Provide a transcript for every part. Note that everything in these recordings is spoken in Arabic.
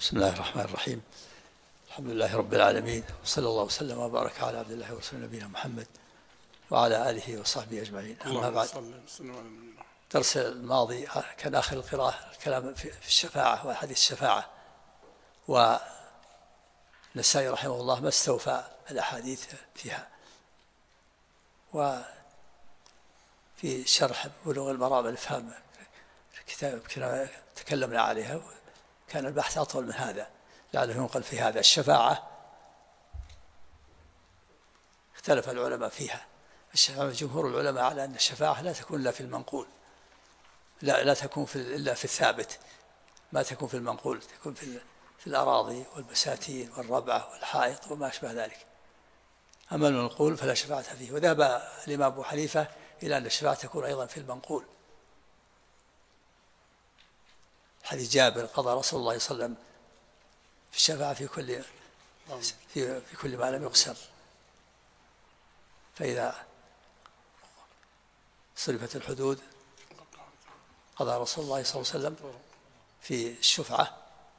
بسم الله الرحمن الرحيم. الحمد لله رب العالمين، وصلى الله وسلم وبارك على عبد الله ورسوله نبينا محمد وعلى آله وصحبه أجمعين. أما بعد، الدرس الماضي كان آخر القراءة الكلام في الشفاعة وحديث الشفاعة، والنسائي رحمه الله ما استوفى الأحاديث فيها. وفي شرح بلوغ المرام الإفهام كتاب تكلمنا عليها، كان البحث أطول من هذا لعله ينقل في هذا. الشفاعة اختلف العلماء فيها. جمهور العلماء على أن الشفاعة لا تكون إلا في المنقول، لا تكون إلا في الثابت، ما تكون في المنقول، تكون في الأراضي والبساتين والربعة والحائط وما أشبه ذلك. أما المنقول فلا شفاعة فيه. وذهب الإمام أبو حنيفة إلى أن الشفاعة تكون أيضا في المنقول. حديث جابر: قضى رسول الله صلى الله عليه وسلم في الشفاعة في كل ما لم يقسم، فإذا صرفت الحدود قضى رسول الله صلى الله عليه وسلم في الشفعة،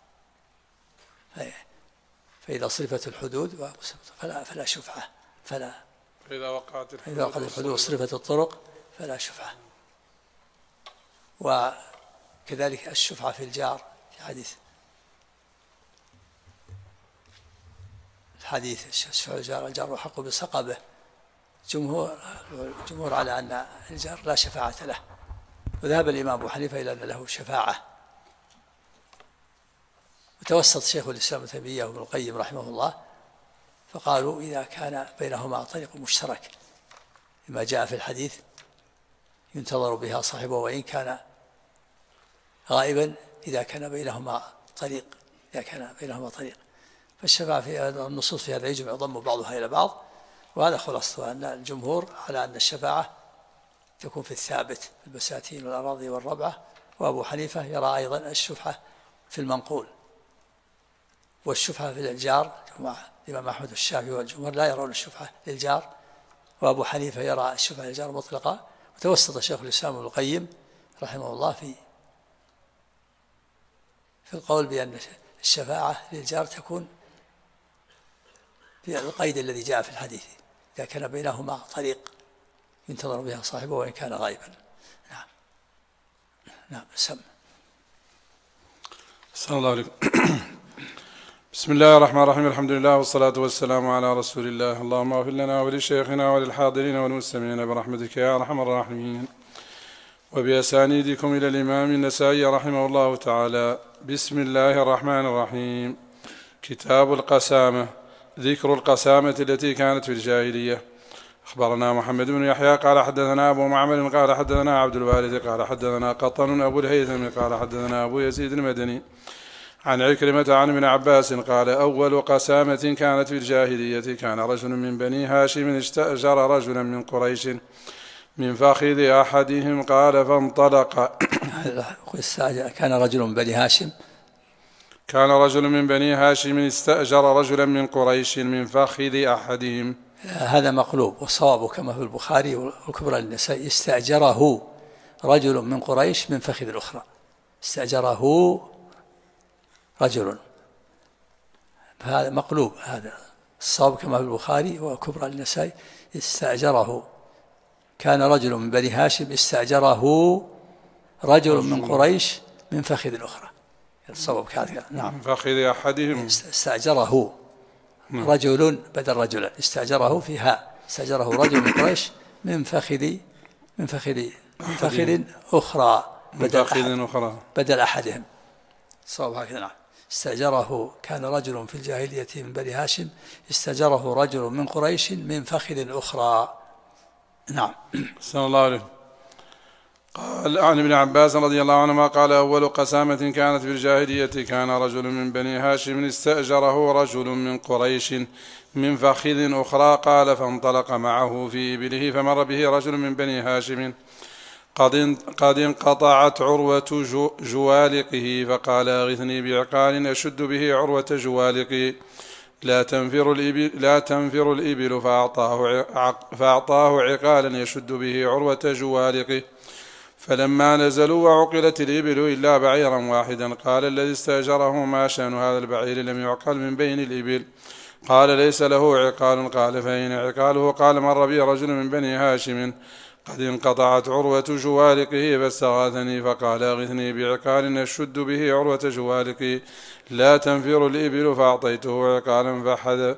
فإذا صرفت الحدود فلا شفعة، فإذا وقعت الحدود وصرفت الطرق فلا شفعة. وكذلك الشفعة في الجار، في حديث الشفعة الجار: الجار حق بسقبه. جمهور على أن الجار لا شفاعة له، وذهب الإمام أبو حنيفة إلى أن له شفاعة. وتوسط شيخ الإسلام ابن تيمية وابن القيم رحمه الله، فقالوا إذا كان بينهما طريق مشترك لما جاء في الحديث ينتظر بها صاحبه وإن كان غائبا، إذا كان بينهما طريق فالشفاعة في النصوص في هذا يجمع ضم بعضها إلى بعض. وهذا خلاصة أن الجمهور على أن الشفاعة تكون في الثابت، البساتين والأراضي والربعة. وأبو حنيفة يرى أيضا الشفعة في المنقول، والشفعة في الجار. الإمام أحمد والشافعي والجمهور لا يرون الشفعة للجار، وأبو حنيفة يرى الشفعة للجار مطلقة. وتوسط شيخ الإسلام ابن القيم رحمه الله في القول بأن الشفاعة للجار تكون في القيد الذي جاء في الحديث: إذا كان بينهما طريق ينتظر بها صاحبه وإن كان غائبا. نعم. سم. السلام الله عليكم. بسم الله الرحمن الرحيم. الحمد لله والصلاة والسلام على رسول الله. اللهم اغفر لنا ولشيخنا وللحاضرين والمستمعين برحمتك يا أرحم الراحمين. وبأسانيدكم إلى الإمام النسائي رحمه الله تعالى. بسم الله الرحمن الرحيم. كتاب القسامة. ذكر القسامة التي كانت في الجاهلية. أخبرنا محمد بن يحيى قال حدثنا أبو معمر قال حدثنا عبد الوارث قال حدثنا قطن أبو الهيثم قال حدثنا أبو يزيد المدني عن عكرمة عن ابن عباس قال: أول قسامة كانت في الجاهلية كان رجل من بني هاشم استأجر رجلا من قريش من فخذ أحدهم قال فانطلق. كان رجل من بني هاشم استأجر رجلا من قريش من فخذ أحدهم. هذا مقلوب، والصواب كما في البخاري والكبرى للنسائي: استأجره رجل من قريش من فخذ الأخرى. استأجره رجل، هذا مقلوب. هذا الصواب كما في البخاري وكبرى للنسائي: استأجره. كان رجل من بني هاشم استأجره رجل من قريش من فخذ الأخرى. الصواب كذا. نعم. من فخذ أحدهم. استأجره رجل بدل رجلا. استأجره فيها. استأجره رجل من قريش من فخذ أخرى بدل أحدهم. الصواب هكذا. نعم. استأجره. كان رجل في الجاهلية من بني هاشم استأجره رجل من قريش من فخذ أخرى. نعم. صلى الله عليه. قال عن ابن عباس رضي الله عنهما قال: أول قسامة كانت في الجاهلية كان رجل من بني هاشم استأجره رجل من قريش من فخذ أخرى قال فانطلق معه في إبله فمر به رجل من بني هاشم قد انقطعت عروة جوالقه فقال: أغثني بعقال أشد به عروة جوالقي لا تنفر الإبل فأعطاه عقالا يشد به عروة جوالقه فلما نزلوا وعقلت الإبل إلا بعيرا واحدا قال الذي استأجره ما شأن هذا البعير لم يعقل من بين الإبل؟ قال ليس له عقال. قال فأين عقاله؟ قال مر بي رجل من بني هاشم قد انقطعت عروة جوارقه فاستغاثني فقال أغثني بعقال أشد به عروة جوارقي لا تنفر الإبل، فأعطيته عقالا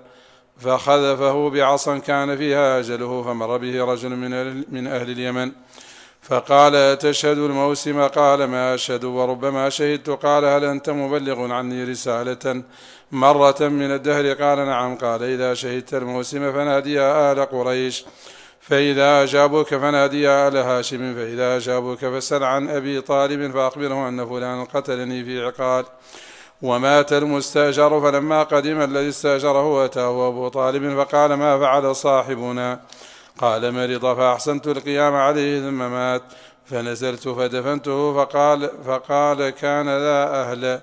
فخذفه بعصا كان فيها أجله، فمر به رجل من أهل اليمن فقال أتشهد الموسم؟ قال ما أشهد وربما شهدت. قال هل أنت مبلغ عني رسالة مرة من الدهر؟ قال نعم. قال إذا شهدت الموسم فنادي يا آل قريش، فإذا أجابوك فنادي يا آل هاشم، فإذا أجابوك فسل عن أبي طالب فأخبره أن فلان قتلني في عقال ومات المستأجر. فلما قدم الذي استأجره أتاه أبو طالب فقال ما فعل صاحبنا؟ قال مرض فأحسنت القيام عليه ثم مات، فنزلت فدفنته فقال كان لا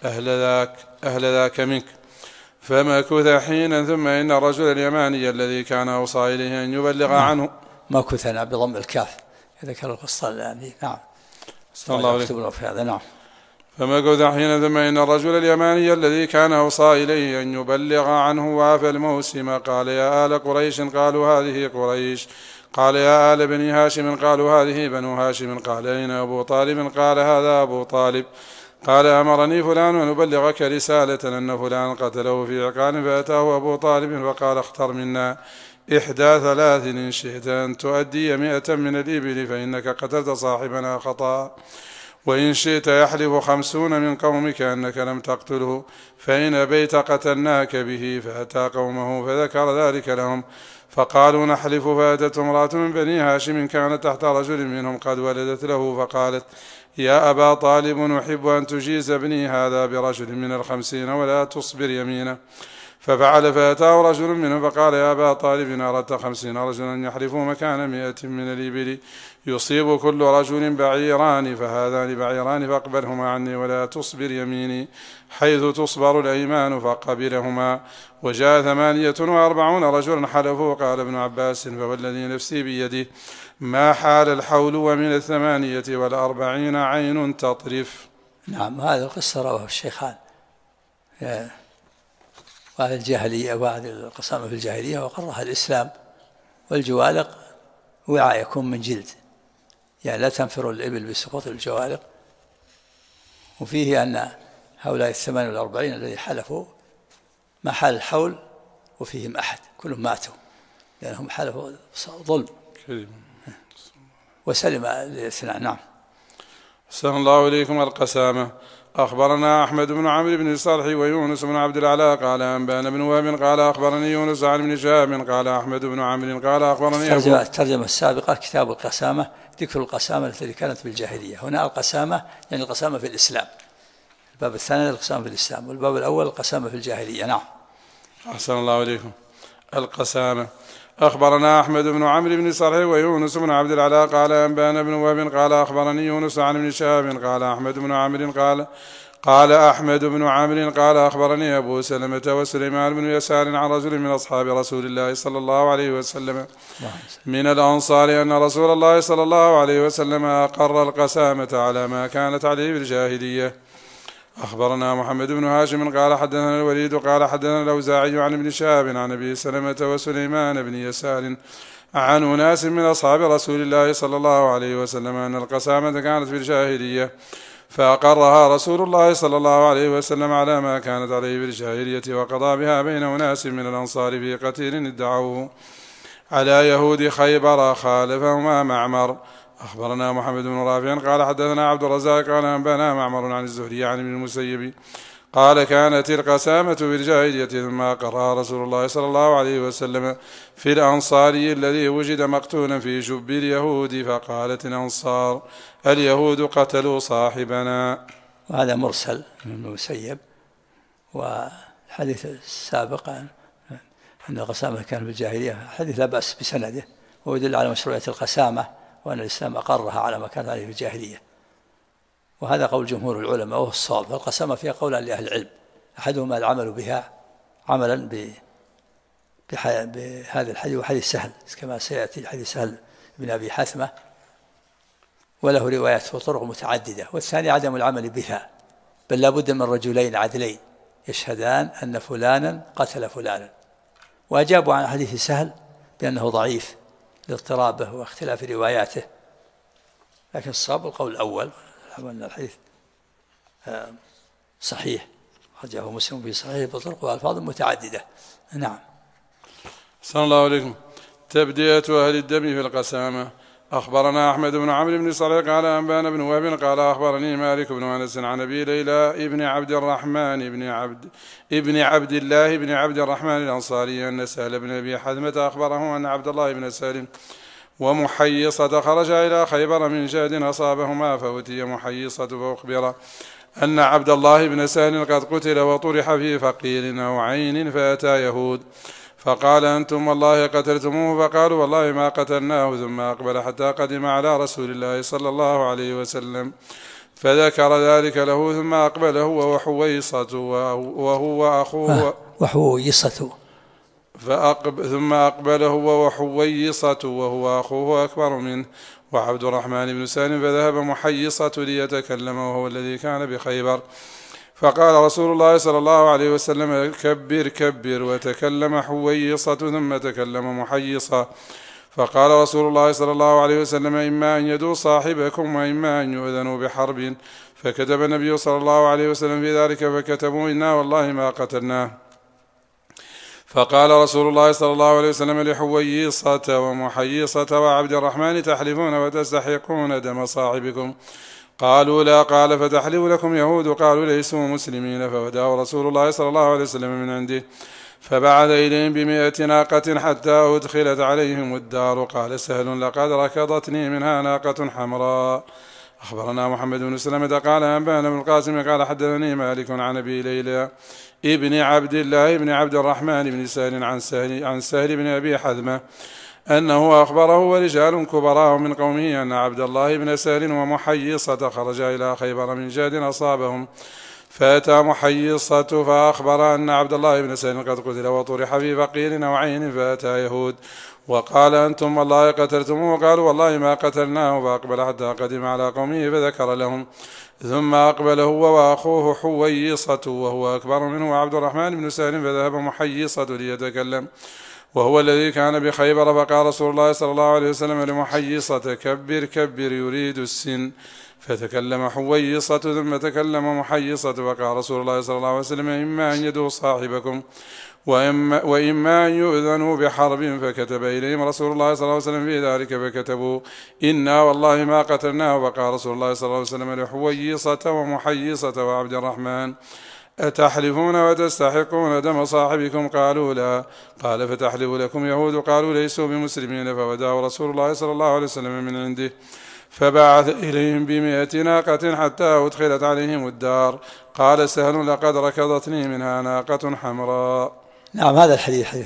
أهل ذاك منك. فمكث حينا ثم إن الرجل اليماني الذي كان أوصى إليه أن يبلغ عنه مكثنا بضم الكاف ذكر القصة يعني. نعم. صلى الله عليه وسلم في هذا. نعم. فمكث حين ثم إن الرجل اليماني الذي كان أوصى إليه أن يبلغ عنه وافى الموسم. قال يا آل قريش؟ قالوا هذه قريش. قال يا آل بني هاشم؟ قالوا هذه بنو هاشم. قال أين أبو طالب؟ قال هذا أبو طالب. قال أمرني فلان أن أبلغك رسالة أن فلان قتله في عقال، فأتاه أبو طالب فقال اختر منا إحدى ثلاث إن شئت أن تؤدي 100 من الإبل فإنك قتلت صاحبنا خطأ، وإن شئت يحلف 50 من قومك أنك لم تقتله، فإن أبيت قتلناك به. فأتى قومه فذكر ذلك لهم فقالوا نحلف. فأتت امرأة من بني هاشم كانت تحت رجل منهم قد ولدت له فقالت يا أبا طالب أحب أن تجيز ابني هذا برجل من 50 ولا تصبر يمينه. ففعل. فأتاه رجل منهم فقال يا أبا طالب إن أردت 50 رجلا يحلفوا مكان 100 من الإبل يصيب كل رجل بعيران، فهذان بعيران فاقبلهما عني ولا تصبر يميني حيث تصبر الأيمان، فقبلهما. وجاء 48 رجلا حلفوا. قال ابن عباس فوالذي نفسي بيده ما حال الحول ومن 48 عين تطرف. نعم. هذه القصة رواه الشيخان. وهذه الجاهلية وهذه القسامة في الجاهلية وقرها الإسلام. والجوالق وعاء يكون من جلد، يعني لا تنفر الإبل بسقوط الجوالق. وفيه أن هؤلاء 48 الذي حلفوا ما حال الحول وفيهم أحد، كلهم ماتوا لأنهم حلفوا ظلم وسلم الاثنان. نعم. أحسن الله إليكم. القسامة. أخبرنا أحمد بن عمرو بن صالح ويونس بن عبد الأعلى قال أنبأنا بن وهب قال أخبرني يونس عن بن شهاب قال أحمد بن عمرو قال أخبرني الترجمة السابقة كتاب القسامة ذكر القسامة التي كانت في الجاهلية. هنا القسامة يعني القسامة في الإسلام. الباب الثاني القسامة في الإسلام، والباب الأول القسامة في الجاهلية. نعم. أحسن الله إليكم. القسامة. أخبرنا أحمد بن عمرو بن صالح ويونس بن عبد الأعلى قال أنبأنا بن وهب قال أخبرني يونس عن ابن شهاب قال أحمد بن عمرو قال أحمد بن عمرو قال أخبرني أبو سلمة وسليمان بن يسار عن رجل من أصحاب رسول الله صلى الله عليه وسلم من الأنصار أن رسول الله صلى الله عليه وسلم أقر القسامة على ما كانت عليه بالجاهلية. أخبرنا محمد بن هاشم قال حدثنا الوليد قال حدثنا الأوزاعي عن ابن شهاب عن أبي سلمة وسليمان بن يسار عن أناس من أصحاب رسول الله صلى الله عليه وسلم أن القسامة كانت في الجاهلية، فأقرها رسول الله صلى الله عليه وسلم على ما كانت عليه بالجاهلية، وقضى بها بين أناس من الأنصار في قتيل ادعوه على يهود خيبر خالفهما معمر. أخبرنا محمد بن رافع قال حدثنا عبد الرزاق قال أنبأنا معمر عن الزهري عن ابن المسيب قال كانت القسامة في الجاهلية ثم أقرها رسول الله صلى الله عليه وسلم في الأنصاري الذي وجد مقتولا في جب اليهود، فقالت الأنصار اليهود قتلوا صاحبنا. وهذا مرسل من المسيب. والحديث السابق أن القسامة كان في الجاهلية حديث لا بأس بسنده، ويدل على مشروعية القسامة وأن الإسلام أقرها على ما كانت عليه في الجاهلية. وهذا قول جمهور العلماء وهو الصواب. فالقسامة فيها قولان لأهل العلم، أحدهما العمل بها عملا بهذا الحديث وحديث سهل كما سيأتي حديث سهل بن أبي حثمة وله روايات وطرق متعددة. والثاني عدم العمل بها، بل لا بد من رجلين عدلين يشهدان أن فلانا قتل فلانا. وأجابوا عن حديث سهل بأنه ضعيف لاضطرابه واختلاف رواياته، لكن الصواب القول الأول أن الحديث صحيح، أخرجه مسلم في صحيح بطرق وألفاظ متعددة. نعم. صلى الله عليكم. تبدية أهل الدم في القسامة. أخبرنا أحمد بن عمرو بن صالح قال أنبانا بن وهب قال أخبرني مالك بن أنس عن أبي ليلى ابن عبد الرحمن ابن عبد الله بن عبد الرحمن الأنصاري أن سهل بن أبي حذمة أخبره أن عبد الله بن سهل ومحيصة خرج إلى خيبر من جاد أصابهما، فأتي محيصة فأخبر أن عبد الله بن سهل قد قتل وطرح في فقير أو عين، فأتى يهود فقال أنتم والله قتلتموه؟ فقالوا والله ما قتلناه. ثم أقبل حتى قدم على رسول الله صلى الله عليه وسلم فذكر ذلك له، ثم أقبل هو وحويصة وهو أخوه وحويصة ثم أقبل هو وحويصة وهو أخوه أكبر منه وعبد الرحمن بن سالم، فذهب محيصة ليتكلم وهو الذي كان بخيبر. فقال رسول الله صلى الله عليه وسلم كبر كبر، وتكلم حويصة ثم تكلم محيصة. فقال رسول الله صلى الله عليه وسلم إما أن يدوا صاحبكم وإما أن يؤذنوا بحرب. فكتب النبي صلى الله عليه وسلم في ذلك فكتبوا إنا والله ما قتلناه. فقال رسول الله صلى الله عليه وسلم لحويصة ومحيصة وعبد الرحمن تحلفون وتستحقون دم صاحبكم؟ قالوا لا. قال فتحلف لكم يهود؟ قالوا ليسوا مسلمين. فوداه رسول الله صلى الله عليه وسلم من عنده فبعث إليهم 100 ناقة حتى أدخلت عليهم الدار. قال سهل لقد ركضتني منها ناقة حمراء. أخبرنا محمد بن سلمة قال أنبانا بن القاسم قال حدثني مالك عن أبي ليلى ابن عبد الله بن عبد الرحمن بن سهل عن سهل بن أبي حذمة أنه أخبره ورجال كبراء من قومه أن عبد الله بن سهل ومحيصة خرج إلى خيبر من جاد أصابهم، فأتى محيصة فأخبر أن عبد الله بن سهل قد قتل وطرح في فقير أو عين، فأتى يهود وقال أنتم والله قتلتموه؟ قالوا والله ما قتلناه. فأقبل حتى قدم على قومه فذكر لهم، ثم أقبل هو وأخوه حويصة وهو أكبر منه وعبد الرحمن بن سهل، فذهب محيصة ليتكلم وهو الذي كان بخيبر. فقال رسول الله صلى الله عليه وسلم لمحيصة كبر كبر يريد السن. فتكلم حويصة ثم تكلم محيصة. فقال رسول الله صلى الله عليه وسلم إما أن يدوا صاحبكم وإما أن يؤذنوا بحرب. فكتب إليهم رسول الله صلى الله عليه وسلم في ذلك فكتبوا إنا والله ما قتلناه. فقال رسول الله صلى الله عليه وسلم لحويصة ومحيصة وعبد الرحمن أتحلفون وتستحقون دم صاحبكم؟ قالوا لا. قال فتحلف لكم يهود؟ قالوا ليسوا بمسلمين. فوداه رسول الله صلى الله عليه وسلم من عنده فبعث إليهم 100 ناقة حتى أدخلت عليهم الدار. قال سهل لقد ركضتني منها ناقة حمراء. نعم. هذا الحديث حديث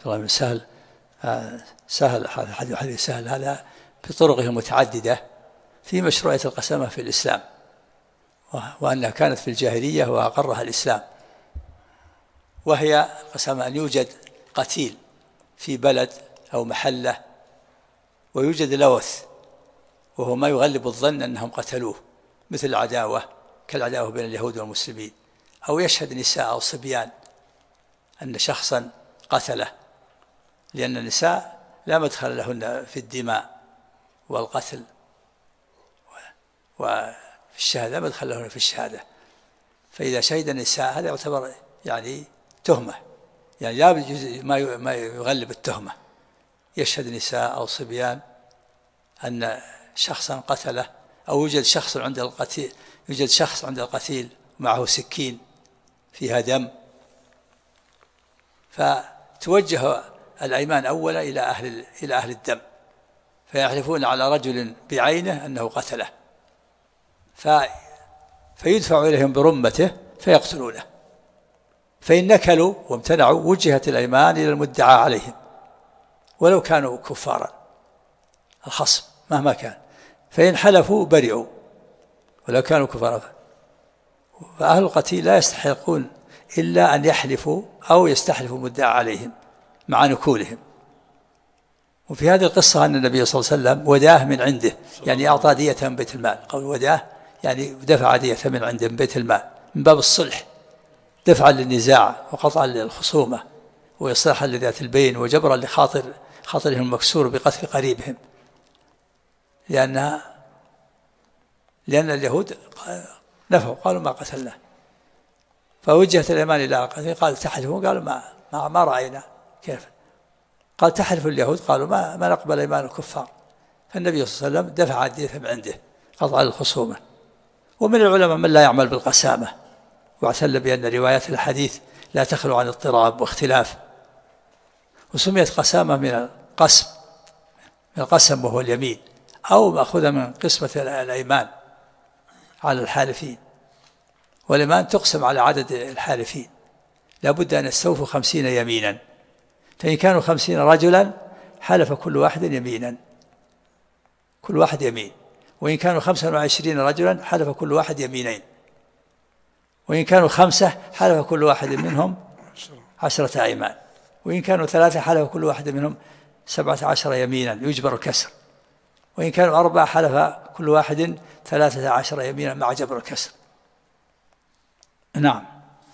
سهل حديث سهل هذا بطرقه متعددة في مشروعية القسامة في الإسلام، وأنها كانت في الجاهلية وأقرها الإسلام. وهي قسامة أن يوجد قتيل في بلد أو محلة ويوجد لوث، وهو ما يغلب الظن أنهم قتلوه، مثل العداوة كالعداوة بين اليهود والمسلمين، أو يشهد نساء أو صبيان أن شخصا قتله، لأن النساء لا مدخل لهن في الدماء والقتل، وفي الشهادة مدخل لهن في الشهادة. فإذا شهد النساء هذا يعتبر يعني تهمة، يعني لا يجوز ما يغلب التهمة. يشهد نساء أو صبيان أن شخصا قتله، أو يوجد شخص عند القتيل معه سكين فيها دم، فتوجه الأيمان أولا إلى أهل الدم، فيحلفون على رجل بعينه أنه قتله، فيدفع إليهم برمته فيقتلونه. فإن نكلوا وامتنعوا وجهت الأيمان إلى المدعى عليهم ولو كانوا كفارا الخصم مهما كان، فإن حلفوا برئوا ولو كانوا كفارا. فأهل القتيل لا يستحقون إلا أن يحلفوا أو يستحلفوا مدعى عليهم مع نكولهم. وفي هذه القصة أن النبي صلى الله عليه وسلم وداه من عنده، يعني أعطى دية من بيت المال. قول وداه يعني دفع دية من عنده من بيت المال من باب الصلح، دفعا للنزاع وقطعا للخصومة وإصلاحا لذات البين وجبرا لخاطرهم المكسور بقتل قريبهم، لأن اليهود نفوا قالوا ما قتلناه، فوجهت الإيمان إلى قتله. قال تحلفون؟ قالوا ما رأينا. كيف؟ قال تحلف اليهود؟ قالوا ما نقبل إيمان الكفار. فالنبي صلى الله عليه وسلم دفع الدية من عنده قطعا للخصومة. ومن العلماء من لا يعمل بالقسامة واعتل بأن روايات الحديث لا تخلو عن اضطراب واختلاف، وسميت قسامة من القسم وهو اليمين، أو مأخوذة من قسمة الأيمان على الحالفين، والأيمان تقسم على عدد الحالفين، لا بد أن يستوفوا 50 يمينا، فإن كانوا 50 رجلا حلف كل واحد يمينا، كل واحد يمين. وإن كانوا 25 رجلا حلف كل واحد يمينين. وإن كانوا 5 حلف كل واحد منهم 10 أيمان. وإن كانوا 3 حلف كل واحد منهم 17 يمينا يجبر الكسر. وإن كانوا 4 حلف كل واحد 13 يمينا مع جبر الكسر. نعم.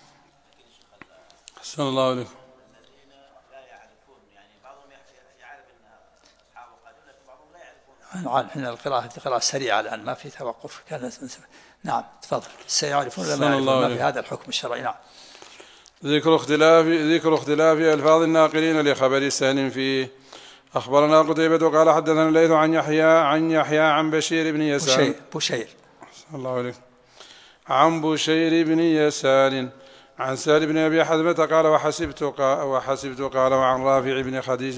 أحسن الله عليكم. الذين لا يعرفون، يعني بعضهم يعرف أن أصحابه قادمون لكن بعضهم لا يعرفون. احنا القراءة سريعة الآن ما في توقف. نعم تفضل. سيعرفون لما يعرفون ما في هذا الحكم الشرعي. نعم. ذكر اختلاف ألفاظ الناقلين لخبر سالم فيه. أخبرنا قتيبة قال حدثنا الليث عن يحيى عن بشير بن يسار. بشير. الله عليك. عن بشير بن يسار عن سالم بن أبي حذمة قال وحسبت قال وعن رافع بن خديج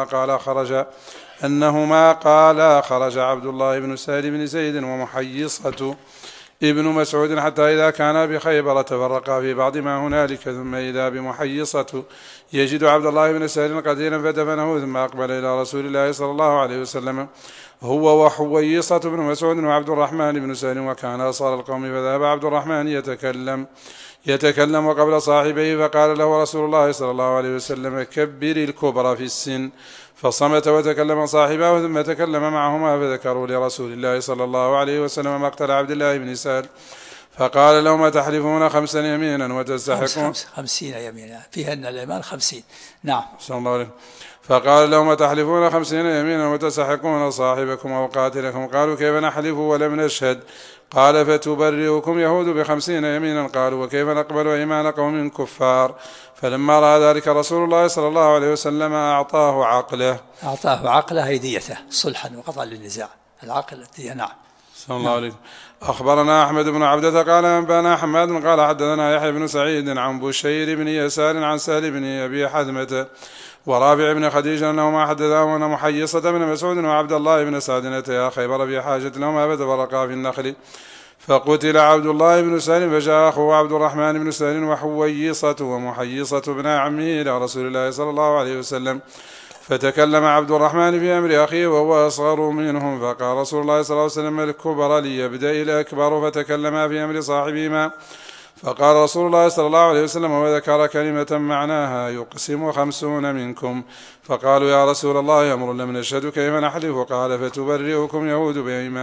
أنهما قال خرج عبد الله بن سالم بن زيد ومحيصة ابن مسعود حتى إذا كان بخيبر تفرقا في بعض ما هنالك، ثم إذا بمحيصة يجد عبد الله بن سالم قتيلا فدفنه، ثم أقبل إلى رسول الله صلى الله عليه وسلم هو وحويصة بن مسعود وعبد الرحمن بن سالم، وكان أصال القوم، فذهب عبد الرحمن يتكلم وقبل صاحبه، فقال له رسول الله صلى الله عليه وسلم كبر الكبرى في السن، فصمت وتكلم صاحبه، ثم تكلم معهما فذكروا لرسول الله صلى الله عليه وسلم مقتل عبد الله بن سهل، فقال لهم تحلفون 50 يمينا وتستحقون 50 يمينا فيها أن الإيمان 50. نعم. صلى الله عليه. فقال لهم تحلفون 50 يمينا وتستحقون صاحبكم أو قاتلكم. قالوا كيف نحلف ولم نشهد؟ قال فتبرئكم يهود ب50 يمينا. قالوا وكيف نقبل أيمان قوم كفار؟ فلما رأى ذلك رسول الله صلى الله عليه وسلم أعطاه عقله هديته صلحا وقطعا للنزاع. العقل الدية. نعم. صلى الله عليه. أخبرنا أحمد بن عبدة قال أنبانا حماد قال حدثنا يحيى بن سعيد عن بشير بن يسار عن سالم بن أبي حذمة ورافع بن خديج أنهما حدثاه أن محيصة بن مسعود وعبد الله بن سعد أتيا خيبر بحاجة لهما فتفرقا في النخل، فقتل عبد الله بن سالم، فجاء أخوه عبد الرحمن بن سالم وحويصة ومحيصة بن عمه إلى رسول الله صلى الله عليه وسلم، فتكلم عبد الرحمن في أمر أخيه وهو أصغر منهم، فقال رسول الله صلى الله عليه وسلم الكبر ليبدأ الأكبر، فتكلم في أمر صاحبهما، فقال رسول الله صلى الله عليه وسلم وذكر كلمة معناها يقسم 50 منكم، فقالوا يا رسول الله أمر لم نشهد كيف نحلف؟ قال فتبرئكم يهود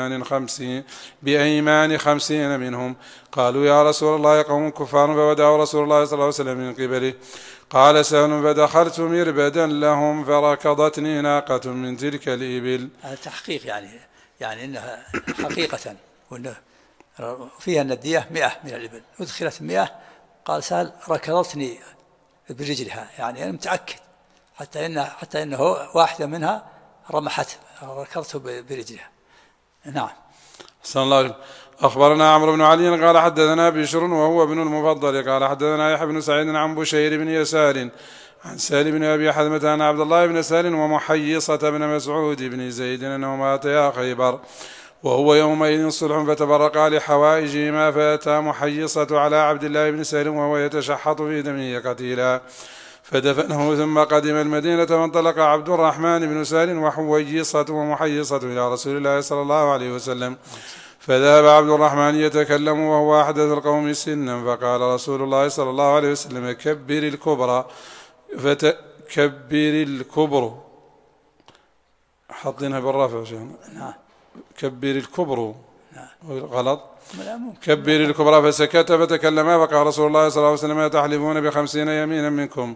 بأيمان 50 منهم. قالوا يا رسول الله قوم كفار، فودعوا رسول الله صلى الله عليه وسلم من قبله. قال سهل فدخلت مربدا لهم فركضتني ناقة من تلك الإبل. هذا تحقيق يعني إنها حقيقة، وإنه فيها أن الدية 100 من الإبل، ودخلت 100. قال سهل ركضتني برجلها، يعني أنا متأكد حتى إنه واحدة منها رمحت، ركضته برجلها. نعم. صلى الله عليه. أخبرنا عمرو بن علي قال حدثنا بشر وهو ابن المفضل قال حدثنا يحيى بن سعيد عن بشير بن يسار عن سالم بن أبي حذمة عن عبد الله بن سالم ومحيصة بن مسعود بن زيد أنهما أتيا خيبر وهو يومئذ صلح، فتبرقا لحوائجهما، فأتى محيصة على عبد الله بن سالم وهو يتشحط في دمه قتيلا، فدفنه، ثم قدم المدينة، فانطلق عبد الرحمن بن سالم وحويصة ومحيصة إلى رسول الله صلى الله عليه وسلم، فذهب عبد الرحمن يتكلم وهو أحدث القوم سنا، فقال رسول الله صلى الله عليه وسلم كبر الكبرى، فتكبر الكبر حاطينها بالرفع شيخنا. نعم. كبر الكبر. نعم. غلط. ممكن. كبر الكبرى فسكت فتكلما فقال رسول الله صلى الله عليه وسلم تحلفون ب50 يمينا منكم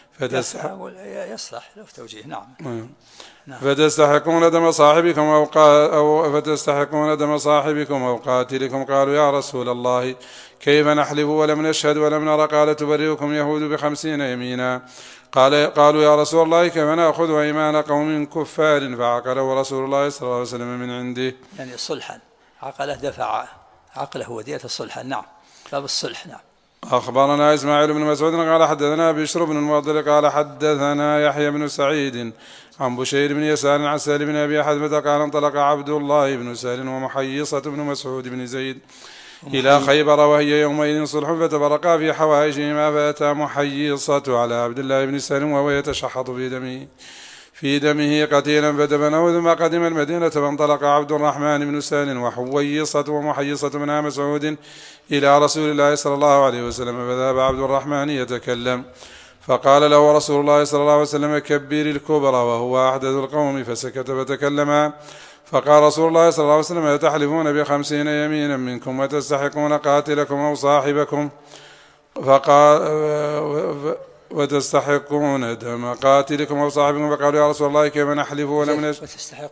يصلح له توجيه. نعم. نعم. فتستحقون دم صاحبكم أو قاتلكم. قالوا يا رسول الله كيف نحلف ولم نشهد ولم نرى؟ قال تبرئكم يهود ب50 يمينا. قالوا يا رسول الله كيف نأخذ أيمان قوم كفار؟ فعقله رسول الله صلى الله عليه وسلم من عنده، يعني صلحا، عقله دفع عقله ودية الصلح. نعم. باب الصلح. نعم. أخبرنا إسماعيل بن مسعود قال حدثنا بشر بن المفضل قال حدثنا يحيى بن سعيد عن بشير بن يسار عن سهل بن أبي حزمة قال انطلق عبد الله بن سهل ومحيصة بن مسعود بن زيد إلى خيبر وهي يومئذ صلح، فتبرقا في حوائجهما، فأتى محيصة على عبد الله بن سهل وهو يتشحط في دمه قتيلا فدفنه، ثم قدم المدينة فانطلق عبد الرحمن بن سهل وحويصة ومحيصة بن مسعود إلى رسول الله صلى الله عليه وسلم، فذهب عبد الرحمن يتكلم، فقال له رسول الله صلى الله عليه وسلم كبر الكبرى، وهو أحدث القوم، فسكت فتكلما. فقال رسول الله صلى الله عليه وسلم تحلفون ب50 يمينا منكم وتستحقون قاتلكم أو صاحبكم، وتستحقون دم قاتلكم أو صاحبكم. فقالوا يا رسول الله كيف نحلف ولم نشهد؟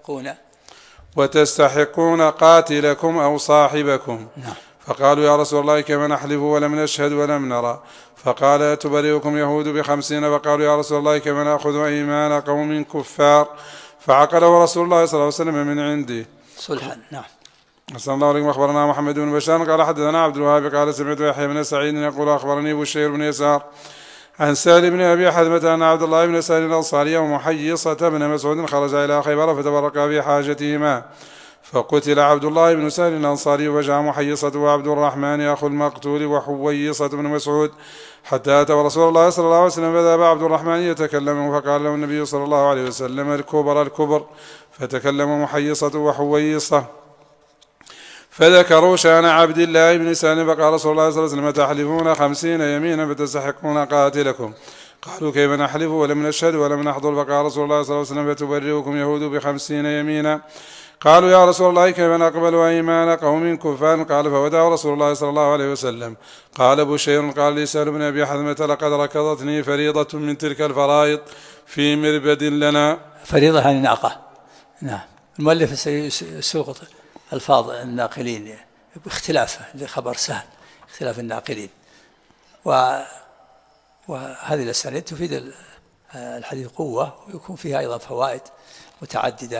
وتستحقون قاتلكم أو صاحبكم. فقالوا يا رسول الله كيف نحلف ولم نشهد ولم نرى؟ فقال تبرئكم يهود ب50. فقالوا يا رسول الله كيف نأخذ أيمان قوم كفار؟ فعقله رسول الله صلى الله عليه وسلم من عنده صلحا. نعم. صلى الله عليه. أخبرنا محمد بن بشار قال حدثنا عبد الوهاب قال سمعت يحيى بن سعيد يقول أخبرني بشير بن يسار عن سهل بن أبي حزمة أن عبد الله بن سهل الأنصاري ومحيصة بن مسعود خرج إلى خيبر فتبرقا في حاجتهما، فقتل عبد الله بن سهل الأنصاري، وجاء محيصة وعبد الرحمن أخو المقتول وحويصة بن مسعود حتى أتى رسول الله صلى الله عليه وسلم، فذهب عبد الرحمن يتكلم، فقال له النبي صلى الله عليه وسلم الكبر، فتكلم محيصة وحويصة فذكروا شأن عبد الله بن سهل، فقال رسول الله صلى الله عليه وسلم تحلفون 50 يمينا فتستحقون قاتلكم. قالوا كيف نحلف ولم نشهد ولم نحضر؟ فقال رسول الله صلى الله عليه وسلم فتبرئكم يهود ب50 يمينا. قالوا يا رسول الله كيف نقبل أيمان قوم كفار؟ قال فودع رسول الله صلى الله عليه وسلم. قال بشير قال لي سهل بن أبي حزمة لقد ركضتني فريضة من تلك الفرائض في مربد لنا. فريضة عن الناقة. نعم. المؤلف سيسوق الفاظ الناقلين باختلافه لخبر سهل، اختلاف الناقلين، وهذه الأسانيد تفيد الحديث قوة، ويكون فيها أيضا فوائد متعددة،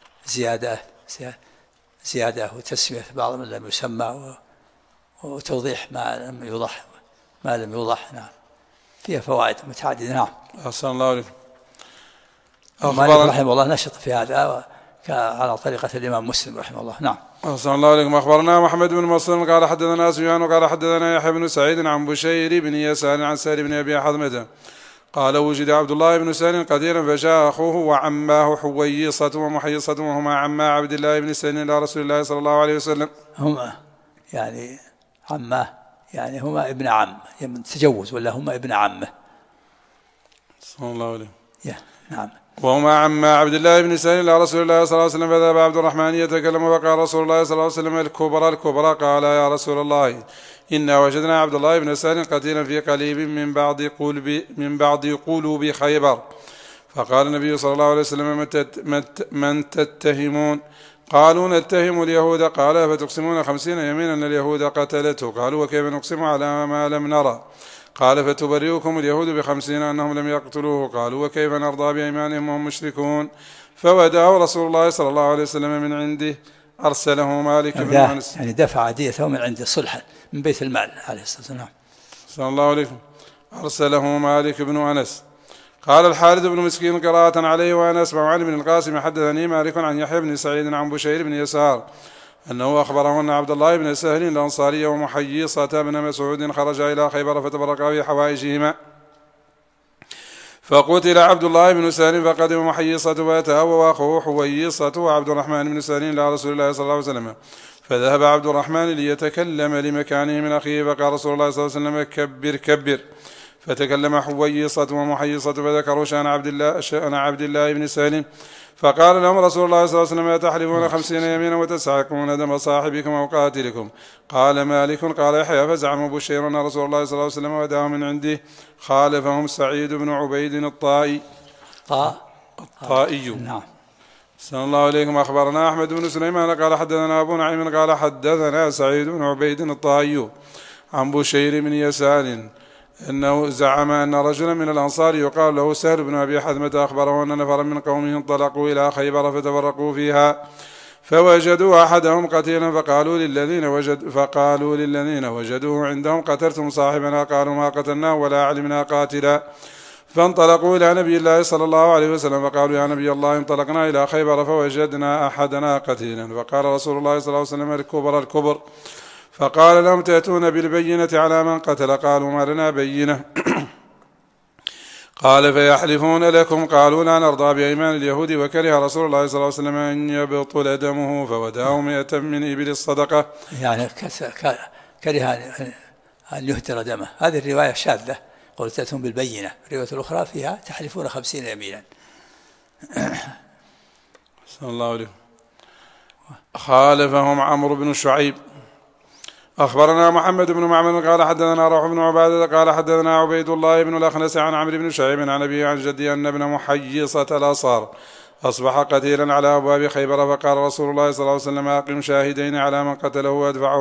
زيادة وتسمية بعض من لم يسمى، وتوضيح ما لم يوضح. نعم. فيها فوائد متعددة. نعم. أحسن الله عليكم. رحمه الله نشط في هذا على طريقة الإمام مسلم رحمه الله. نعم. أحسن الله عليكم. أخبرنا محمد بن مسلم قال حدثنا سفيان قال حدثنا يحيى بن سعيد عن بشير بن يسار عن سهل بن أبي حزمة قال وجد عبد الله بن سهل قديرا، فجاء أخوه وعماه حويصة ومحيصة وهما عما عبد الله بن سهل إلى رسول الله صلى الله عليه وسلم. هما يعني عماه، يعني هما ابن عم، تجوز ولا هما ابن عمه؟ صلى الله عليه. نعم. وهما عما عبد الله بن سهل إلى رسول الله صلى الله عليه وسلم، فذهب عبد الرحمن يتكلم، فقال رسول الله صلى الله عليه وسلم الكبرى. قال يا رسول الله إنا وجدنا عبد الله بن سهل قتيلا في قليب من بعض قلوب خيبر. فقال النبي صلى الله عليه وسلم من تتهمون؟ قالوا نتهم اليهود. قال فتقسمون 50 يمينا أن اليهود قتلته. قالوا وكيف نقسم على ما لم نرى؟ قال فتبرئكم اليهود ب50 أنهم لم يقتلوه. قالوا وكيف نرضى بأيمانهم وهم مشركون؟ فودعه رسول الله صلى الله عليه وسلم من عنده، أرسله مالك بن أنس، يعني دفع ديته من عنده صلحا من بيت المال عليه الصلاة والسلام. صلى الله عليه وسلم. أرسله مالك بن أنس. قال الحارث بن مسكين قراءة عليه وأنا أسمع عن ابن القاسم حدثني مالك عن يحيى بن سعيد عن بشير بن يسار أنه أخبره أن عبد الله بن سهل الأنصاري ومحيصة بن مسعود خرج إلى خيبر فتبرقا في حوائجهما، فقتل عبد الله بن سهل، فقدم محيصة فأتاه وأخوه حويصة وعبد الرحمن بن سهل إلى رسول الله صلى الله عليه وسلم، فذهب عبد الرحمن ليتكلم لمكانه من أخيه، فقال رسول الله صلى الله عليه وسلم كبر. فتكلم حويصة ومحيصة فذكروا شأن عبد الله بن سالم، فقال لهم رسول الله صلى الله عليه وسلم: أتحلفون 50 يمينا وتسعكون دم صاحبكم أو قاتلكم؟ قال مالك قال يحيى: فزعم بشير أن رسول الله صلى الله عليه وسلم وداه من عنده. خالفهم سعيد بن عبيد الطائي. نعم. صلى الله عليكم. أخبرنا أحمد بن سليمان قال حدثنا أبو نعيم قال حدثنا سعيد بن عبيد الطائي عن بشير بن يسار أنه زعم أن رجلا من الأنصار يقال له سهل بن أبي حثمة أخبره أن نفرا من قومه انطلقوا إلى خيبر فتفرقوا فيها، فوجدوا أحدهم قتيلا فقالوا للذين وجدوه عندهم: قتلتم صاحبنا؟ قالوا: ما قتلناه ولا علمنا قاتلا. فانطلقوا إلى نبي الله صلى الله عليه وسلم فقالوا: يا نبي الله، انطلقنا إلى خيبر فوجدنا أحدنا قتيلا. فقال رسول الله صلى الله عليه وسلم: الكبر. فقال: لهم تأتون بالبينة على من قتل؟ قالوا: ما لنا بينة. قال: فيحلفون لكم. قالوا: لا نرضى بأيمان اليهود. وكره رسول الله صلى الله عليه وسلم أن يبطل دمه فوداه 100 من إبل الصدقة. يعني كره أن يهدر دمه. هذه الرواية شاذة، قلت تأتون بالبينة. الرواية الأخرى فيها تحلفون 50 يمينا. صلى الله عليه. خالفهم عمرو بن شعيب. أخبرنا محمد بن معمر قال حدثنا روح بن عبادة قال حدثنا عبيد الله بن الأخنس عن عمرو بن شعيب عن أبيه عن جدي أن ابن محيصة الأصار أصبح قتيلا على أبواب خيبر، فقال رسول الله صلى الله عليه وسلم: أقم شاهدين على من قتله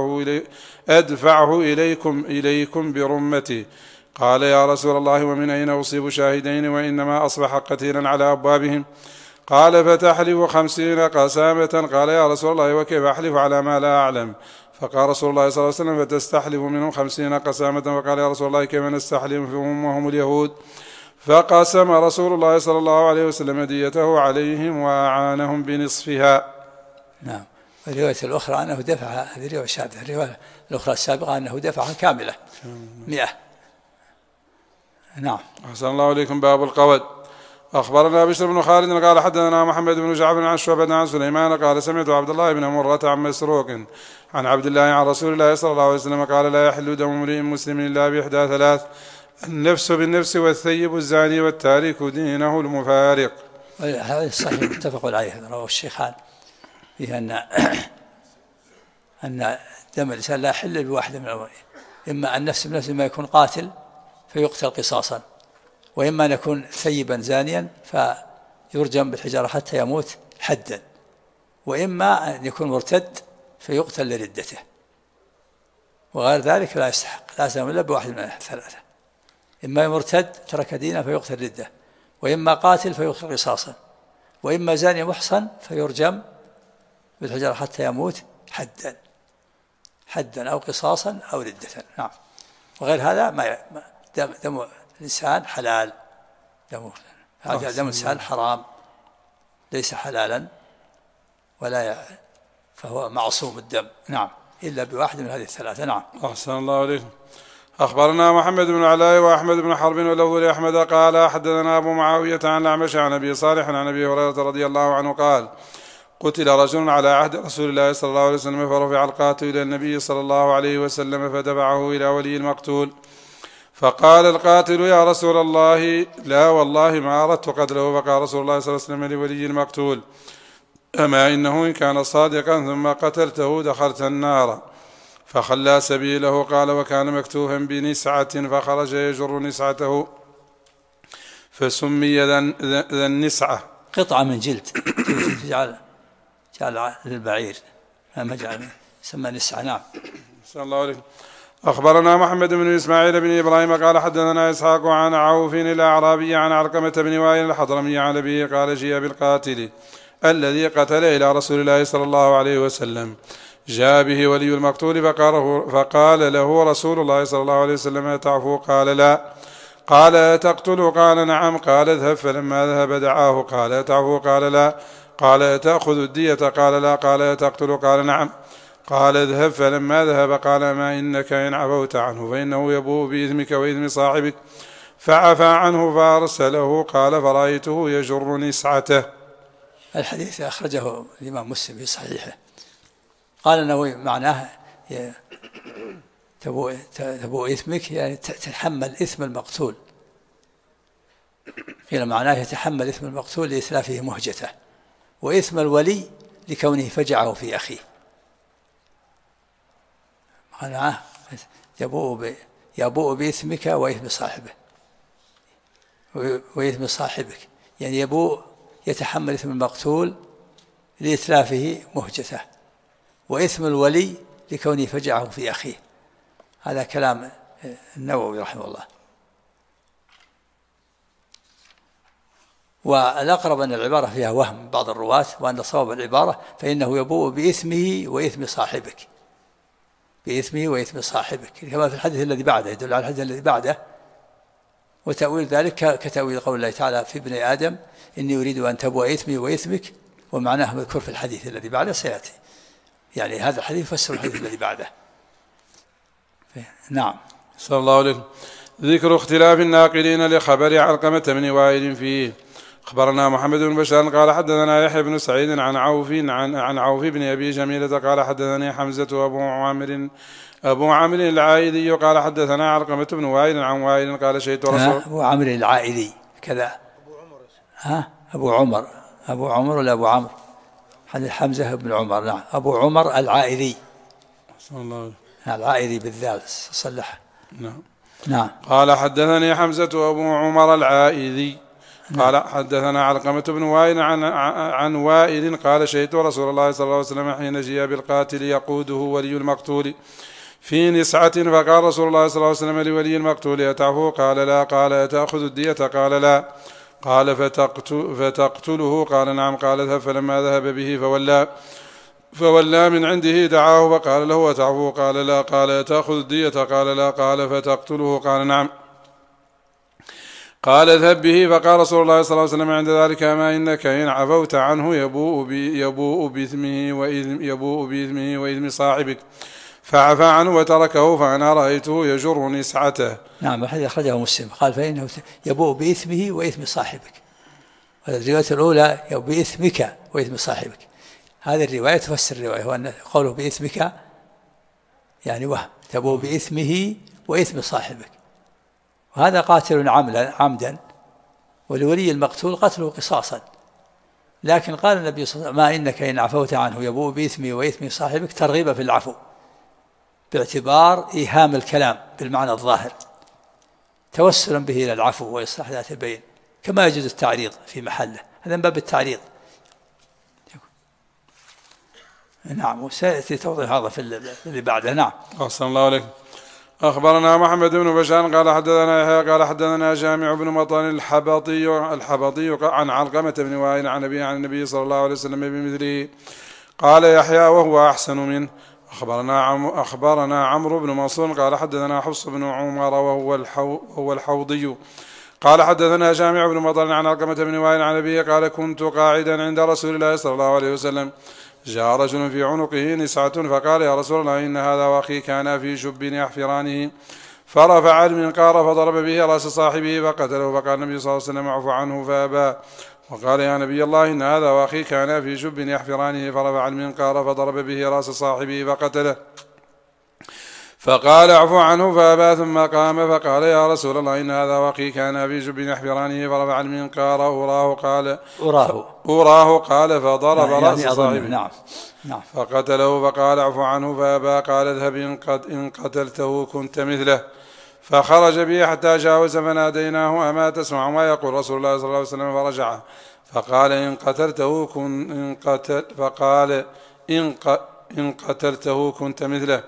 أدفعه إليكم برمتي. قال: يا رسول الله، ومن أين أصيب شاهدين وإنما أصبح قتيلا على أبوابهم؟ قال: فتحلف 50 قسامة. قال: يا رسول الله، وكيف أحلف على ما لا أعلم؟ فقال رسول الله صلى الله عليه وسلم: فتستحلف منهم 50 قسامة. فقال: يا رسول الله، كيف نستحلفهم وهم اليهود؟ فقسم رسول الله صلى الله عليه وسلم ديته عليهم وأعانهم بنصفها. نعم. الرواية الأخرى أنه دفعها، هذه رواية شاذة. الرواية الأخرى السابقة أنه دفعها كاملة 100. نعم. أحسن الله عليكم. باب القود. أخبرنا بشر بن خالد قال حدثنا محمد بن جعفر عن شعبة عن سليمان قال: سمعت عبد الله بن مرة عن مسروق عن عبد الله عن رسول الله صلى الله عليه وسلم قال: لا يحل دم امرئ مسلم إلا بإحدى 3: النفس بالنفس، والثيب الزاني، والتارك دينه المفارق. هذا الصحيح متفق عليه، رواه الشيخان، فيه أن دم الإنسان لا يحل بواحد من الأمرين: إما النفس بنفس ما يكون قاتل فيقتل قصاصا، وإما أن يكون ثيبا زانيا فيرجم بالحجارة حتى يموت حدا، وإما أن يكون مرتد فيقتل لردته، وغير ذلك لا يستحق، لا يستحق إلا بواحد من 3: إما مرتد ترك دينه فيقتل ردة، وإما قاتل فيقتل قصاصا، وإما زاني محصن فيرجم بالحجارة حتى يموت حدا أو قصاصا أو ردة. نعم. وغير هذا دم الإنسان حلال، دم الإنسان حرام ليس حلالا فهو معصوم الدم. نعم. إلا بواحد من هذه 3. نعم. أحسن الله عليكم. أخبرنا محمد بن علاء وأحمد بن حرب واللفظ لأحمد قال: حدثنا أبو معاوية عن الأعمش عن أبي صالح عن أبي هريرة رضي الله عنه قال: قتل رجل على عهد رسول الله صلى الله عليه وسلم، فرفع القاتل إلى النبي صلى الله عليه وسلم فدفعه إلى ولي المقتول، فقال القاتل: يا رسول الله، لا والله ما أردت قتله. فقال رسول الله صلى الله عليه وسلم لولي المقتول: أما إنه إن كان صادقا ثم قتلته دخلت النار. فخلى سبيله. قال: وكان مكتوفا بنسعة فخرج يجر نسعته فسمي ذا النسعة. قطعة من جلد جعل للبعير، ما جعل سمى نسعة. نعم. صلى الله عليه. أخبرنا محمد بن إسماعيل بن إبراهيم قال حدثنا إسحاق عن عوف الأعرابي عن علقمة بن وائل الحضرمي عن أبيه قال: جيء بالقاتل الذي قتل إلى رسول الله صلى الله عليه وسلم، جاء به ولي المقتول فقال له رسول الله صلى الله عليه وسلم: أتعفو؟ قال: لا. قال: أتقتل؟ قال: نعم. قال: اذهب. فلما ذهب دعاه. قال: أتعفو؟ قال: لا. قال: أتأخذ الدية؟ قال: لا. قال: أتقتل؟ قال: نعم. قال: اذهب. فلما ذهب قال: ما إنك إن عفوت عنه فإنه يبوء بإثمك وإثم صاحبك. فعفى عنه فأرسله. قال: فرأيته يجر نسعته. الحديث أخرجه الإمام مسلم في صحيحه. قال النووي معناه تبوء إثمك يعني تتحمل إثم المقتول، قيل معناه يتحمل إثم المقتول لإتلافه مهجته، وإثم الولي لكونه فجعه في أخيه. معناه يبوء بإثمك وإثم صاحبه وإثم صاحبك، يعني يتحمل إثم المقتول لإتلافه مهجته، وإثم الولي لكونه فجعه في أخيه. هذا كلام النووي رحمه الله. والأقرب أن العبارة فيها وهم بعض الرواة، وأن صواب العبارة فإنه يبوء بإثمه وإثم صاحبك، بإثمه وإثم صاحبك، كما في الحديث الذي بعده، يدل على الحديث الذي بعده. وتأويل ذلك كتأويل قول الله تعالى في ابن آدم إني أريد أن تبوء إثمي وإثمك، ومعناه مذكور في الحديث الذي بعده سيأتي، يعني هذا الحديث يفسر الحديث الذي بعده. نعم. صلى الله عليه. ذكر اختلاف الناقلين لخبر علقمة بن وائل فيه. أخبرنا محمد بن بشار قال حدثنا يحيى بن سعيد عن عوف بن أبي جميلة قال حدثني حمزة أبو عمرو العائدي قال حدثنا علقمة بن وائل عن وائل قال شهدت رسول أبو عمرو العائدي كذا. أبو عمر ولا أبو عمرو؟ حمزة بن عمر. نعم أبو عمر العائدي. صلى الله عليه. العائدي بالذال صلح. نعم. قال حدثني حمزة أبو عمر العائدي قال حدثنا علقمة بن وائل عن وائل قال شهدت رسول الله صلى الله عليه وسلم حين جاء بالقاتل يقوده ولي المقتول في نسعة، فقال رسول الله صلى الله عليه وسلم لولي المقتول أتعفو؟ قال لا. قال أتأخذ الدية؟ قال لا. قال فتقتله؟ قال نعم. قال اذهب. فلما ذهب به فولى من عنده دعاه فقال له أتعفو؟ قال لا. قال أتأخذ الدية؟ قال لا. قال فتقتله؟ قال نعم. قال اذهب به. فقال رسول الله صلى الله عليه وسلم عند ذلك أما إنك إن عفوت عنه يبوء بإثمه وإثم صاحبك، فعفى عنه وتركه، فأنا رأيته يجر نسعته. نعم الحديث أخرجه مسلم قال فإنه يبوء بإثمه وإثم صاحبك. الرواية الأولى يبوء بإثمك وإثم صاحبك، هذه الرواية تفسر الرواية، وأن قوله بإثمك يعني وهم، تبوء بإثمه وإثم صاحبك، وهذا قاتل عمدا، ولولي المقتول قتله قصاصا. لكن قال النبي صلى الله عليه وسلم ما إنك إن عفوت عنه يبوء بإثمه وإثم صاحبك ترغيبا في العفو، باعتبار إيهام الكلام بالمعنى الظاهر توسلا به إلى العفو وإصلاح ذات البين، كما يجوز التعريض في محله، هذا من باب التعريض. نعم. وسيأتي توضيح هذا في اللي بعده. نعم. أحسن الله عليك. أخبرنا محمد بن بشار قال حدثنا يحيى قال حدثنا جامع بن مطن الحبطي عن علقمة بن وائل عن النبي صلى الله عليه وسلم بمثله. قال يحيى وهو أحسن منه. أخبرنا عمرو بن منصور قال حدثنا حفص بن عمر وهو الحوضي قال حدثنا جامع بن مطن عن علقمة بن وائل عن أبيه قال كنت قاعدا عند رسول الله صلى الله عليه وسلم، جاء رجل في عنقه نسعة فقال يا رسول الله إن هذا وأخي كان في شب يحفرانه، فرفع المنقار فضرب به رأس صاحبه فقتله، فقال النبي صلى الله عليه وسلم اعف عنه فأبى، وقال يا نبي الله إن هذا وأخي كان في شب يحفرانه، فرفع المنقار فضرب به رأس صاحبه فقتله، فقال اعفو عنه فأبى، ثم قام فقال يا رسول الله إن هذا وأخي كان في جب يحفرانه، فرفع المنقار أراه قال فضرب رأس صاحبه. نعم. فقتله، فقال اعفو عنه فأبى، قال اذهب إن قتلته كنت مثله، فخرج به حتى جاوز فناديناه أما تسمع ما يقول رسول الله صلى الله عليه وسلم؟ فرجع فقال إن قتلته كنت مثله.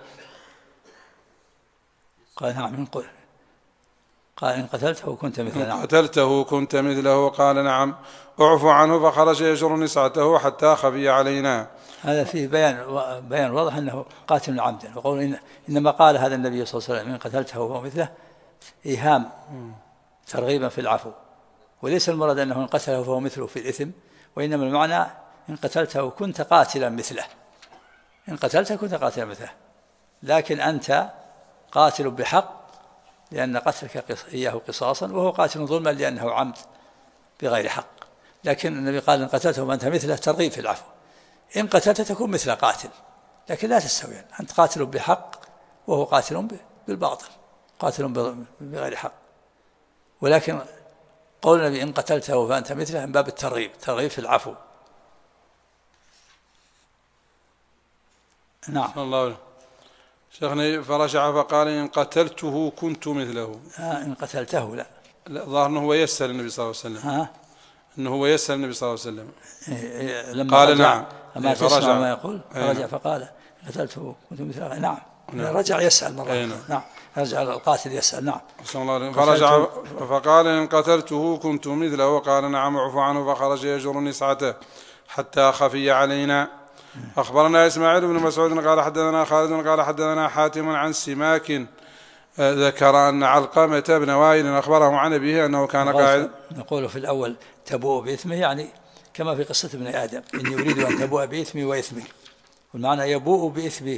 قال نعم. قال إن قتلته كنت مثله. إن قتلته كنت مثله. قال نعم. اعفو عنه. فخرج يجر نسعته حتى خفي علينا. هذا فيه بيان واضح أنه قاتل عمدا، وقول إنما قال هذا النبي صلى الله عليه وسلم إن قتلته وهو مثله إيهام ترغيبا في العفو، وليس المراد أنه إن قتله فهو مثله في الإثم، وإنما المعنى إن قتلته كنت قاتلا مثله، إن قتلته كنت قاتلا مثله، لكن أنت قاتل بحق لأن قتلك إياه قصاصا، وهو قاتل ظلما لأنه عمد بغير حق. لكن النبي قال إن قتلته وأنت مثله ترغيب في العفو، إن قتلت تكون مثل قاتل، لكن لا تستويان، أنت قاتل بحق وهو قاتل بالباطل، قاتلهم بغير حق. ولكن قول النبي إن قتلته فأنت مثله من باب الترغيب في العفو. نعم. الله شيخنا فرجع فقال إن قتلته كنت مثله. إن قتلته لا ظاهر أنه هو يسأل النبي صلى الله عليه وسلم. أنه هو يسأل النبي صلى الله عليه وسلم. لما قال نعم. لما تسمع ما يقول فرجع فقال قتلته كنت مثله. نعم. رجع يسأل مرة. نعم. رجع القاتل يسأل. نعم. فرجع فقال إن قتلته كنت مثله. قال نعم اعفو عنه. فخرج يجر نسعته حتى خفي علينا. أخبرنا إسماعيل بن مسعود قال حدثنا خالد قال حدثنا حاتم عن سماك ذكر أن علقمة بن وائل أخبره عن أبيه أنه كان قاعد. نقول في الأول تبوء بإثمه، يعني كما في قصة ابن آدم إني أريد أن تبوء بإثمي وإثمي، والمعنى يبوء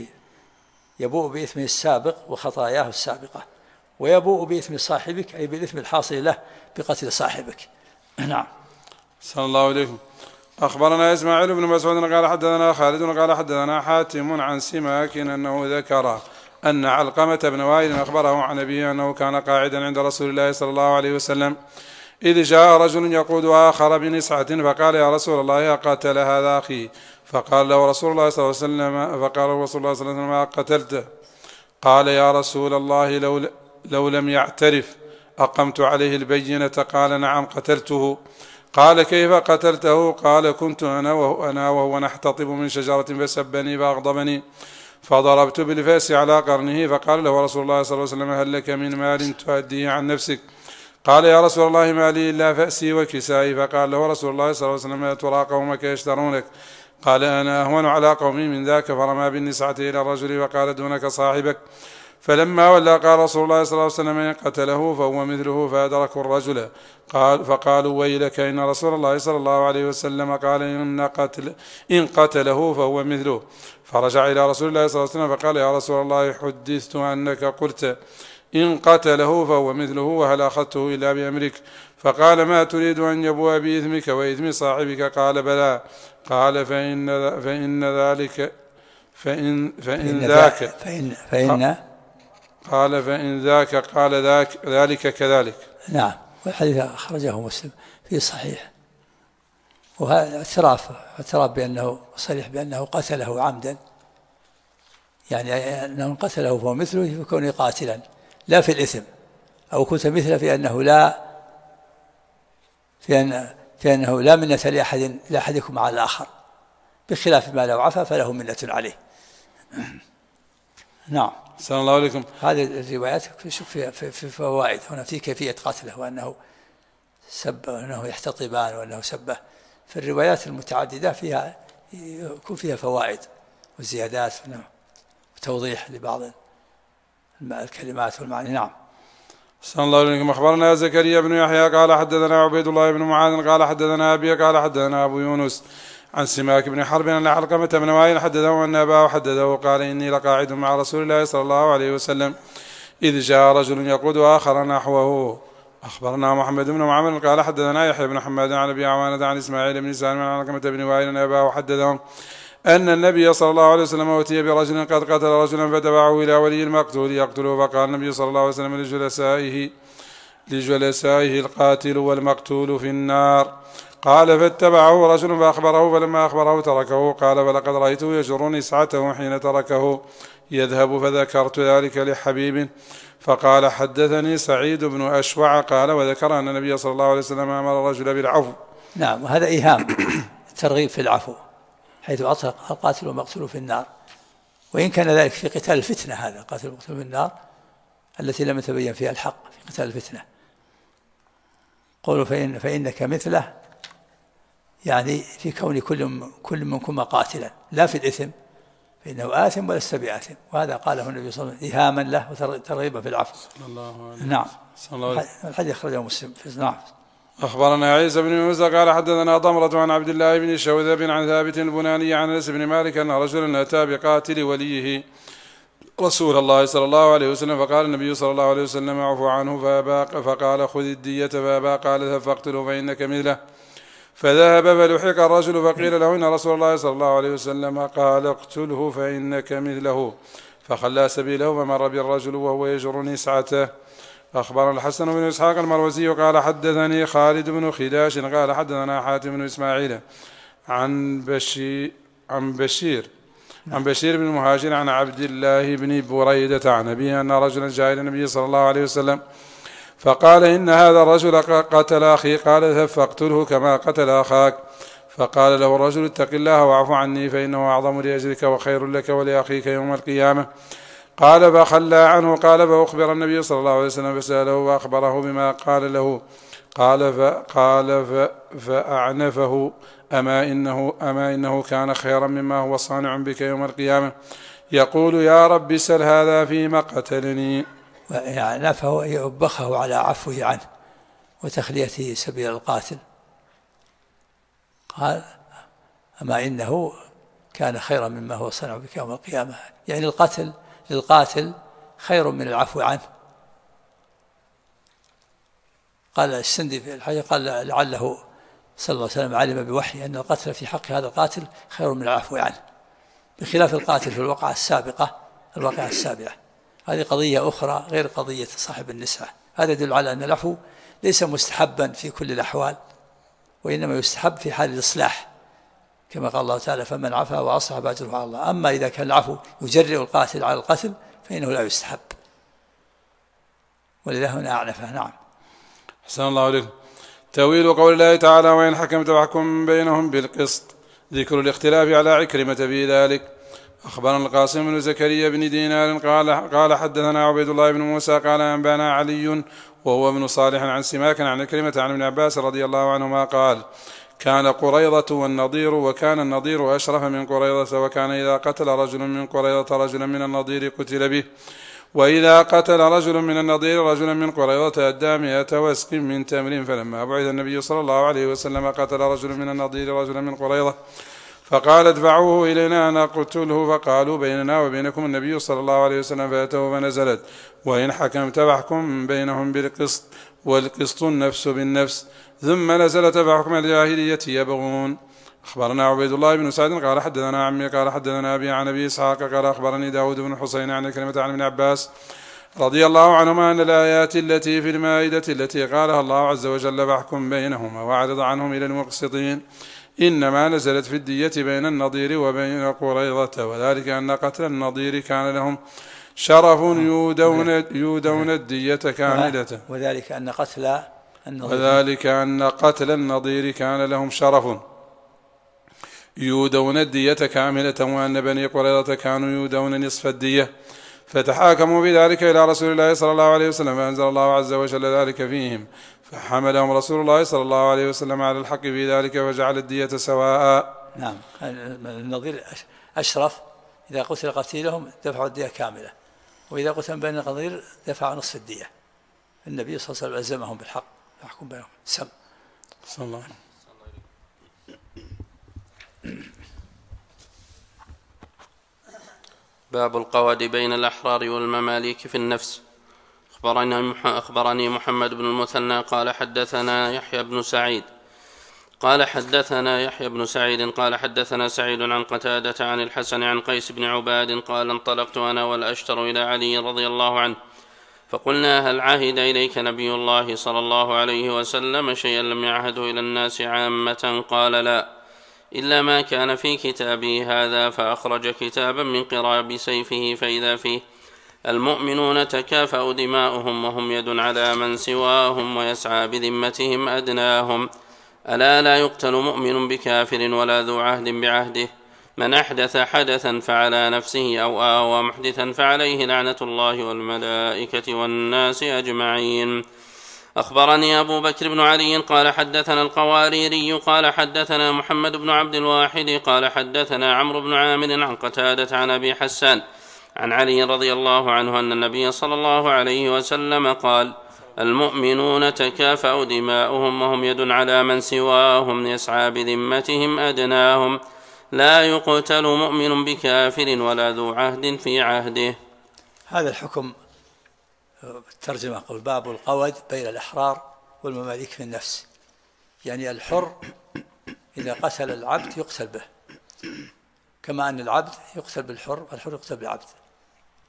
بإثمه السابق وخطاياه السابقة، ويبوء بإثم صاحبك أي بالإثم الحاصل له بقتل صاحبك. نعم. صلى الله عليكم. أخبرنا إسماعيل بن مسعود قال حدثنا خالد قال حدثنا حاتم عن سماك أنه ذكر أن علقمة بن وائل أخبره عن أبيه أنه كان قاعدا عند رسول الله صلى الله عليه وسلم إذ جاء رجل يقود آخر بنسعة فقال يا رسول الله قتل هذا أخي. فقال له رسول الله صلى الله عليه وسلم ما قتلته؟ قال يا رسول الله لو لم يعترف أقمت عليه البينة. قال نعم قتلته. قال كيف قتلته؟ قال كنت أنا وهو نحتطب من شجرة فسبني فأغضبني فضربت بالفاس على قرنه. فقال له رسول الله صلى الله عليه وسلم هل لك من مال تؤديه عن نفسك؟ قال يا رسول الله ما لي إلا فأسي وكسائي. فقال له رسول الله صلى الله عليه وسلم ترى قومك يشترونك؟ قال أنا أهون على قومي من ذاك. فرمى بالنسعة إلى الرجل وقال دونك صاحبك. فلما ولى قال رسول الله صلى الله عليه وسلم إن قتله فهو مثله. فأدركوا الرجل فقالوا ويلك إن رسول الله صلى الله عليه وسلم قال إن قتله فهو مثله. فرجع إلى رسول الله صلى الله عليه وسلم فقال يا رسول الله حدثت أنك قلت إن قتله فهو مثله وهل أخذته إلا بأمرك؟ فقال ما تريد أن يبوء بإثمك وإثم صاحبك؟ قال بلى. قال فإن ذاك قال ذلك كذلك. نعم. والحديث أخرجه مسلم في صحيح، وهذا اعتراف بأنه صريح بأنه قتله عمدا، يعني أنه قتله فهو مثله يكون قاتلا لا في الإثم، أو كنت مثله في أنه لا منة لأحدكم على الآخر، بخلاف ما لو عفا فله منة عليه. نعم. صلى الله عليكم. هذه الروايات شوف في فوائد هنا في كيفية قتله، وأنه سب وأنه يحتطبان وأنه سبه. في الروايات المتعددة فيها يكون فيها فوائد وزيادات وتوضيح لبعض الكلمات والمعاني. نعم. صلى الله عليكم. أخبرنا زكريا بن يحيى قال حدثنا عبيد الله بن معاذ قال حدثنا أبي قال حدثنا أبو يونس عن سماك بن حرب أن علقمة بن وائل حدثه أن أباه حدثه قال إني لقاعد مع رسول الله صلى الله عليه وسلم إذ جاء رجل يقود آخر نحوه. أخبرنا محمد بن معمر قال حدثنا يحيى بن حماد عن أبي عوانة عن إسماعيل بن سالم عن علقمة بن وائل أن أباه حدثهم أن النبي صلى الله عليه وسلم أتي برجل قد قتل رجلا فتبعه إلى ولي المقتول يقتله. فقال النبي صلى الله عليه وسلم لجلسائه القاتل والمقتول في النار. قال فاتبعه رجل فأخبره، فلما أخبره تركه. قال فلقد رأيته يجر نسعته حين تركه يذهب، فذكرت ذلك لحبيب فقال حدثني سعيد بن أشوع قال وذكر أن النبي صلى الله عليه وسلم أمر الرجل بالعفو. نعم. وهذا إيهام ترغيب في العفو، حيث أطلق القاتل والمقتول في النار، وإن كان ذلك في قتال الفتنة، هذا القاتل والمقتول في النار التي لم يتبين فيها الحق في قتال الفتنة. قولوا فإنك مثله، يعني في كون كل منكم قاتلا لا في الإثم، فإنه آثم ولست بآثم، وهذا قاله النبي صلى الله عليه وسلم إيهاما له وترغيبا في العفو. نعم. الحديث أخرجه مسلم. نعم. أخبرنا عيسى بن موسى قال حدثنا ضمرة عن عبد الله بن شوذب عن ثابت البناني عن أنس بن مالك أن رجلا أتى بقاتل وليه رسول الله صلى الله عليه وسلم، فقال النبي صلى الله عليه وسلم اعفو عنه فأبى، فقال خذ الدية فأبى، قال فاقتله فإنك مثله. فذهب فلحق الرجل فقيل له إن رسول الله صلى الله عليه وسلم قال اقتله فإنك مثله. فخلى سبيله فمر بالرجل وهو يجر نسعته. أخبرنا الحسن بن إسحاق المروزي قال حدثني خالد بن خداش قال حدثنا حاتم بن إسماعيل عن بشير بن المهاجر عن عبد الله بن بريدة عن أبيه أن رجلا جاء إلى النبي صلى الله عليه وسلم فقال إن هذا الرجل قتل أخي، قال فاقتله كما قتل أخاك. فقال له الرجل اتق الله واعف عني فإنه أعظم لأجرك وخير لك ولأخيك يوم القيامة. قال فخلى عنه. قال فأخبر النبي صلى الله عليه وسلم فسأله وأخبره بما قال له. قال فأعنفه أما إنه كان خيرا مما هو صانع بك يوم القيامة، يقول يا رب سل هذا فيما قتلني. أعنفه يوبخه على عفوه عنه وتخليته سبيل القاتل. قال أما إنه كان خيرا مما هو صنع بك يوم القيامة، يعني القتل للقاتل خير من العفو عنه. قال السندي في الحديث قال لعله صلى الله عليه وسلم علم بوحي أن القتل في حق هذا القاتل خير من العفو عنه، بخلاف القاتل في الواقعة السابقة. هذه قضية أخرى غير قضية صاحب النساء. هذا يدل على أن العفو ليس مستحبا في كل الأحوال، وإنما يستحب في حال الإصلاح، كما قال الله تعالى فمن عفا وأصلح فأجره على الله. أما إذا كان العفو يجرئ القاتل على القتل فإنه لا يستحب، ولذا هنا أعنفه. نعم. حسن الله عليكم. تأويل قول الله تعالى وإن حكمت فاحكم بينهم بالقسط، ذكر الاختلاف على عكرمة في ذلك. أخبرنا القاسم بن زكريا بن دينار قال حدثنا عبيد الله بن موسى قال أنبانا علي وهو ابن صالح عن سماك عن عكرمة عن ابن عباس رضي الله عنهما قال كان قريضة والنضير، وكان النضير أشرف من قريضة، وكان إذا قتل رجل من قريضة رجلا من النضير قتل به، وإذا قتل رجل من النضير رجلا من قريضة أدى 100 وسق من تمر. فلما بعث النبي صلى الله عليه وسلم قتل رجل من النضير رجلا من قريضة فقال ادفعوه إلينا نقتله، فقالوا بيننا وبينكم النبي صلى الله عليه وسلم، فأتوه فنزلت وإن حكمت فاحكم بينهم بالقسط والقسط النفس بالنفس. ثم نزلت فحكم الجاهلية يبغون. أخبرنا عبيد الله بن سعد قال حدثنا عمي قال حدثنا أبي عن أبي إسحاق قال أخبرني داود بن حسين عن كلمة عن ابن عباس رضي الله عنهما أن الآيات التي في المائدة التي قالها الله عز وجل فاحكم بينهما وأعرض عنهم إلى المقسطين إنما نزلت في الدية بين النضير وبين قريضة، وذلك أن قتل النضير كان لهم شرف يودون الدية كاملة، وذلك أن قتل النضير كان لهم شرف يودون الدية كاملة، وأن بني قريظة كانوا يودون نصف الدية، فتحاكموا بذلك إلى رسول الله صلى الله عليه وسلم، فأنزل الله عز وجل ذلك فيهم، فحملهم رسول الله صلى الله عليه وسلم على الحق في ذلك وجعل الدية سواء. نعم. النضير أشرف، إذا قتل قتيلهم دفعوا الدية كاملة، وإذا قتل بين النضير دفعوا نصف الدية. النبي صلى الله عليه وسلم ألزمهم بالحق يحكم بينهم. صلى الله عليه وسلم. باب القواد بين الأحرار والمماليك في النفس. أخبرني محمد بن المثنى قال حدثنا يحيى بن سعيد قال حدثنا سعيد عن قتادة عن الحسن عن قيس بن عباد قال انطلقت أنا والأشتر إلى علي رضي الله عنه فقلنا هل عهد إليك نبي الله صلى الله عليه وسلم شيئا لم يعهده إلى الناس عامة؟ قال لا، إلا ما كان في كتابه هذا، فأخرج كتابا من قراب سيفه فإذا فيه المؤمنون تكافأ دماؤهم وهم يد على من سواهم ويسعى بذمتهم أدناهم، ألا لا يقتل مؤمن بكافر ولا ذو عهد بعهده، من أحدث حدثا فعلى نفسه أو آوى محدثا فعليه لعنة الله والملائكة والناس أجمعين. أخبرني أبو بكر بن علي قال حدثنا القواريري قال حدثنا محمد بن عبد الواحد قال حدثنا عمرو بن عامر عن قتادة عن أبي حسان عن علي رضي الله عنه أن النبي صلى الله عليه وسلم قال المؤمنون تكافأ دماؤهم وهم يد على من سواهم يسعى بذمتهم أدناهم، لا يقتل مؤمن بكافر ولا ذو عهد في عهده. هذا الحكم الترجمة قل باب القود بين الأحرار والمماليك في النفس، يعني الحر إذا قتل العبد يقتل به، كما أن العبد يقتل بالحر والحر يقتل بالعبد.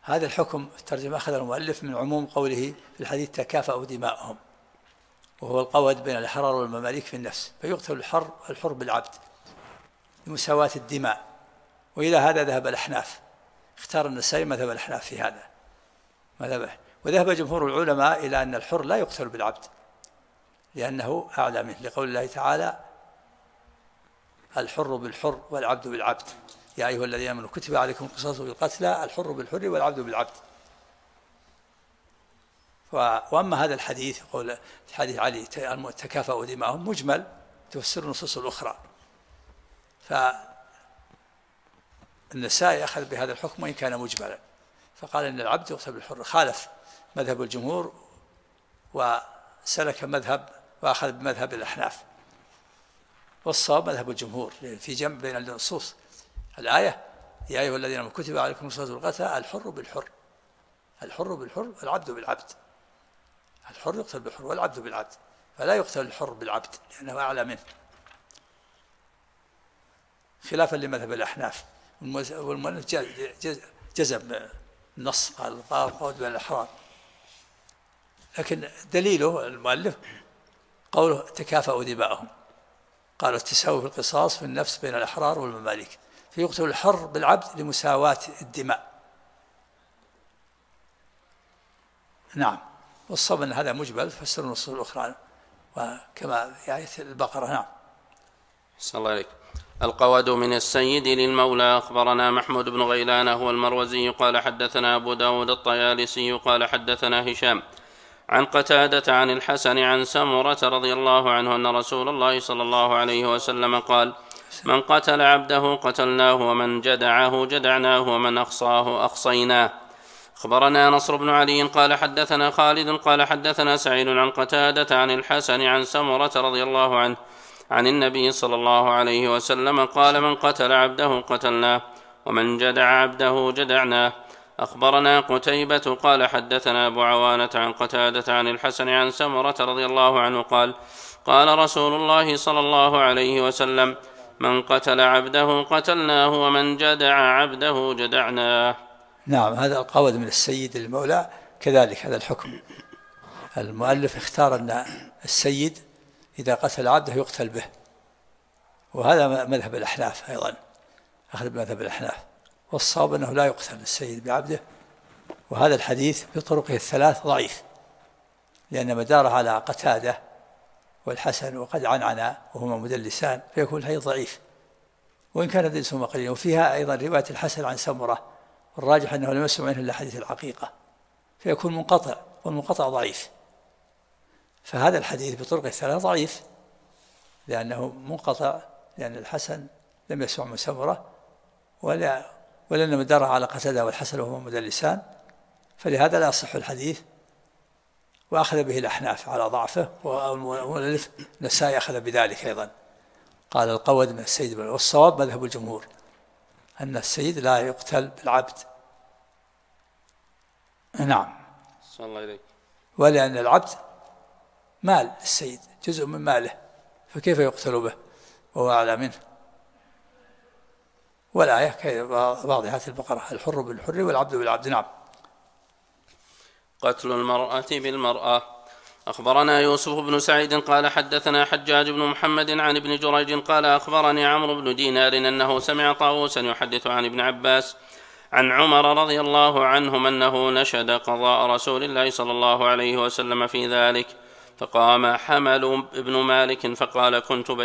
هذا الحكم الترجمة أخذ المؤلف من عموم قوله في الحديث تكافأوا دماءهم، وهو القود بين الأحرار والمماليك في النفس، فيقتل الحر بالعبد لمساواة الدماء. وإلى هذا ذهب الأحناف، اختار النسائي مذهب الأحناف في هذا مذهبه. وذهب جمهور العلماء إلى أن الحر لا يقتل بالعبد لأنه أعلى منه، لقول الله تعالى الحر بالحر والعبد بالعبد، يا أيها الذين آمنوا كتب عليكم القصاص بالقتلى الحر بالحر والعبد بالعبد. وأما هذا الحديث يقول حديث علي تكافأوا دماءهم مجمل تفسر النصوص الأخرى، فالنسائي أخذ بهذا الحكم وإن كان مجملا، فقال إن العبد يقتل بالحر، خالف مذهب الجمهور وسلك مذهب وأخذ بمذهب الأحناف، والصواب مذهب الجمهور في جمع بين النصوص. الآية يا أيها الذين آمنوا كتب عليكم القصاص بالقتلى الحر بالحر، الحر بالحر والعبد بالعبد، الحر يقتل بالحر والعبد بالعبد، فلا يقتل الحر بالعبد لأنه أعلى منه، خلافا لمذهب الأحناف. والمؤلف جزم النص قال القود بين الأحرار، لكن دليله المؤلف قوله تكافأوا دماءهم، قالوا التساوي في القصاص في النفس بين الأحرار والمماليك، فيقتل الحر بالعبد لمساواة الدماء. نعم، والصواب أن هذا مجمل فسر النصوص الأخرى وكما في آية البقرة. نعم. صلى الله عليك. القود من السيد للمولى. أخبرنا محمود بن غيلان هو المروزي قال حدثنا أبو داود الطيالسي قال حدثنا هشام عن قتادة عن الحسن عن سمرة رضي الله عنه أن رسول الله صلى الله عليه وسلم قال من قتل عبده قتلناه ومن جدعه جدعناه ومن أخصاه أخصيناه. أخبرنا نصر بن علي قال حدثنا خالد قال حدثنا سعيد عن قتادة عن الحسن عن سمرة رضي الله عنه عن النبي صلى الله عليه وسلم قال من قتل عبده قتلناه ومن جدع عبده جدعناه. أخبرنا قتيبة قال حدثنا أبو عوانة عن قتادة عن الحسن عن سمرة رضي الله عنه قال قال رسول الله صلى الله عليه وسلم من قتل عبده قتلناه ومن جدع عبده جدعناه. نعم، هذا القود من السيد المولى كذلك هذا الحكم. المؤلف اختار أن السيد إذا قتل عبده يقتل به، وهذا مذهب الأحناف أيضا، أخذ بمذهب الأحناف، والصواب أنه لا يقتل السيد بعبده. وهذا الحديث بطرقه الثلاث ضعيف، لأن مداره على قتادة والحسن وقد عنعنا وهما مدلسان، فيكون الحديث ضعيف وإن كان دلسهما قليلا. وفيها أيضا رواية الحسن عن سمرة، والراجح أنه لم يسمع منه إلا حديث العقيقة، فيكون منقطع، والمنقطع ضعيف. فهذا الحديث بطرق الثلاث ضعيف لأنه منقطع، لأن الحسن لم يسمع من سمرة ولأن مداره على قتادة والحسن وهما مدلسان، فلهذا لا يصح الحديث، وأخذ به الأحناف على ضعفه، والمؤلف النسائي أخذ بذلك أيضا، قال القود من السيد. والصواب مذهب الجمهور أن السيد لا يقتل بالعبد. نعم. صلى الله عليك. ولأن العبد مال السيد، جزء من ماله، فكيف يقتل به وهو أعلى منه؟ والآية واضحة البقرة الحر بالحر والعبد بالعبد. نعم. قتل المرأة بالمرأة. أخبرنا يوسف بن سعيد قال حدثنا حجاج بن محمد عن ابن جريج قال أخبرني عمرو بن دينار أنه سمع طاووسا يحدث عن ابن عباس عن عمر رضي الله عنهم أنه نشد قضاء رسول الله صلى الله عليه وسلم في ذلك، فقام حمل ابن مالك فقال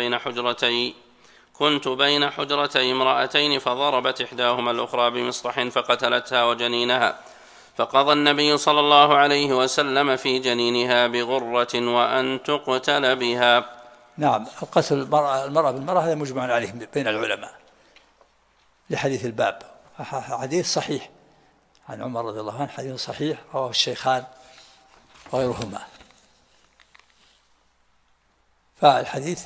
كنت بين حجرتي امرأتين فضربت إحداهما الأخرى بمصطح فقتلتها وجنينها، فقضى النبي صلى الله عليه وسلم في جنينها بغرة وأن تقتل بها. نعم، قتل المرأة بالمرأة هذا مجمع عليه بين العلماء لحديث الباب، حديث صحيح عن عمر رضي الله عنه، حديث صحيح رواه الشيخان وغيرهما. فالحديث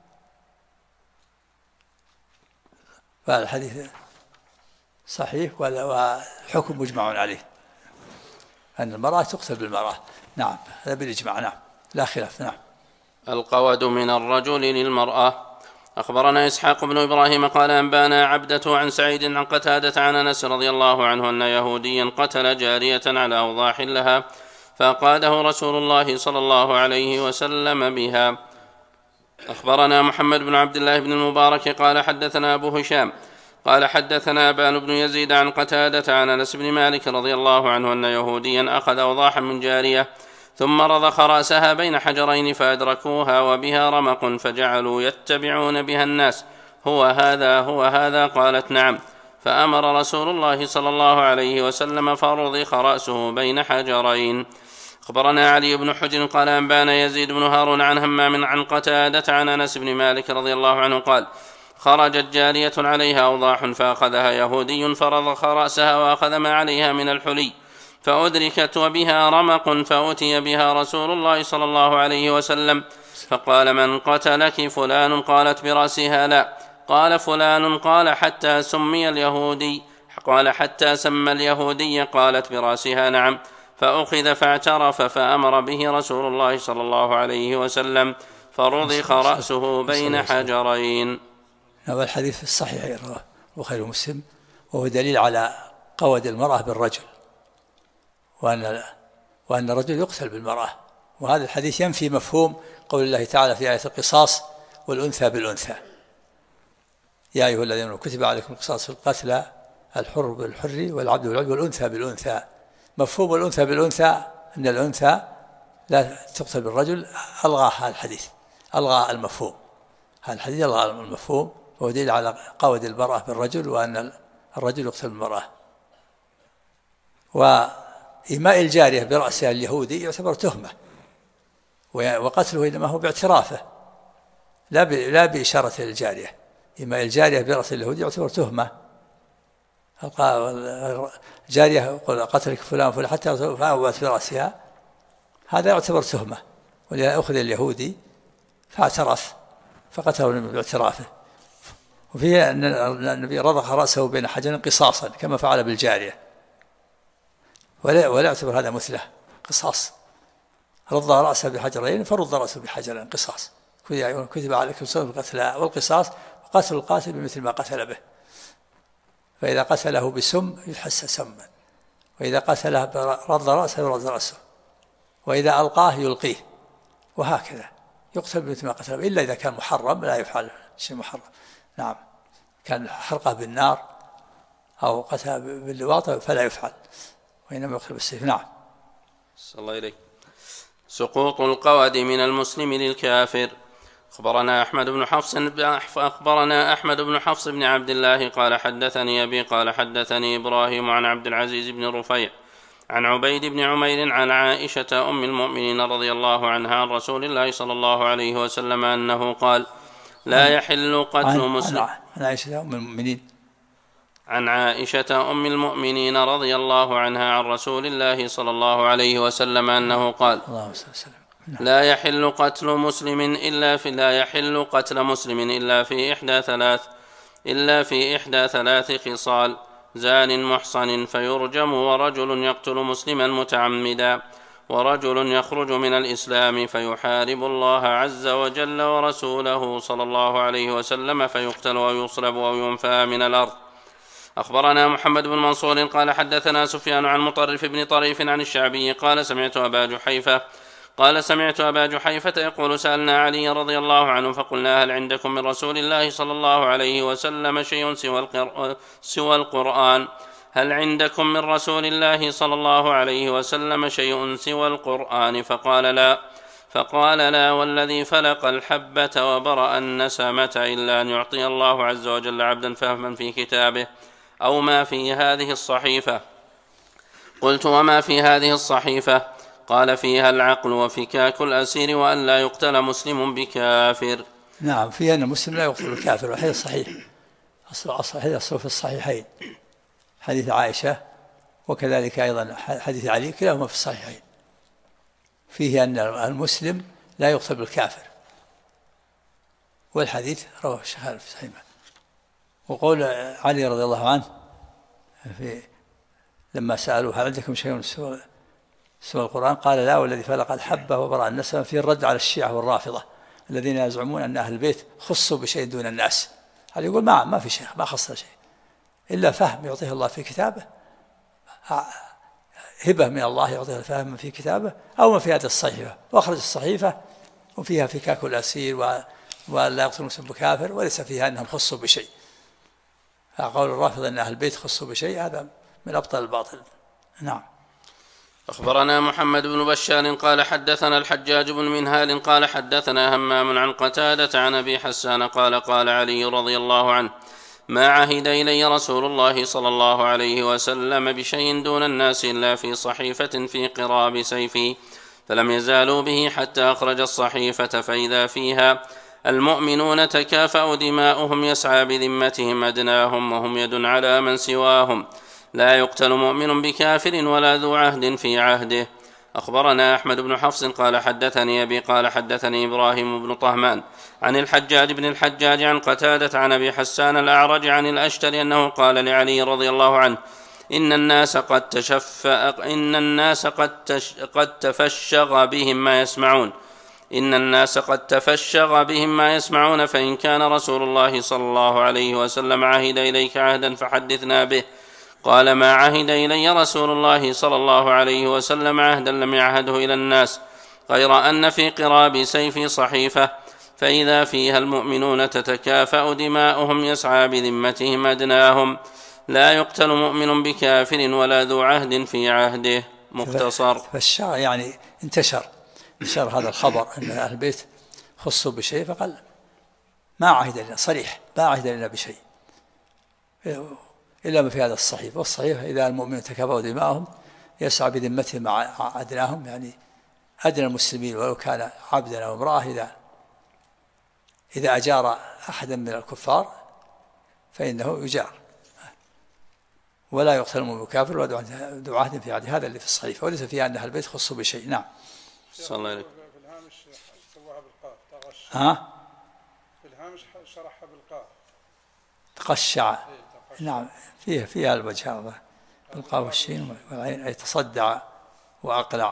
صحيح والحكم مجمع عليه أن المرأة تقتل بالمرأة. نعم، هذا بالإجماع. نعم، لا خلاف. نعم. القود من الرجل للمرأة. أخبرنا إسحاق بن إبراهيم قال أنبانا عبدة عن سعيد عن قتادة عن أنس رضي الله عنه أن يهوديا قتل جارية على أوضاح لها فأقاده رسول الله صلى الله عليه وسلم بها. أخبرنا محمد بن عبد الله بن المبارك قال حدثنا أبو هشام قال حدثنا أبان بن يزيد عن قتادة عن أنس بن مالك رضي الله عنه أن يهوديا أخذ أوضاحا من جارية ثم رضخ رأسها بين حجرين فأدركوها وبها رمق فجعلوا يتبعون بها الناس هو هذا قالت نعم فأمر رسول الله صلى الله عليه وسلم فرضخ رأسه بين حجرين. أخبرنا علي بن حجر قال أنبانا يزيد بن هارون عن همام عن قتادة عن أنس بن مالك رضي الله عنه قال خرجت جارية عليها أوضاح فأخذها يهودي فرضخ رأسها وأخذ ما عليها من الحلي فأدركت وبها رمق فأتي بها رسول الله صلى الله عليه وسلم فقال من قتلك فلان؟ قالت برأسها لا. قال فلان؟ قال حتى سمي اليهودي. قال حتى سمى اليهودي. قالت برأسها نعم. فأخذ فاعترف فأمر به رسول الله صلى الله عليه وسلم فرضخ رأسه بين حجرين. هذا الحديث الصحيح رواه البخاري ومسلم وهو دليل على قود المرأة بالرجل وأن الرجل يقتل بالمرأة. وهذا الحديث ينفي مفهوم قول الله تعالى في آية القصاص والأنثى بالأنثى يا أيها الذين آمنوا كتب عليكم القصاص في القتلى الحر بالحر والعبد بالعبد والأنثى بالأنثى. مفهوم الأنثى بالأنثى أن الأنثى لا تقتل بالرجل ألغى هذا الحديث، ألغى المفهوم. هذا الحديث ألغى المفهوم وهو دليل على قود المرأة بالرجل وأن الرجل يقتل بالمرأة. وإيماء الجارية برأسها اليهودي يعتبر تهمة وقتله إنما هو باعترافه لا بإشارة الجارية. إيماء الجارية برأس اليهودي يعتبر تهمة. الجارية قتلك فلان حتى فأوت برأسها هذا يعتبر تهمة ولذا أخذ اليهودي فاعترف فقتله باعترافه. وفيه أن النبي رضخ رأسه بين حجرين قصاصا كما فعل بالجارية ولا يعتبر هذا مثله قصاص. رض رأسه بحجرين فرض رأسه بحجرين قصاص. كتب عليكم سنة القتلى والقصاص وقتل القاتل بمثل ما قتل به. فإذا قتله بسم يحس سما وإذا قتله رض رأسه يرض رأسه وإذا ألقاه يلقيه وهكذا يقتل بمثل ما قتل به إلا إذا كان محرم لا يفعل شيء محرم. نعم كان حرقه بالنار أو قتل باللواط فلا يفعل وإنما يقتل بالسيف. نعم. صلى الله إليك. سقوط القود من المسلم للكافر. أخبرنا أحمد بن حفص بن عبد الله قال حدثني أبي قال حدثني إبراهيم عن عبد العزيز بن رفيع عن عبيد بن عمير عن عائشة أم المؤمنين رضي الله عنها عن رسول الله صلى الله عليه وسلم أنه قال لا يحل قتل مسلم. عن عائشة أم المؤمنين عن عائشة أم المؤمنين رضي الله عنها عن رسول الله صلى الله عليه وسلم أنه قال لا يحل قتل مسلم إلا في إحدى ثلاث خصال: زان محصن فيرجم، ورجل يقتل مسلما متعمدا، ورجل يخرج من الإسلام فيحارب الله عز وجل ورسوله صلى الله عليه وسلم فيقتل ويصلب أو ينفى من الأرض. أخبرنا محمد بن منصور قال حدثنا سفيان عن مطرف بن طريف عن الشعبي قال سمعت أبا جحيفة يقول سألنا علي رضي الله عنه فقلنا هل عندكم من رسول الله صلى الله عليه وسلم شيء سوى القرآن؟ هل عندكم من رسول الله صلى الله عليه وسلم شيء سوى القرآن؟ فقال لا والذي فلق الحبة وبرأ النسمة إلا أن يعطي الله عز وجل عبدا فهما في كتابه أو ما في هذه الصحيفة. قلت وما في هذه الصحيفة؟ قال فيها العقل وفكاك الأسير وأن لا يقتل مسلم بكافر. نعم، فيها أن المسلم لا يقتل بكافر، وحديث صحيح أصل في الصحيحين، حديث عائشة وكذلك أيضا حديث علي كلاهما في الصحيحين، فيه أن المسلم لا يقتل بالكافر، والحديث رواه الشيخان في صحيحه. وقول علي رضي الله عنه لما سألوه هل عندكم شيء سوى القرآن؟ قال لا والذي فلق الحبة وبرأ النسمة، فيه الرد على الشيعة والرافضة الذين يزعمون أن أهل البيت خصوا بشيء دون الناس. هذا يقول ما في شيء، ما خص شيء إلا فهم يعطيه الله في كتابه، هبة من الله يعطيها الفهم في كتابه، أو ما في هذه الصحيفة. وأخرج الصحيفة وفيها فكاك الأسير ولا يقتل مسلم بكافر، وليس فيها أنهم خصوا بشيء. فقول الرافض أن أهل البيت خصوا بشيء هذا من أبطل الباطل. نعم. أخبرنا محمد بن بشار قال حدثنا الحجاج بن منهال قال حدثنا همام عن قتادة عن أبي حسان قال قال علي رضي الله عنه: ما عهد إلي رسول الله صلى الله عليه وسلم بشيء دون الناس إلا في صحيفة في قراب سيفي، فلم يزالوا به حتى أخرج الصحيفة فإذا فيها: المؤمنون تكافأ دماؤهم يسعى بذمتهم أدناهم وهم يد على من سواهم، لا يقتل مؤمن بكافر ولا ذو عهد في عهده. أخبرنا أحمد بن حفص قال حدثني أبي قال حدثني إبراهيم بن طهمان عن الحجاج بن الحجاج عن قتادة عن أبي حسان الأعرج عن الأشتر أنه قال لعلي رضي الله عنه: إن الناس قد تفشغ بهم ما يسمعون، فإن كان رسول الله صلى الله عليه وسلم عهد إليك عهدا فحدثنا به. قال: ما عهد إلي رسول الله صلى الله عليه وسلم عهدا لم يعهده إلى الناس، غير أن في قراب سيفي صحيفة فإذا فيها: المؤمنون تتكافأ دماؤهم يسعى بذمتهم أدناهم، لا يقتل مؤمن بكافر ولا ذو عهد في عهده. مختصر. فالشعر يعني انتشر هذا الخبر أن أهل البيت خصوا بشيء، فقال ما عهد لنا، صريح ما عهد لنا بشيء إلا ما في هذا الصحيفة. والصحيفة إذا المؤمنون تكافأوا دماءهم يسعى بذمتهم مع أدناهم، يعني أدنى المسلمين ولو كان عبدا أو امرأة، إذا أجار أحدا من الكفار فإنه يجار، ولا يقتل مؤمن بكافر ولا ذو عهد في عهده. هذا اللي في الصحيفة، وليس فيها أن أهل البيت خصوا بشيء. نعم. صلى الله عليه وسلم. في الهامش سواها بالقاف تغشع. في الهامش شرحها بالقاف تقشع. نعم، فيها الوجه هذا بالقاف والشين والعين، أي تصدع وأقلع.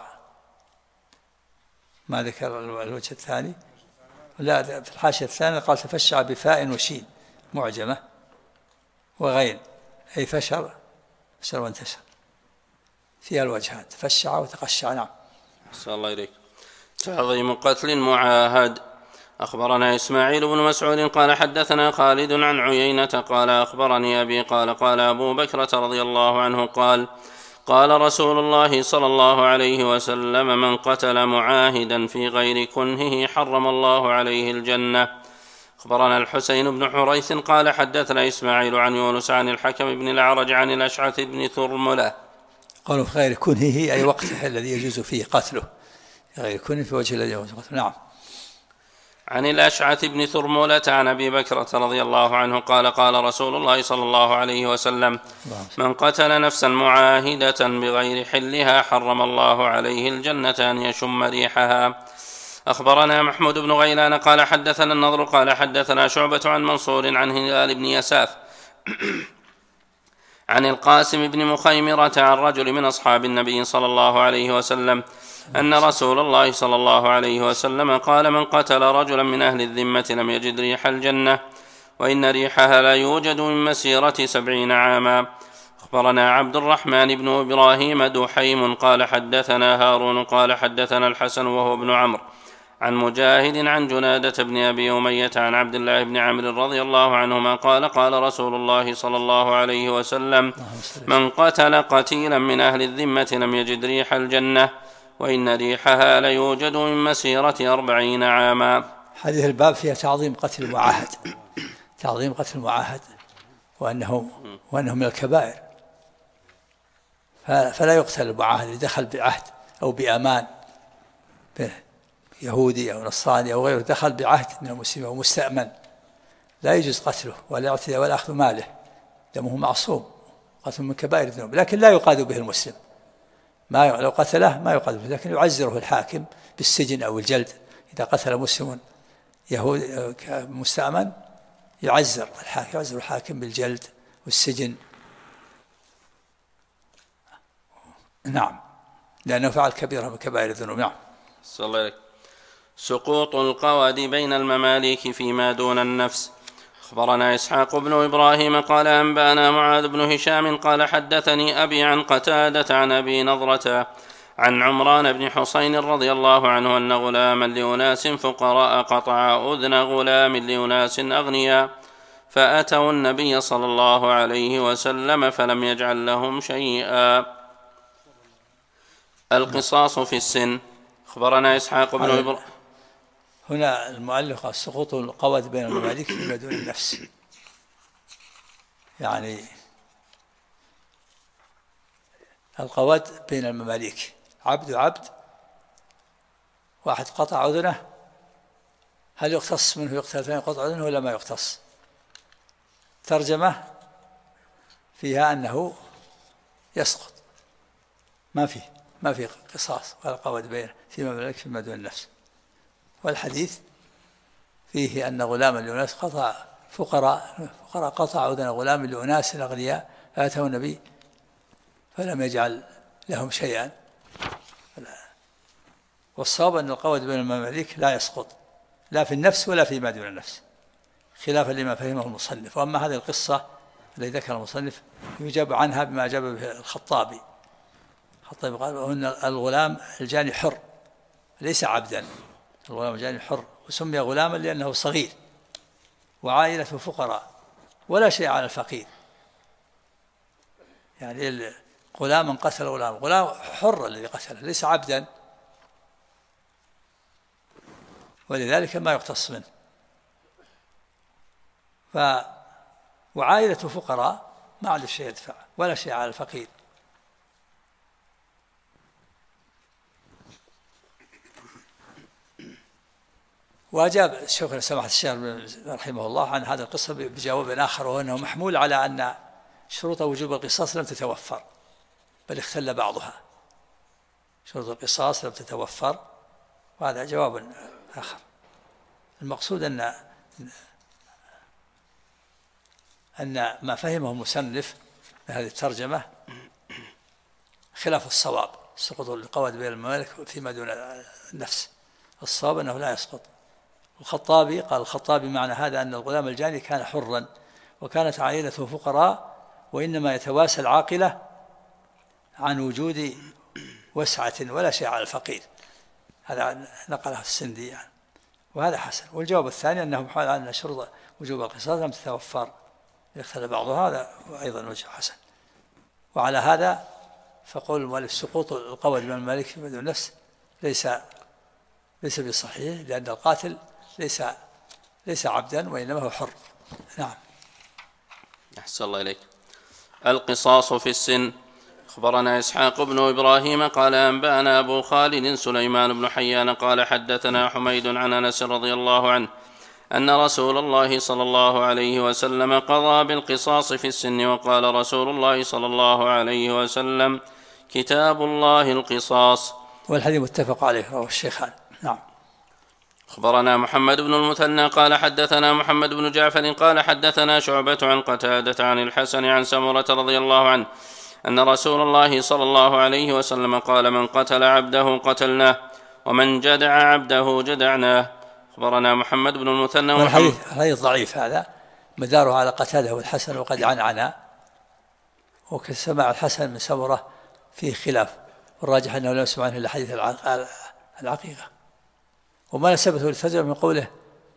ما ذكر الوجه الثاني، لا في الحاشية الثانية قال تفشع بفاء وشين معجمة وغين، أي فشر وانتشر. فيها الوجهان تفشع وتقشع. نعم. صلى الله عليك. تعظيم قتل معاهد. أخبرنا إسماعيل بن مسعود قال حدثنا خالد عن عيينة قال أخبرني أبي قال أبو بكرة رضي الله عنه قال رسول الله صلى الله عليه وسلم: من قتل معاهدا في غير كنهه حرم الله عليه الجنة. أخبرنا الحسين بن حريث قال حدثنا إسماعيل عن يونس عن الحكم بن الأعرج عن الأشعث بن ثرملة. قالوا في غير كنهه أي وقته الذي يجوز فيه قتله، غير كنه في وجه الذي يجوز قتله. نعم. عن الأشعث بن ثرملة عن أبي بكرة رضي الله عنه قال رسول الله صلى الله عليه وسلم: من قتل نفسا معاهدة بغير حلها حرم الله عليه الجنة أن يشم ريحها. أخبرنا محمود بن غيلان قال حدثنا النضر قال حدثنا شعبة عن منصور عن هلال بن يساف عن القاسم بن مخيمرة عن رجل من أصحاب النبي صلى الله عليه وسلم أن رسول الله صلى الله عليه وسلم قال: من قتل رجلا من أهل الذمة لم يجد ريح الجنة، وإن ريحها لا يوجد من مسيرة 70 عاما. أخبرنا عبد الرحمن بن إبراهيم دحيم قال حدثنا هارون قال حدثنا الحسن وهو ابن عمرو عن مجاهد عن جنادة بن أبي أمية عن عبد الله بن عمرو رضي الله عنهما قال رسول الله صلى الله عليه وسلم: من قتل قتيلا من أهل الذمة لم يجد ريح الجنة، وإن ريحها ليوجد من مسيرة 40 عاما. حديث الباب فيها تعظيم قتل المعاهد، تعظيم قتل المعاهد، وأنه من الكبائر، فلا يقتل المعاهد اللي دخل بعهد أو بأمان يهودي أو نصراني أو غيره، دخل بعهد من المسلمين ومستأمن، لا يجوز قتله ولا اعتداء ولا أخذ ماله، دمه معصوم، قتل من كبائر الذنوب، لكن لا يقاد به المسلم، لو قتله ما يقاد به، لكن يعزره الحاكم بالسجن أو الجلد. إذا قتل مسلم يهودي مستأمن يعزر الحاكم بالجلد والسجن. نعم، لأنه فعل كبيرة من كبائر الذنوب. نعم. صلى الله عليه. سقوط القود بين المماليك فيما دون النفس. أخبرنا إسحاق بن إبراهيم قال أنبأنا معاذ بن هشام قال حدثني أبي عن قتادة عن أبي نضرة عن عمران بن حسين رضي الله عنه أن غلاما لأناس فقراء قطع أذن غلام لأناس أغنياء فأتوا النبي صلى الله عليه وسلم فلم يجعل لهم شيئا. القصاص في السن. أخبرنا إسحاق بن إبراهيم. هنا المؤلف قال سقوط القود بين المماليك فيما دون النفس، يعني القود بين المماليك عبد وعبد، واحد قطع أذنه، هل يقتص منه يقتل ثاني قطع أذنه ولا ما يقتص؟ ترجمة فيها أنه يسقط، ما في قصاص ولا قود بينه فيما مماليك فيما دون النفس. والحديث فيه أن غلاما لأناس قطع فقراء قطع أذن غلام لأناس أغنياء فأتوا النبي فلم يجعل لهم شيئا. والصواب أن القود بين المماليك لا يسقط لا في النفس ولا فيما دون النفس، خلافا لما فهمه المصنف. وأما هذه القصة التي ذكر المصنف يجاب عنها بما أجاب به الخطابي قال وأن الغلام الجاني حر ليس عبدا، الغلام الجاني حر وسمي غلاما لأنه صغير وعائلته فقراء ولا شيء على الفقير، يعني غلاما قتل غلام حر الذي قتله ليس عبدا، ولذلك ما يقتص منه. وعائلته فقراء ما عنده شيء يدفع ولا شيء على الفقير. وأجاب شيخنا سماحة الشيخ رحمه الله عن هذا القصة بجواب آخر، وهو أنه محمول على أن شروط وجوب القصاص لم تتوفر بل اختل بعضها، شروط القصاص لم تتوفر، وهذا جواب آخر. المقصود أن ما فهمه المصنف من هذه الترجمة خلاف الصواب، سقوط القود بين الممالك فيما دون النفس. الصواب أنه لا يسقط. الخطابي قال الخطابي معنى هذا أن الغلام الجاني كان حرا وكانت عائلته فقراء، وإنما يتواسى العاقلة عن وجود وسعة ولا شيء على الفقير. هذا نقله السندي يعني، وهذا حسن. والجواب الثاني أنه محال أن شروط وجوب القصاص لم تتوفر يختلف بعضها، هذا أيضا وجه حسن. وعلى هذا فقول المؤلف سقوط القود بين المماليك فيما دون النفس ليس بصحيح، لأن القاتل ليس عبدا وإنما هو حر. نعم. أحسن الله إليك. القصاص في السن. أخبرنا إسحاق بن إبراهيم قال أنبأنا أبو خالد سليمان بن حيان قال حدثنا حميد عن أنس رضي الله عنه أن رسول الله صلى الله عليه وسلم قضى بالقصاص في السن، وقال رسول الله صلى الله عليه وسلم كتاب الله القصاص. والحديث متفق عليه رواه الشيخان. نعم. أخبرنا محمد بن المثنى قال حدثنا محمد بن جعفر قال حدثنا شعبة عن قتادة عن الحسن عن سمرة رضي الله عنه أن رسول الله صلى الله عليه وسلم قال من قتل عبده قتلناه ومن جدع عبده جدعناه. أخبرنا محمد بن المثنى. والحديث ضعيف، هذا مداره على قتاده والحسن وقد عنعنا، وكسمع الحسن من سمرة فيه خلاف، والراجح أنه لا يسمع عنه إلا حديث العقيقة. وما نسبته للترجمة من قوله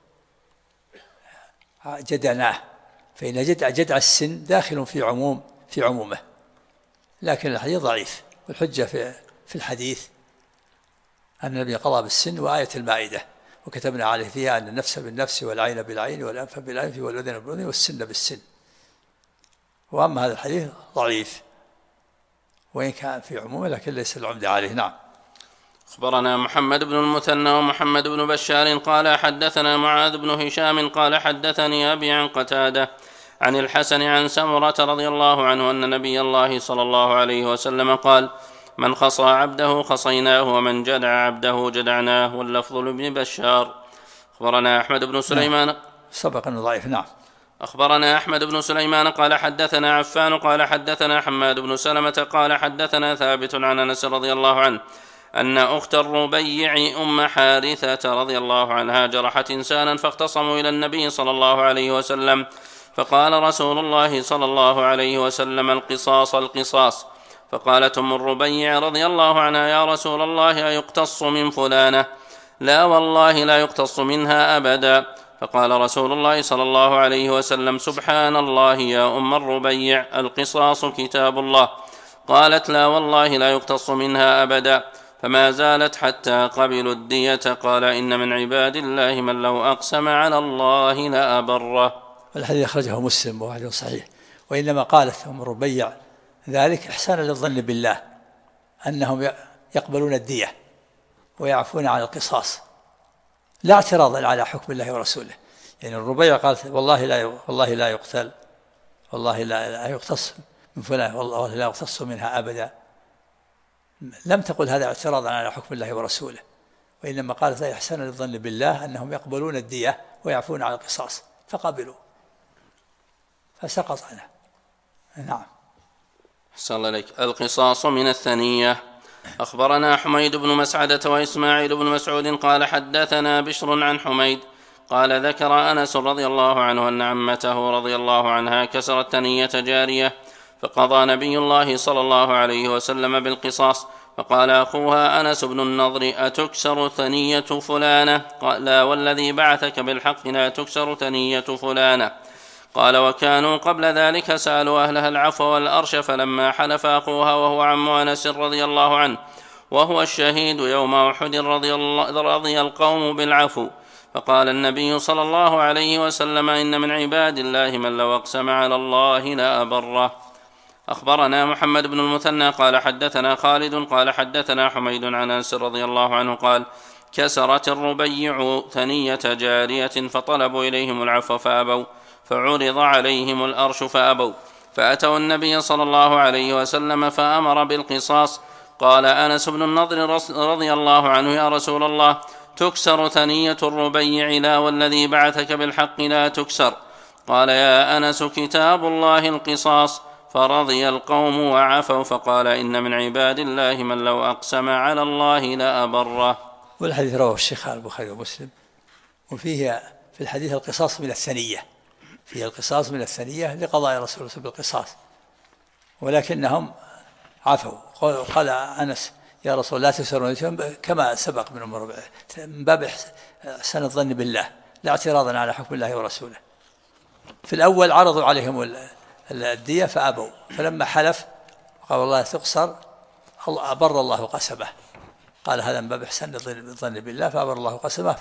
جدعناه، فإن جدع السن داخل في عمومه، لكن الحديث ضعيف. والحجة في الحديث أن النبي قضى بالسن وآية المائدة وكتبنا عليه فيها أن النفس بالنفس والعين بالعين والأنف بالأنف والأذن بالأذن والسن بالسن. وأما هذا الحديث ضعيف وإن كان في عمومه لكن ليس العمدة عليه. نعم. أخبرنا محمد بن المثنى ومحمد بن بشار قال حدثنا معاذ بن هشام قال حدثني أبي عن قتادة عن الحسن عن سمرة رضي الله عنه أن نبي الله صلى الله عليه وسلم قال من خصى عبده خصيناه ومن جدع عبده جدعناه. واللفظ لابن بشار. أخبرنا أحمد بن سليمان سبق أنه ضعيف. نعم. أخبرنا أحمد بن سليمان قال حدثنا عفان قال حدثنا حماد بن سلمة قال حدثنا ثابت عن أنس رضي الله عنه أن أخت الربيع أم حارثة رضي الله عنها جرحت إنسانا فاختصموا إلى النبي صلى الله عليه وسلم، فقال رسول الله صلى الله عليه وسلم: القصاص القصاص. فقالت أم الربيع رضي الله عنها: يا رسول الله، أيقتص من فلانة؟ لا والله لا يقتص منها أبدا. فقال رسول الله صلى الله عليه وسلم: سبحان الله يا أم الربيع، القصاص كتاب الله. قالت: لا والله لا يقتص منها أبدا. فما زالت حتى قبلوا الدية. قال: إن من عباد الله من لو أقسم على الله لأبره. الحديث أخرجه مسلم وهو صحيح. وإنما قالت أم الربيع ذلك إحسانا للظن بالله أنهم يقبلون الدية ويعفون عن القصاص، لا اعتراضا على حكم الله ورسوله. يعني الربيع قالت: والله لا يقتل، والله لا يقتص من فلان، والله لا يقتص منها أبدا. لم تقل هذا اعتراضا على حكم الله ورسوله، وإنما قالت: إحسانا للظن بالله أنهم يقبلون الدية ويعفون عن القصاص، فقبلوا فسقط عنه. نعم. أحسن الله إليك. القصاص من الثنية. أخبرنا حميد بن مسعدة وإسماعيل بن مسعود قال حدثنا بشر عن حميد قال ذكر أنس رضي الله عنه أن عمته رضي الله عنها كسرت ثنية جارية، فقضى نبي الله صلى الله عليه وسلم بالقصاص. فقال أخوها أنس بن النضر: أتكسر ثنية فلانة؟ قال: لا والذي بعثك بالحق لا تكسر ثنية فلانة. قال: وكانوا قبل ذلك سألوا أهلها العفو والأرش، فلما حلف أخوها وهو عم أنس رضي الله عنه وهو الشهيد يوم أحد رضي القوم بالعفو. فقال النبي صلى الله عليه وسلم: إن من عباد الله من لو أقسم على الله لأبره. أخبرنا محمد بن المثنى قال حدثنا خالد قال حدثنا حميد عن أنس رضي الله عنه قال: كسرت الربيع ثنية جارية فطلبوا إليهم العفو فأبوا، فعرض عليهم الأرش فأبوا، فأتوا النبي صلى الله عليه وسلم فأمر بالقصاص. قال أنس بن النضر رضي الله عنه: يا رسول الله، تكسر ثنية الربيع؟ لا والذي بعثك بالحق لا تكسر. قال: يا أنس كتاب الله القصاص. فرضي القوم وعفوا. فقال: إن من عباد الله من لو أقسم على الله لأبره. والحديث رواه الشيخان البخاري ومسلم. وفيه في الحديث القصاص من الثنية، فيه القصاص من الثنية لقضاء رسول الله بالقصاص، ولكنهم عفوا. قال أنس: يا رسول الله لا تكسرون كما سبق من باب إحسان الظن بالله لا اعتراضا على حكم الله ورسوله. في الأول عرضوا عليهم الدية فأبوا، فلما حلف قال: والله تقصر، أبر الله قسمه. قال: هذا من باب إحسان الظن بالله، فأبر الله قسمه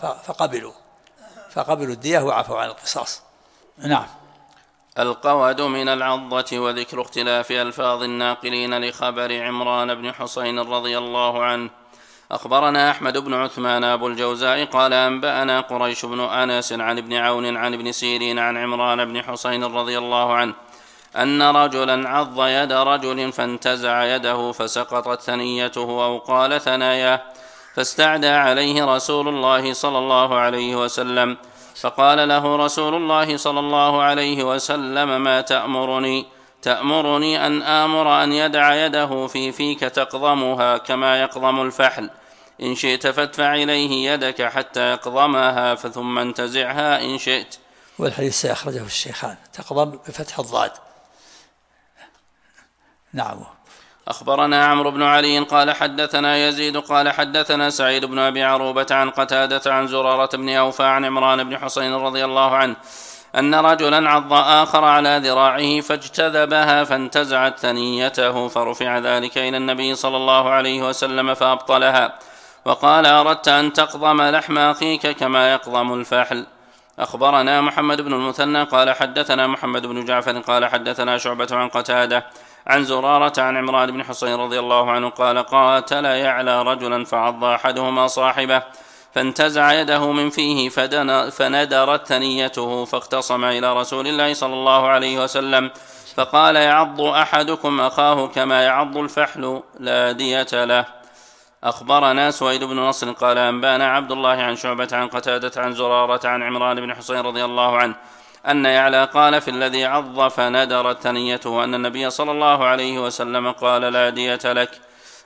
فقبلوا الدية وعفوا عن القصاص. نعم. القود من العضة. وذكر اختلاف ألفاظ الناقلين لخبر عمران بن حسين رضي الله عنه. أخبرنا أحمد بن عثمان أبو الجوزاء قال أنبأنا قريش بن أنس عن ابن عون عن ابن سيرين عن عمران بن حسين رضي الله عنه أن رجلا عض يد رجل فانتزع يده فسقطت ثنيته أو قال ثناياه، فاستعدى عليه رسول الله صلى الله عليه وسلم، فقال له رسول الله صلى الله عليه وسلم: ما تأمرني؟ تأمرني أن آمر أن يدع يده في فيك تقضمها كما يقضم الفحل، إن شئت فادفع إليه يدك حتى يقضمها ثم انتزعها إن شئت. والحديث سيخرجه الشيخان، تقضم بفتح الضاد. نعم. أخبرنا عمرو بن علي قال حدثنا يزيد قال حدثنا سعيد بن أبي عروبة عن قتادة عن زرارة بن أوفى عن عمران بن حسين رضي الله عنه أن رجلا عض آخر على ذراعه فاجتذبها فانتزعت ثنيته، فرفع ذلك إلى النبي صلى الله عليه وسلم فأبطلها وقال: أردت أن تقضم لحم أخيك كما يقضم الفحل. أخبرنا محمد بن المثنى قال حدثنا محمد بن جعفر قال حدثنا شعبة عن قتادة عن زرارة عن عمران بن حسين رضي الله عنه قال: قاتل يعلى رجلا فعض أحدهما صاحبه فانتزع يده من فيه فندرت ثنيته، فاختصم إلى رسول الله صلى الله عليه وسلم فقال: يعض أحدكم أخاه كما يعض الفحل لا دية له. أخبرنا سويد بن نصر قال أنبانا عبد الله عن شعبة عن قتادة عن زرارة عن عمران بن حسين رضي الله عنه أن يعلى قال في الذي عض فندرت ثنيته أن النبي صلى الله عليه وسلم قال: لا دية لك.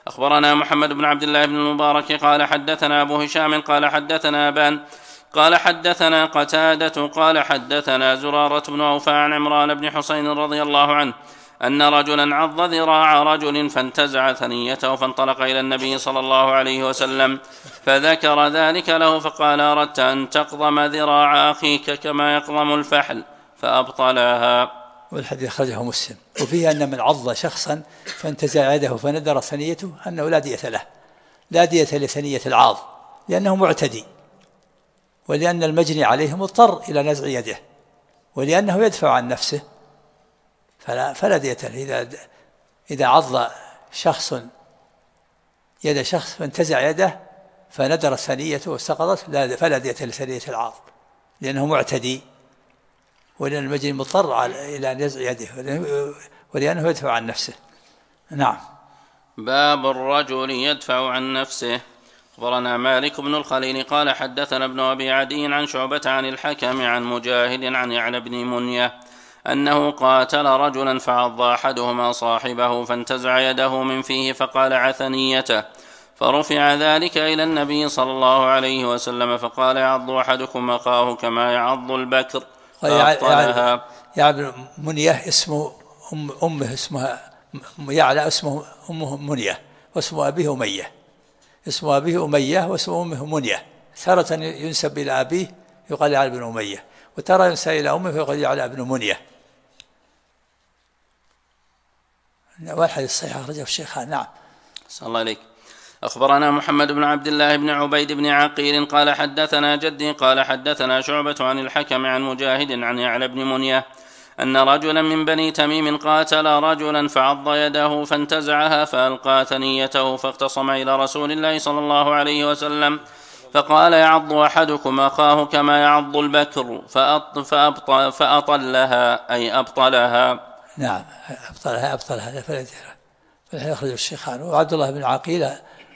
أخبرنا محمد بن عبد الله بن المبارك قال حدثنا أبو هشام قال حدثنا أبان قال حدثنا قتادة قال حدثنا زرارة بن أوفى عن عمران بن حسين رضي الله عنه أن رجلا عض ذراع رجل فانتزع ثنيته فانطلق إلى النبي صلى الله عليه وسلم فذكر ذلك له فقال: أردت أن تقضم ذراع أخيك كما يقضم الفحل فأبطلها. والحديث أخرجه مسلم. وفيه أن من عض شخصا فانتزع يده فندر ثنيته أنه لا دية له، لا دية لثنية العاض لأنه معتدي، ولأن المجني عليه مضطر إلى نزع يده، ولأنه يدفع عن نفسه فلا دية له. إذا عض شخص يد شخص فانتزع يده فندر ثنيته وسقطت فلا دية لثنية العاض لأنه معتدي، ولأن المجني مضطر إلى نزع يده ولأنه يدفع عن نفسه. نعم. باب الرجل يدفع عن نفسه. أخبرنا مالك بن الخليل قال حدثنا ابن أبي عدي عن شعبة عن الحكم عن مجاهد عن يعلى بن منية أنه قاتل رجلا فعض أحدهما صاحبه فانتزع يده من فيه فقال ثنيته، فرفع ذلك إلى النبي صلى الله عليه وسلم فقال: يعض أحدكم أخاه كما يعض البكر فأبطلها. يعلى منية اسمه أمه اسمها يعلى اسمه أمه منية واسم أبيه أمية، اسم أبيه أمية واسم أمه منية. تارة ينسب إلى أبيه يقال يعلى بن أمية، وترى ينسب إلى أمه فيقال يعلى بن منية. والحديث الصحيح أخرجه الشيخان. نعم. صلى الله عليك. أخبرنا محمد بن عبد الله بن عبيد بن عقيل قال حدثنا جدي قال حدثنا شعبة عن الحكم عن مجاهد عن يعلى بن منية أن رجلا من بني تميم قاتل رجلا فعض يده فانتزعها فألقى ثنيته فاختصم إلى رسول الله صلى الله عليه وسلم فقال: يعض أحدكم أخاه كما يعض البكر فأطلها أي أبطلها. نعم أبطلها فلا يخرج الشيخان. وعبد الله بن عقيل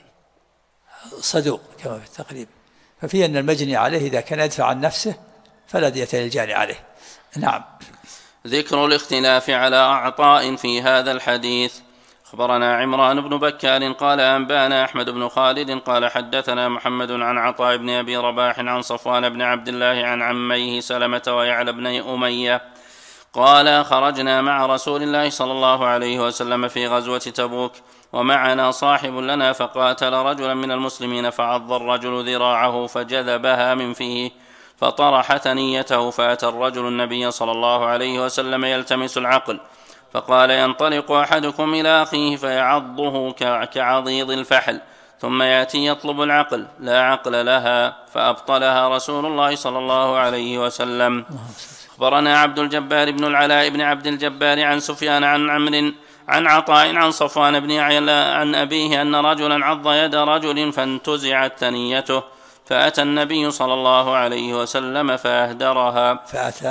صدوق كما في التقريب، ففي أن المجني عليه إذا كان يدفع عن نفسه فلا دية للجاني عليه. نعم. ذكر الاختلاف على أعطاء في هذا الحديث. أخبرنا عمران بن بكار قال أنبانا أحمد بن خالد قال حدثنا محمد عن عطاء بن أبي رباح عن صفوان بن عبد الله عن عميه سلمة ويعلى بن أمية قال: خرجنا مع رسول الله صلى الله عليه وسلم في غزوة تبوك ومعنا صاحب لنا فقاتل رجلا من المسلمين فعض الرجل ذراعه فجذبها من فيه فطرح ثنيته فأتى الرجل النبي صلى الله عليه وسلم يلتمس العقل فقال: ينطلق أحدكم إلى أخيه فيعضه كعضيض الفحل ثم يأتي يطلب العقل لا عقل لها فأبطلها رسول الله صلى الله عليه وسلم. أخبرنا عبد الجبار بن العلاء بن عبد الجبار عن سفيان عن عمرو عن عطاء عن صفوان بن يعلى عن أبيه أن رجلا عض يد رجل فانتزعت ثنيته فأتى النبي صلى الله عليه وسلم فأهدرها.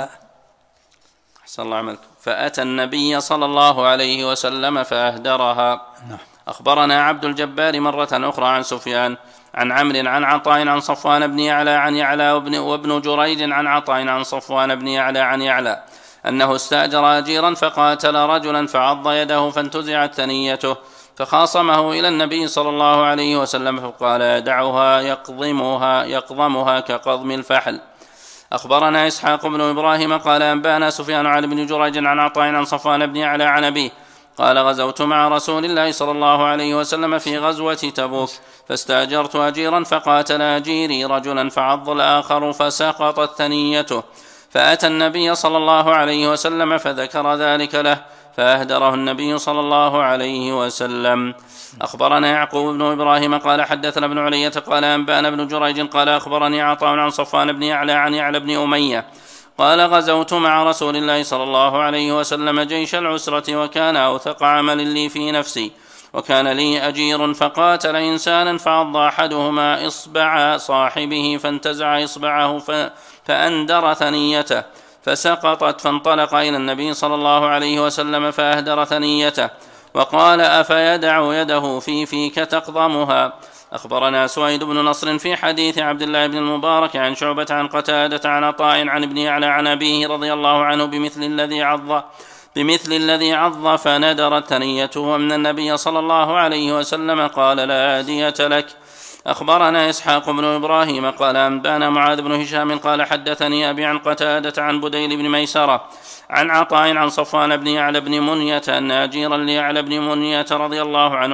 فأتى النبي صلى الله عليه وسلم فأهدرها. أخبرنا عبد الجبار مرة أخرى عن سفيان عن عمرو عن عطاء عن صفوان بن يعلى عن يعلى وابن جريج عن عطاء عن صفوان بن يعلى عن يعلى أنه استأجر أجيرا فقاتل رجلا فعض يده فانتزعت ثنيته فخاصمه إلى النبي صلى الله عليه وسلم فقال: يدعها يقضمها كقضم الفحل. أخبرنا إسحاق بن إبراهيم قال أنبانا سفيان عن ابن جريج عن عطاء عن صفوان بن يعلى عن أبيه قال: غزوت مع رسول الله صلى الله عليه وسلم في غزوة تبوك فاستأجرت أجيرا فقاتل أجيري رجلا فعض الآخر فسقطت ثنيته فأتى النبي صلى الله عليه وسلم فذكر ذلك له فأهدره النبي صلى الله عليه وسلم. أخبرنا يعقوب بن إبراهيم قال حدثنا ابن علية قال أنبأنا ابن جريج قال أخبرني عطاء عن صفوان بن يعلى عن يعلى بن أمية قال: غزوت مع رسول الله صلى الله عليه وسلم جيش العسرة وكان أوثق عمل لي في نفسي وكان لي أجير فقاتل إنسانا فعض أحدهما إصبع صاحبه فانتزع إصبعه فأندر ثنيته فسقطت فانطلق إلى النبي صلى الله عليه وسلم فأهدر ثنيته وقال: أفيدع يده في فيك تقضمها. أخبرنا سويد بن نصر في حديث عبد الله بن المبارك عن شعبة عن قتادة عن عطاء عن ابن يعلى عن أبيه رضي الله عنه بمثل الذي عض فندرت ثنيته، ومن النبي صلى الله عليه وسلم قال لا دية لك. أخبرنا إسحاق بن إبراهيم قال أنبانا معاذ بن هشام قال حدثني أبي عن قتادة عن بديل بن ميسرة عن عطاء عن صفوان بن يعلى بن منية أن أجيرا ليعلى بن منية رضي الله عنه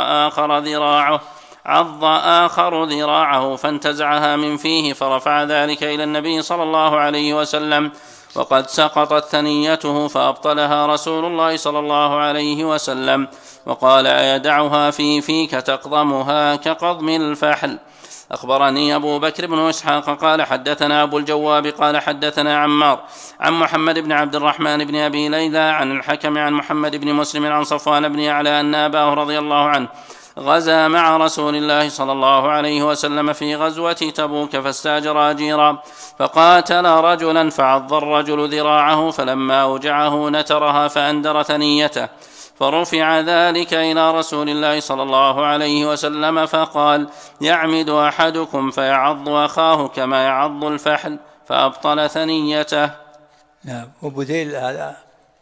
عض آخر ذراعه فانتزعها من فيه، فرفع ذلك إلى النبي صلى الله عليه وسلم وقد سقطت ثنيته، فأبطلها رسول الله صلى الله عليه وسلم وقال أيدعها في فيك تقضمها كقضم الفحل. أخبرني أبو بكر بن إسحاق قال حدثنا أبو الجواب قال حدثنا عمار عن محمد بن عبد الرحمن بن أبي ليلى عن الحكم عن محمد بن مسلم عن صفوان بن يعلى أن أباه رضي الله عنه غزا مع رسول الله صلى الله عليه وسلم في غزوة تبوك فاستأجر أجيرا، فقاتل رجلا فعض الرجل ذراعه، فلما أوجعه نترها فأندر ثنيته، فرفع ذلك إلى رسول الله صلى الله عليه وسلم فقال يعمد أحدكم فيعض أخاه كما يعض الفحل، فأبطل ثنيته. نعم. وبديل هذا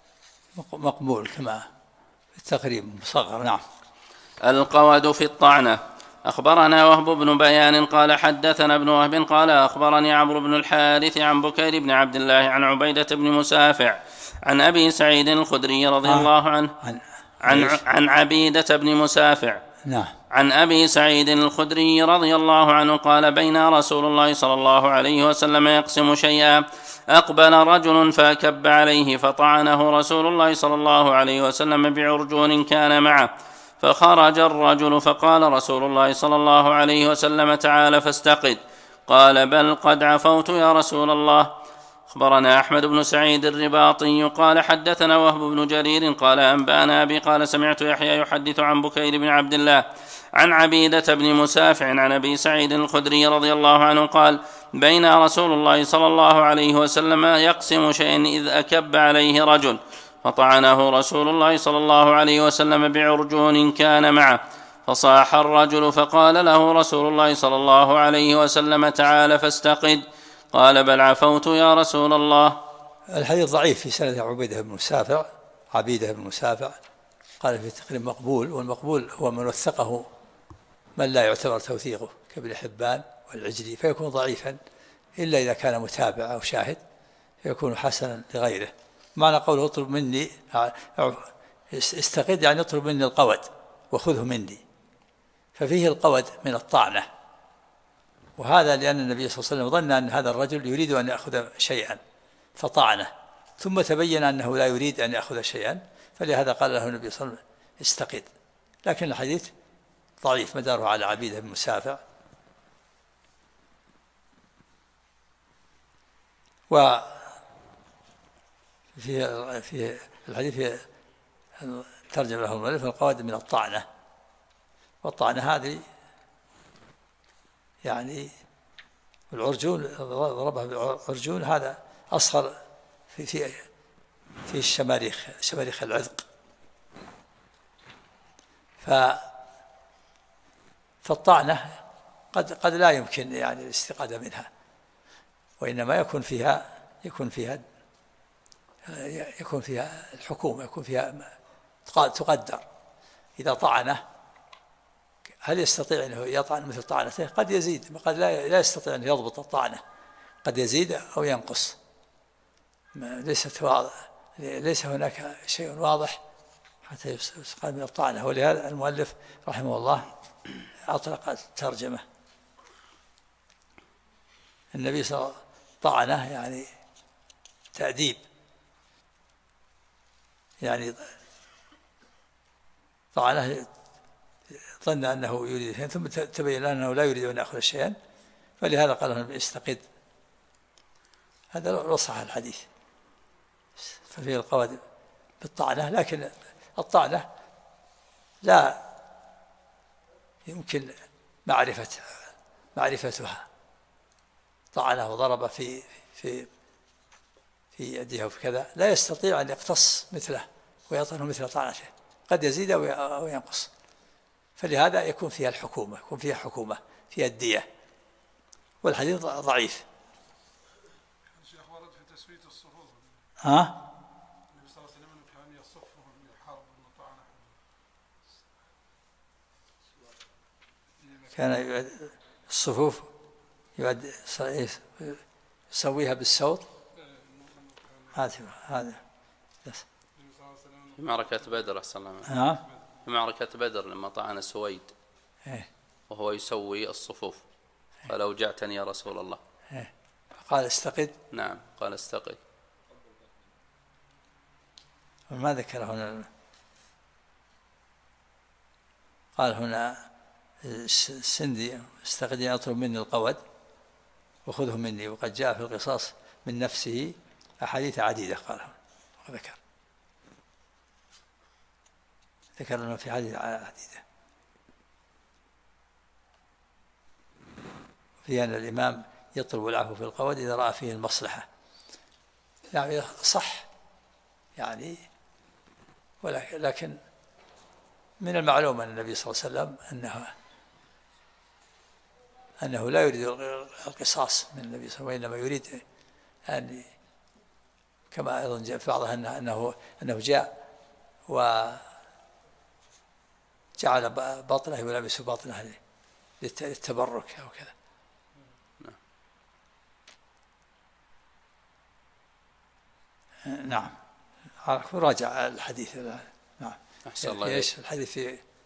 مقبول كما في التقريب مصغر. نعم. القود في الطعنة. أخبرنا وهب بن بيان قال حدثنا ابن وهب قال أخبرني عمرو بن الحارث عن بكير بن عبد الله عن عبيدة بن مسافع عن أبي سعيد الخدري رضي الله عنه عن عبيدة بن مسافع نعم. عن أبي سعيد الخدري رضي الله عنه قال بين رسول الله صلى الله عليه وسلم يقسم شيئا أقبل رجل فأكب عليه، فطعنه رسول الله صلى الله عليه وسلم بعرجون كان معه، فخرج الرجل فقال رسول الله صلى الله عليه وسلم تعال فاستقد، قال بل قد عفوت يا رسول الله. أخبرنا أحمد بن سعيد الرباطي قال حدثنا وهب بن جرير قال أنبأنا أبي قال سمعت يحيى يحدث عن بكير بن عبد الله عن عبيدة بن مسافع عن أبي سعيد الخدري رضي الله عنه قال بين رسول الله صلى الله عليه وسلم يقسم شيئا إذ أكب عليه رجل، فطعنه رسول الله صلى الله عليه وسلم بعرجون كان معه، فصاح الرجل، فقال له رسول الله صلى الله عليه وسلم تعال فاستقد، قال بل عفوت يا رسول الله. الحديث ضعيف في سند عبيدة بن مسافع قال في التقريب مقبول، والمقبول هو من وثقه من لا يعتبر توثيقه كابن حبان والعجلي، فيكون ضعيفا إلا إذا كان متابع أو شاهد فيكون حسنا لغيره. معنى قوله اطلب مني استقد يعني اطلب مني القود وخذه مني، ففيه القود من الطعنة، وهذا لأن النبي صلى الله عليه وسلم ظن أن هذا الرجل يريد أن يأخذ شيئا فطعنه، ثم تبين أنه لا يريد أن يأخذ شيئا، فلهذا قال له النبي صلى الله عليه وسلم استقد. لكن الحديث ضعيف مداره على عبيدة بن مسافع. في الحديث ترجم له المؤلف القواعد من الطعنة، والطعنة هذه يعني العرجون ضربها بالعرجون، هذا أصغر في شماريخ العذق، فالطعنة قد لا يمكن يعني الاستقادة منها، وإنما يكون فيها الحكومة، يكون فيها تقدر. إذا طعنه هل يستطيع أنه يطعن مثل طعنته؟ قد يزيد، قد لا يستطيع أن يضبط الطعنة، قد يزيد أو ينقص، ليس هناك شيء واضح حتى يستقاد من الطعنة. ولهذا المؤلف رحمه الله أطلق الترجمة. النبي صلى الله عليه وسلم طعنه يعني تأديب، يعني طعنه ظن أنه يريد شيئا ثم تبين أنه لا يريد أن يأخذ شيئا، فلهذا قال النبي استقد. هذا لو صح الحديث، ففيه القواعد بالطعنة، لكن الطعنة لا يمكن معرفتها. طعنه وضرب في يده وفي كذا، لا يستطيع أن يقتص مثله ويطعنه مثل طعنته، قد يزيد أو ينقص، فلهذا يكون فيها الحكومة، فيها الدية، والحديث ضعيف. الشيخ ورد في تسوية الصفوف. ها؟ النبي صلى الله عليه وسلم كان الصفوف يسويها بالسوط. هذا في معركة بدر أحسن. في معركة بدر لما طعن سويد وهو يسوي الصفوف قال أوجعتني يا رسول الله. قال استقد. نعم قال استقد. وما ذكر هنا. قال هنا السندي استقدني أطلب مني القود وخذه مني، وقد جاء في القصاص من نفسه أحاديث عديدة قال ذكر أنه في حديث عديدة في أن الإمام يطلب العفو في القود إذا رأى فيه المصلحة. يعني صح يعني، ولكن من المعلوم أن النبي صلى الله عليه وسلم أنه لا يريد القصاص من النبي صلى الله عليه وسلم، وإنما يريد أن كما أيضا جاء في بعضها أنه جاء وجعل بطنه يلبس بطنه للتبرك أو كذا. نعم راجع الحديث. نعم ايش الحديث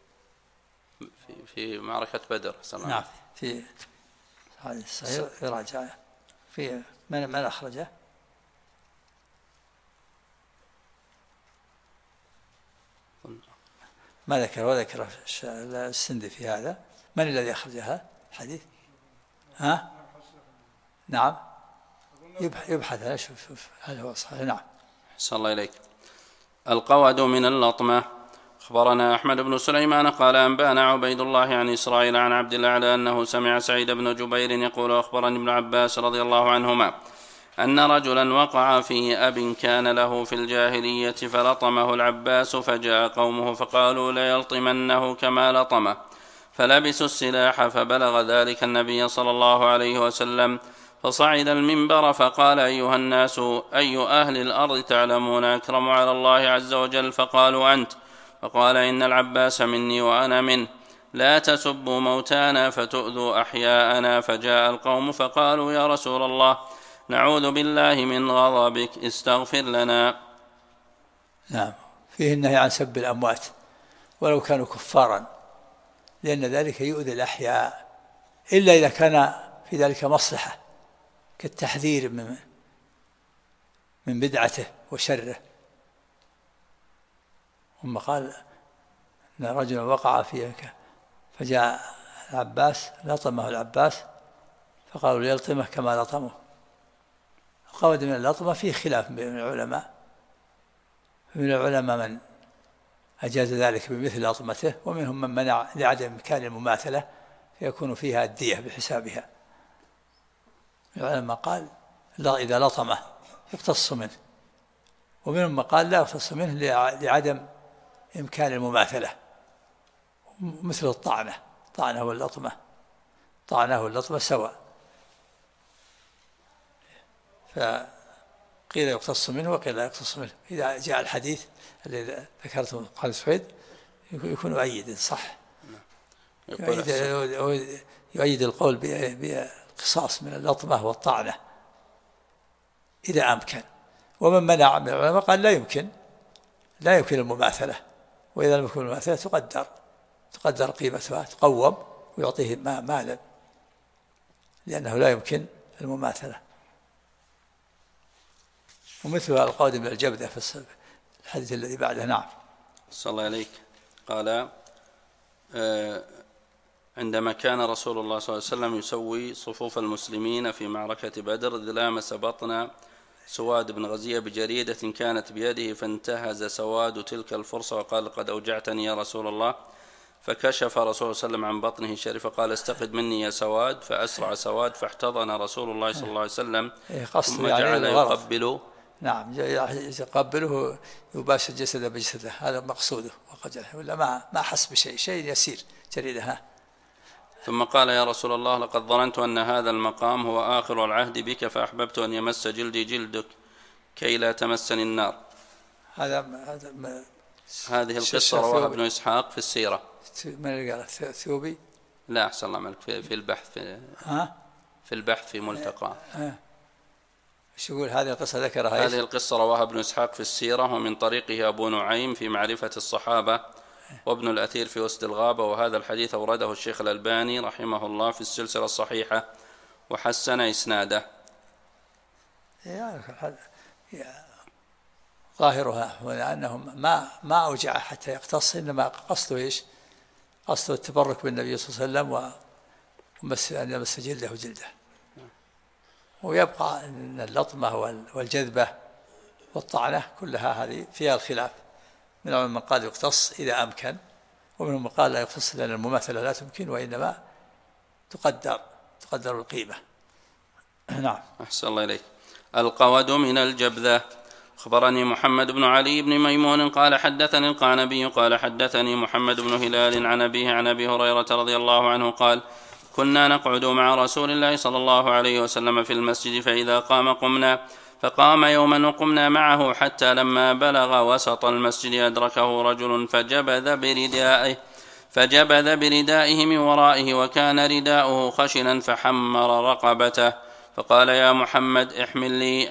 في معركة بدر. نعم في حديث صحيح يراجع. في من أخرجه؟ ما ذكر وذكر السندي في هذا. من الذي أخرجها الحديث؟ نعم يبحث هذا شوف هل هو صحيح. نعم صلى الله إليك. القود من اللطمة. أخبرنا أحمد بن سليمان قال أنبانا عبيد الله عن إسرائيل عن عبد الأعلى أنه سمع سعيد بن جبير يقول أخبرني ابن عباس رضي الله عنهما أن رجلا وقع في أب كان له في الجاهلية فلطمه العباس، فجاء قومه فقالوا ليلطمنه كما لطمه، فلبسوا السلاح، فبلغ ذلك النبي صلى الله عليه وسلم، فصعد المنبر فقال أيها الناس أي أهل الأرض تعلمون أكرم على الله عز وجل؟ فقالوا أنت. فقال إن العباس مني وأنا منه، لا تسبوا موتانا فتؤذوا أحياءنا. فجاء القوم فقالوا يا رسول الله نعوذ بالله من غضبك استغفر لنا. نعم فيه النهي عن سب الأموات ولو كانوا كفارا، لأن ذلك يؤذي الأحياء إلا إذا كان في ذلك مصلحة كالتحذير من بدعته وشره. ثم قال أن رجلا وقع فيه فجاء العباس لطمه العباس، فقالوا ليلطمه كما لطمه. القود من اللطمة فيه خلاف بين العلماء، من العلماء من أجاز ذلك بمثل لطمته، ومنهم من منع لعدم إمكان المماثلة فيكون فيها الدية بحسابها. العلماء قال لا إذا لطمه يقتص منه، ومنهم من قال لا يقتص منه لعدم إمكان المماثلة، مثل طعنه واللطمة سواء، فقيل يقتص منه وقيل لا يقتص منه. إذا جاء الحديث الذي ذكرته قال سويد يكون مؤيدا صح، يؤيد القول بالقصاص من اللطمة والطعنة إذا أمكن. ومن منع من العلماء قال لا يمكن المماثلة، وإذا لم يكن المماثلة تقدر قيمتها، تقوم ويعطيه مالا، لأنه لا يمكن المماثلة. ومثل القود من الجبدة في الحديث الذي بعده. نعم صلى الله عليك. قال عندما كان رسول الله صلى الله عليه وسلم يسوي صفوف المسلمين في معركة بدر إذ لامس بطن سواد بن غزية بجريدة كانت بيده، فانتهز سواد تلك الفرصة وقال قد أوجعتني يا رسول الله، فكشف رسول الله صلى الله عليه وسلم عن بطنه الشريف فقال استقد مني يا سواد، فأسرع سواد فاحتضن رسول الله صلى الله عليه وسلم ثم جعل يقبله. نعم يقبله يباشر جسده بجسده، هذا مقصوده، ولا ما حس بشيء يسير جريدة. ثم قال يا رسول الله لقد ظننت أن هذا المقام هو آخر العهد بك، فأحببت أن يمس جلدي جلدك كي لا تمسني النار. هذه القصة رواها ابن إسحاق في السيرة. من اللي قال؟ ثوبي لا أحسن الله عملك في البحث في البحث في ملتقى. ايش يقول هذه القصة ذكرها؟ هذه القصة رواها ابن إسحاق في السيرة، ومن طريقه أبو نعيم في معرفة الصحابة، وابن الأثير في وسط الغابة. وهذا الحديث أورده الشيخ الألباني رحمه الله في السلسلة الصحيحة وحسن إسناده. ظاهرها أنهم ما أوجع حتى يقتص، إنما قصده إيش؟ قصده التبرك بالنبي صلى الله عليه وسلم وأن يمس جلده جلده. ويبقى أن اللطمة والجذبة والطعنة كلها هذه فيها الخلاف، منهم من قال يقتص إذا أمكن، ومنهم من قال لا يقتص لأن المماثلة لا تمكن، وإنما تقدر القيمة. نعم. أحسن الله إليك. القود من الجبذة. أخبرني محمد بن علي بن ميمون قال حدثني القعنبي قال حدثني محمد بن هلال عن أبيه عن أبي هريرة رضي الله عنه قال كنا نقعد مع رسول الله صلى الله عليه وسلم في المسجد، فإذا قام قمنا، فقام يوما وقمنا معه، حتى لما بلغ وسط المسجد أدركه رجل فجبذ بردائه من ورائه، وكان رداؤه خشنا فحمر رقبته، فقال يا محمد احمل لي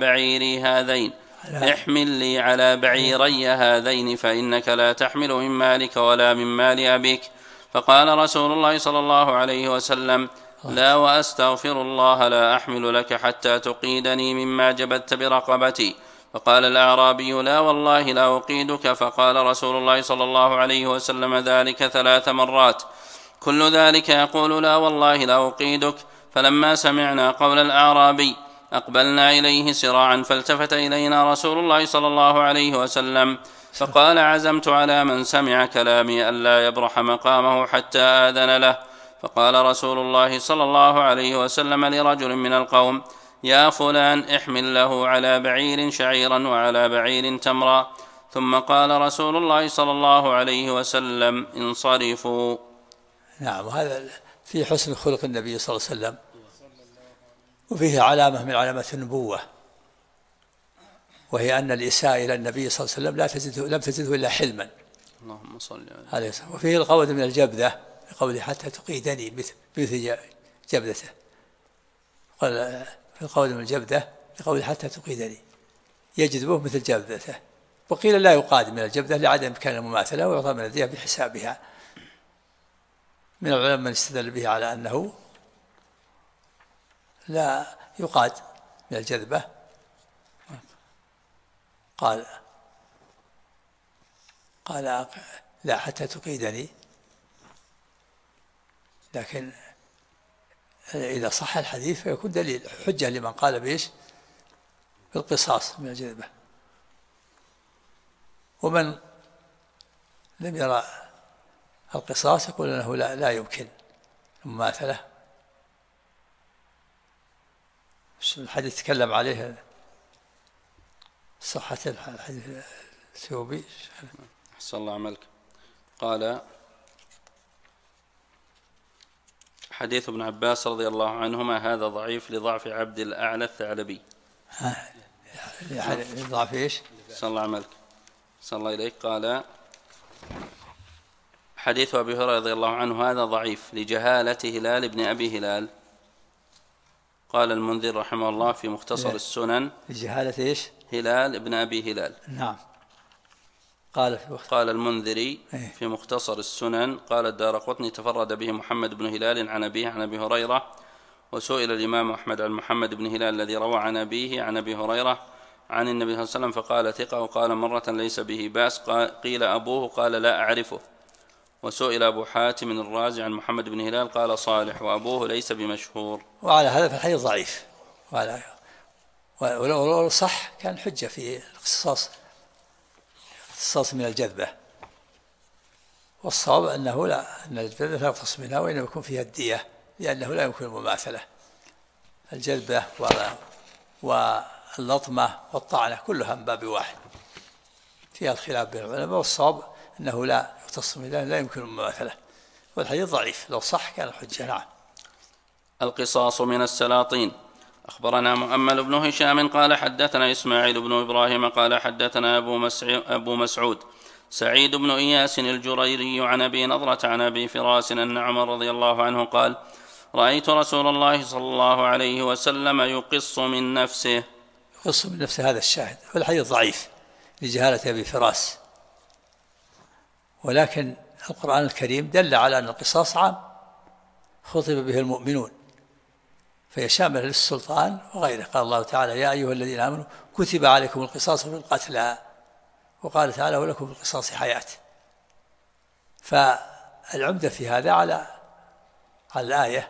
على بعيري هذين فإنك لا تحمل من مالك ولا من مال أبيك. فقال رسول الله صلى الله عليه وسلم لا وأستغفر الله لا أحمل لك حتى تقيدني مما جبذت برقبتي. فقال الأعرابي لا والله لا أقيدك. فقال رسول الله صلى الله عليه وسلم ذلك 3 مرات، كل ذلك يقول لا والله لا أقيدك. فلما سمعنا قول الأعرابي أقبلنا إليه سراعا، فالتفت إلينا رسول الله صلى الله عليه وسلم فقال عزمت على من سمع كلامي ألا يبرح مقامه حتى آذن له. فقال رسول الله صلى الله عليه وسلم لرجل من القوم يا فلان احمل له على بعير شعيرا وعلى بعير تمرا. ثم قال رسول الله صلى الله عليه وسلم انصرفوا. نعم. وهذا في حسن خلق النبي صلى الله عليه وسلم، وفيه علامة من علامات النبوة، وهي أن الإساءة إلى النبي صلى الله عليه وسلم لم تزده إلا حلما. اللهم صل عليه. وفيه القود من الجبذة بقوله حتى تقيدني بمثل جبذته. قال في القود من الجبذة بقوله حتى تقيدني، يجذبه مثل جبذته. وقيل لا يقاد من الجبذة لعدم إمكان المماثلة، ويعطى من الدية بحسابها. من العلماء من استدل به على أنه لا يقاد من الجذبة، قال لا حتى تقيدني، لكن إذا صح الحديث فيكون دليل حجة لمن قال بإيش؟ بالقصاص من الجذبة. ومن لم يرى القصاص يقول أنه لا يمكن المماثلة. الحديث تكلم عليه صحة الحديث الثوبي. أحسن الله عملك. قال حديث ابن عباس رضي الله عنهما هذا ضعيف لضعف عبد الأعلى الثعلبي. ضعف إيش؟ أحسن الله عملك. أحسن الله إليك. قال حديث أبي هريرة رضي الله عنه هذا ضعيف لجهالة هلال بن أبي هلال. قال المنذر رحمه الله في مختصر السنن لجهالة إيش؟ هلال بن أبي هلال. نعم. قال المنذري في مختصر السنن قال الدارقطني تفرد به محمد بن هلال عن أبيه عن أبي هريرة. وسئل الإمام أحمد عن محمد بن هلال الذي روى عن أبيه عن أبي هريرة عن النبي صلى الله عليه وسلم فقال ثقة، وقال مرة ليس به بأس. قيل أبوه قال لا أعرفه. وسئل أبو حاتم الرازي عن محمد بن هلال قال صالح، وأبوه ليس بمشهور. وعلى هذا فالحديث ضعيف، ولو صح كان حجة في الاختصاص من الجذبة. والصواب أنه أن الجذبة لا يختص منها، وإنما يكون فيها الدية، لأنه لا يمكن المماثلة. الجذبة واللطمة والطعنة كلها من باب واحد، فيها الخلاف بين العلماء، والصواب أنه لا يختص منها، لا يمكن المماثلة. والحديث ضعيف، لو صح كان الحجة. نعم. القصاص من السلاطين. أخبرنا مؤمل بن هشام قال حدثنا إسماعيل بن إبراهيم قال حدثنا أبو مسعود سعيد بن إياس الجريري عن أبي نضرة عن أبي فراس أن عمر رضي الله عنه قال: رأيت رسول الله صلى الله عليه وسلم يقص من نفسه. يقص من نفسه هذا الشاهد، والحديث ضعيف لجهالة أبي فراس، ولكن القرآن الكريم دل على أن القصاص عام خطب به المؤمنون، فهي شاملة للسلطان وغيره. قال الله تعالى: يا أيها الذين آمنوا كتب عليكم القصاص في القتلى، وقال تعالى: ولكم في القصاص حياة. فالعمدة في هذا على الآية.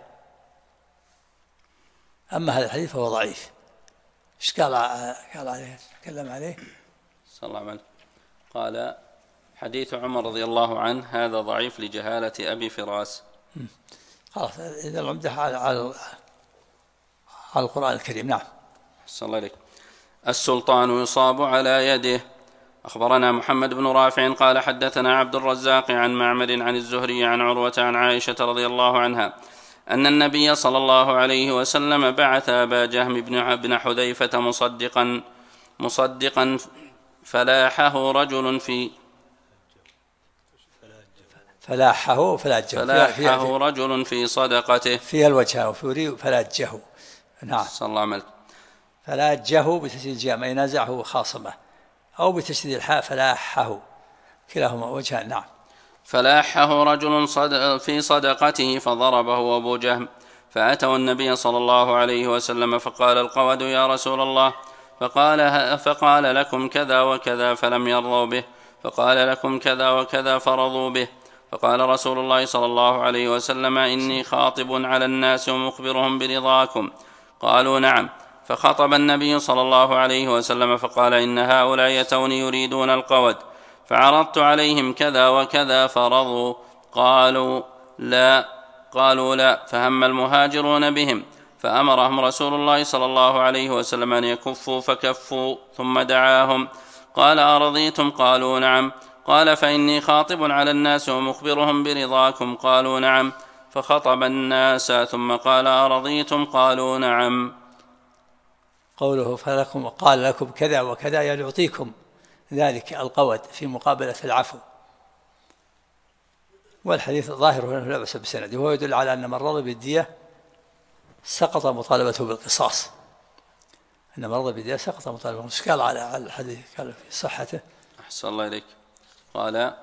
أما هذا الحديث فهو ضعيف. إيش قال عليه؟ تكلم عليه صلى الله عليه وسلم. قال: حديث عمر رضي الله عنه هذا ضعيف لجهالة أبي فراس. خلاص، إذا العمدة على القرآن الكريم. نعم. صلى الله عليك. السلطان يصاب على يده. أخبرنا محمد بن رافع قال حدثنا عبد الرزاق عن معمر عن الزهري عن عروة عن عائشة رضي الله عنها أن النبي صلى الله عليه وسلم بعث أبا جهم بن حذيفة مصدقا فلاحه رجل في فلاحه رجل في صدقته فيها الوجه وفوري فلاجه. نعم. صلى الله عليه وسلم. فلاجه بتشديد الجيم أي نازعه خاصمه، أو بتشديد الحاء فلاحه، كلاهما وجهان. نعم. فلاحه رجل في صدقته فضربه أبو جهم، فأتوا النبي صلى الله عليه وسلم فقال القود يا رسول الله، فقال لكم كذا وكذا فلم يرضوا به، فقال لكم كذا وكذا فرضوا به. فقال رسول الله صلى الله عليه وسلم إني خاطب على الناس ومخبرهم برضاكم. قالوا نعم. فخطب النبي صلى الله عليه وسلم فقال إن هؤلاء يتوني يريدون القود، فعرضت عليهم كذا وكذا فرضوا. قالوا لا. فهم المهاجرون بهم، فأمرهم رسول الله صلى الله عليه وسلم أن يكفوا فكفوا، ثم دعاهم قال أرضيتم؟ قالوا نعم. قال فإني خاطب على الناس ومخبرهم برضاكم. قالوا نعم. فخطب الناس ثم قال أرضيتم؟ قالوا نعم. قوله فلكم وقال لكم كذا وكذا يعني يعطيكم ذلك القود في مقابلة العفو. والحديث ظاهر هنا لا بأس بسنده، وهو يدل على أن من رضي بالدية سقط مطالبته بالقصاص. أن من رضي بالدية سقط مطالبته. ايش قال على الحديث؟ قال في صحته. أحسن الله إليك. قال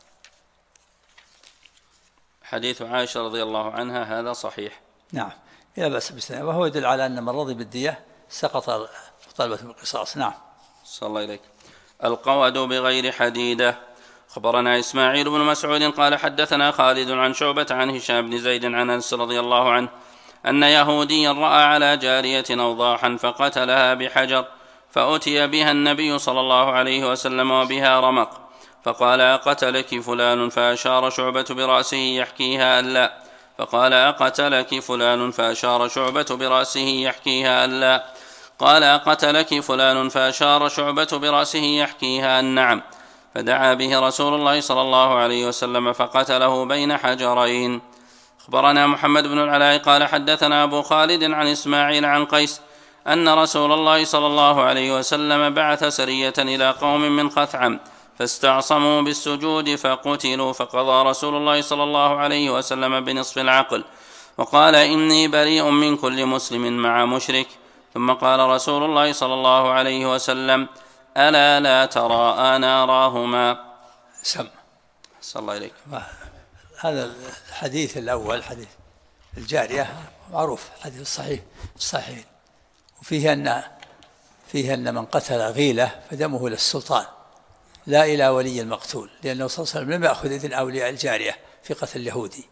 حديث عائشة رضي الله عنها هذا صحيح. نعم، لا بأس بسنده، وهو يدل على أن من رضي بالدية سقط مطالبته بالقصاص. نعم. صلى الله إليك. القود بغير حديدة. خبرنا إسماعيل بن مسعود قال حدثنا خالد عن شعبة عن هشام بن زيد عن أنس رضي الله عنه أن يهوديا رأى على جارية أوضاحا فقتلها بحجر، فأتي بها النبي صلى الله عليه وسلم وبها رمق، فقال أقتلك فلان؟ فأشار شعبة برأسه يحكيها ألا. فقال أقتلك فلان؟ فأشار شعبة برأسه يحكيها ألا. قال أقتلك فلان؟ فأشار شعبة برأسه يحكيها النعم. فدعا به رسول الله صلى الله عليه وسلم فقتله بين حجرين. أخبرنا محمد بن العلاء قال حدثنا أبو خالد عن إسماعيل عن قيس أن رسول الله صلى الله عليه وسلم بعث سرية إلى قوم من خثعم فاستعصموا بالسجود فقتلوا، فقضى رسول الله صلى الله عليه وسلم بنصف العقل وقال إني بريء من كل مسلم مع مشرك. ثم قال رسول الله صلى الله عليه وسلم ألا لا ترى ناراهما؟ سم. صلى الله عليك. هذا الحديث الأول حديث الجارية معروف، حديث صحيح، وفيه أن من قتل غيلة فدمه للسلطان لا إلى ولي المقتول، لأنه صلى الله عليه وسلم لم يأخذ إذن أولياء الجارية في قتل اليهودي.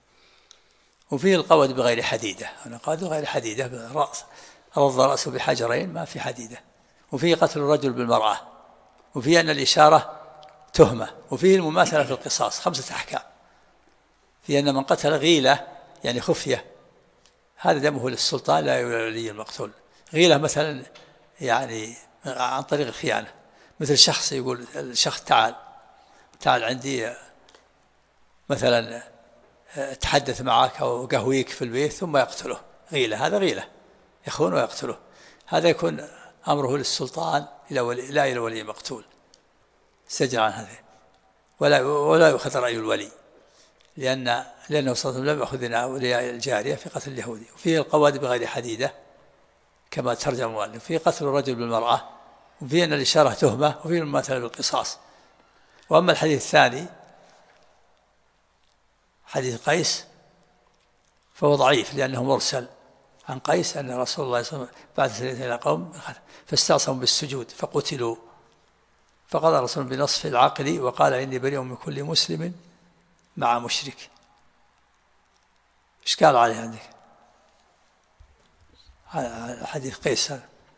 وفيه القود بغير حديدة، أنا قاد بغير حديدة بالرأس، رض رأسه بحجرين ما في حديدة. وفيه قتل الرجل بالمرأة، وفيه أن الإشارة تهمة، وفيه المماثلة في القصاص. 5 أحكام. في أن من قتل غيلة يعني خفية هذا دمه للسلطان لا إلى ولي المقتول. غيلة مثلا يعني عن طريق الخيانة، مثل شخص يقول الشخص تعال عندي مثلا تحدث معك أو قهويك في البيت ثم يقتله، غيلة، هذا غيلة، يخون ويقتله. هذا يكون أمره للسلطان لا إلى ولي مقتول، سجل عن هذا. ولا يؤخذ رأي الولي، لأنه صلى الله عليه وسلم لم يأخذ أولياء الجارية في قتل اليهودي. وفيه القواد بغير حديدة كما ترجم المؤلف، فيه قتل الرجل بالمرأة، وفيه أن الإشارة تهمة، وفيه المماثلة بالقصاص. وأما الحديث الثاني حديث قيس فهو ضعيف لأنه مرسل عن قيس أن رسول الله صلى الله عليه وسلم بعث إلى قوم فاستعصموا بالسجود فقتلوا، فقضى الرسول بنصف العقل وقال إني بريء من كل مسلم مع مشرك. إيش قال عليه عندك حديث قيس؟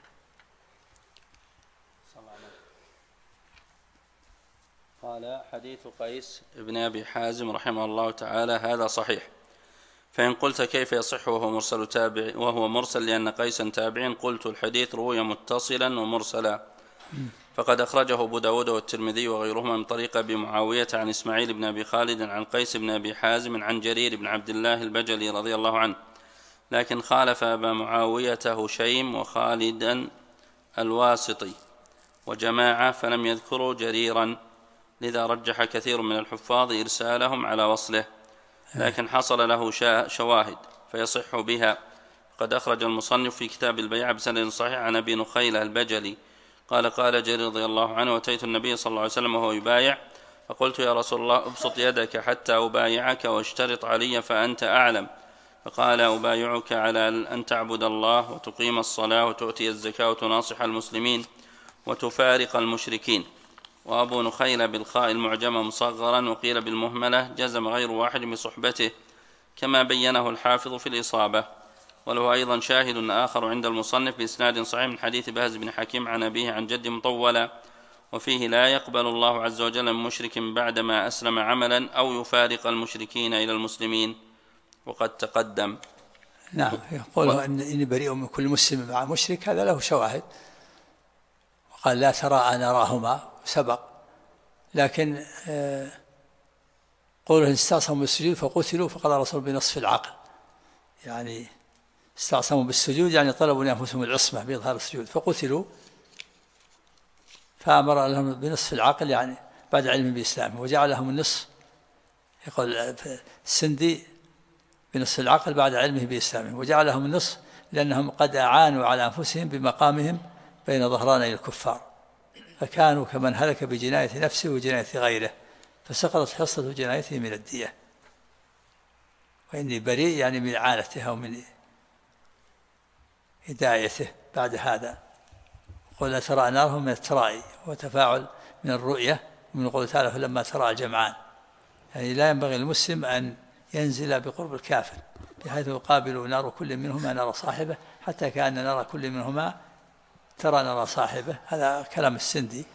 قال حديث قيس ابن أبي حازم رحمه الله تعالى هذا صحيح. فإن قلت كيف يصح وهو مرسل لأن قيسا تابع، قلت الحديث روي متصلا ومرسلا، فقد أخرجه أبو داود والترمذي وغيرهما من طريق أبي معاوية عن إسماعيل بن أبي خالد عن قيس بن أبي حازم عن جرير بن عبد الله البجلي رضي الله عنه، لكن خالف أبا معاوية هشيم وخالدا الواسطي وجماعة فلم يذكروا جريرا، لذا رجح كثير من الحفاظ إرسالهم على وصله، لكن حصل له شواهد فيصح بها. قد أخرج المصنف في كتاب البيع بسند صحيح عن أبي نخيلة البجلي قال قال جرير رضي الله عنه: أتيت النبي صلى الله عليه وسلم وهو يبايع، فقلت يا رسول الله ابسط يدك حتى أبايعك واشترط علي فأنت أعلم، فقال أبايعك على أن تعبد الله وتقيم الصلاة وتؤتي الزكاة وتناصح المسلمين وتفارق المشركين. وأبو نخيل بالخاء المعجمة مصغرا وقيل بالمهملة، جزم غير واحد بصحبته كما بينه الحافظ في الإصابة. وله أيضا شاهد آخر عند المصنف بإسناد صحيح من حديث بهز بن حكيم عن أبيه عن جد مطولا، وفيه لا يقبل الله عز وجل من مشرك بعدما أسلم عملا أو يفارق المشركين إلى المسلمين، وقد تقدم. نعم، يقول إني بريء من كل مسلم مع مشرك، هذا له شواهد، وقال لا ترى أن أراهما سبق، لكن قوله استعصموا بالسجود فقتلوا فقضى الرسول بنصف العقل، يعني استعصموا بالسجود يعني طلبوا لأنفسهم العصمة بإظهار السجود فقتلوا، فأمر لهم بنصف العقل يعني بعد علم بإسلامه، وجعل لهم النصف، يقول السندي بنصف العقل بعد علمه بإسلامه، وجعل لهم النصف لأنهم قد أعانوا على أنفسهم بمقامهم بين ظهراني الكفار، فكانوا كمن هلك بجناية نفسه وجناية غيره، فسقطت حصة جنايته من الدية. وإني بريء يعني من إعانته أو من هدايته بعد هذا. قل لا ترى نارهم من الترائي، وتفاعل من الرؤية ومن قوله تعالى فلما ترى الجمعان، يعني لا ينبغي المسلم أن ينزل بقرب الكافر بحيث يقابل نار كل منهما نار صاحبه، حتى كأن نار كل منهما ترى نار صاحبه. هذا كلام السندي.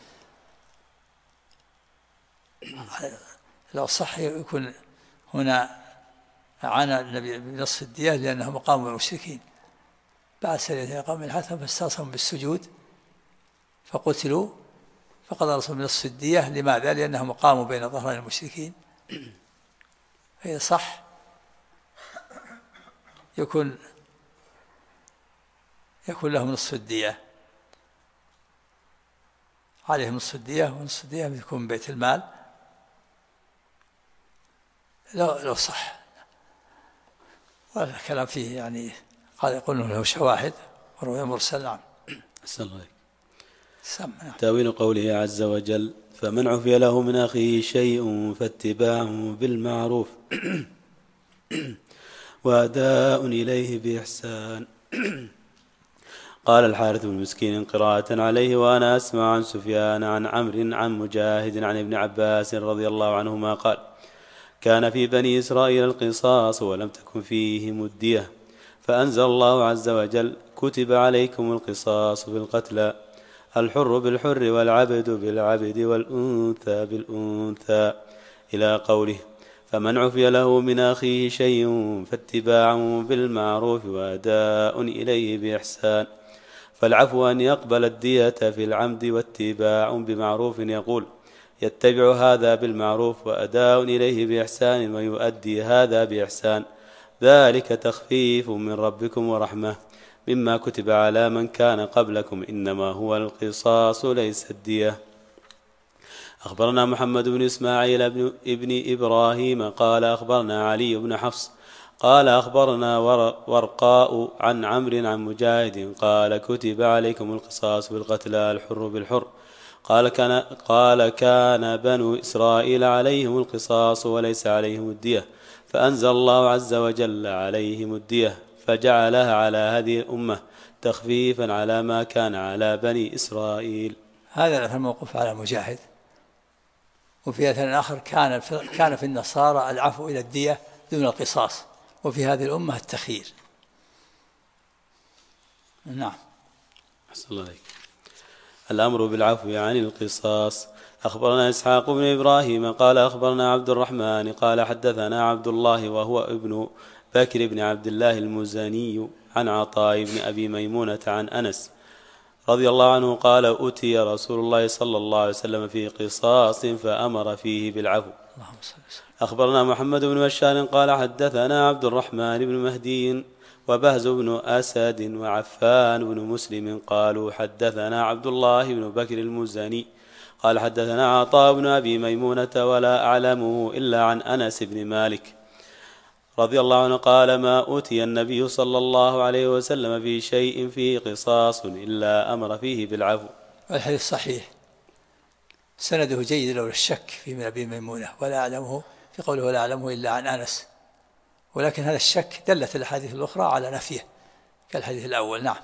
لو صح يكون هنا عانى النبي بنصف الدية لأنهم قاموا المشركين بعد سرية قوم الحسن فاستعصموا بالسجود فقتلوا فقضى الرسول بنصف الدية. لماذا؟ لأنهم قاموا بين ظهرين المشركين. فإذا صح يكون لهم نصف الدية، عليهم نصف الدية، ونصف الدية يكون من بيت المال لو صح. والكلام فيه يعني قال يقولون له شواهد وروي مرسل. نعم. أحسن الله. تأويل قوله عز وجل فمن عفي له من أخيه شيء فاتباعه بالمعروف وأداء إليه بإحسان. قال الحارث بن مسكين قراءة عليه وأنا أسمع عن سفيان عن عمرو عن مجاهد عن ابن عباس رضي الله عنهما قال كان في بني إسرائيل القصاص ولم تكن فيهم الدية، فأنزل الله عز وجل كتب عليكم القصاص في القتلى الحر بالحر والعبد بالعبد والأنثى بالأنثى إلى قوله فمن عفي له من أخيه شيء فاتباع بالمعروف وأداء إليه بإحسان. فالعفو أن يقبل الدية في العمد، واتباع بمعروف يقول يتبع هذا بالمعروف وأداء إليه بإحسان ويؤدي هذا بإحسان، ذلك تخفيف من ربكم ورحمة مما كتب على من كان قبلكم إنما هو القصاص ليس الدية. أخبرنا محمد بن إسماعيل ابن إبراهيم قال أخبرنا علي بن حفص قال أخبرنا ورقاء عن عمرو عن مجاهد قال كتب عليكم القصاص بالقتلى الحر بالحر قال كان بنو إسرائيل عليهم القصاص وليس عليهم الدية، فأنزل الله عز وجل عليهم الدية فجعلها على هذه الأمة تخفيفا على ما كان على بني إسرائيل. هذا الأثر موقوف على مجاهد. وفي أثر آخر كان في النصارى العفو إلى الدية دون القصاص، وفي هذه الأمة التخيير. نعم. أحسن الله عليك. الأمر بالعفو عن القصاص. أخبرنا إسحاق بن إبراهيم قال أخبرنا عبد الرحمن قال حدثنا عبد الله وهو ابن بكر بن عبد الله المزني عن عطاء بن أبي ميمونة عن أنس رضي الله عنه قال أتي رسول الله صلى الله عليه وسلم في قصاص فأمر فيه بالعفو. أخبرنا محمد بن بشار قال حدثنا عبد الرحمن بن مهدي وبهز بن أسد وعفان بن مسلم قالوا حدثنا عبد الله بن بكر المزني قال حدثنا عطاء بن أبي ميمونة ولا أعلمه إلا عن أنس بن مالك رضي الله عنه قال ما أوتي النبي صلى الله عليه وسلم في شيء فيه قصاص إلا أمر فيه بالعفو. الحديث صحيح سنده جيد لولا الشك في من أبي ميمونة ولا أعلمه في قوله ولا أعلمه إلا عن أنس، ولكن هذا الشك دلت الأحاديث الأخرى على نفيه كالحديث الأول. نعم.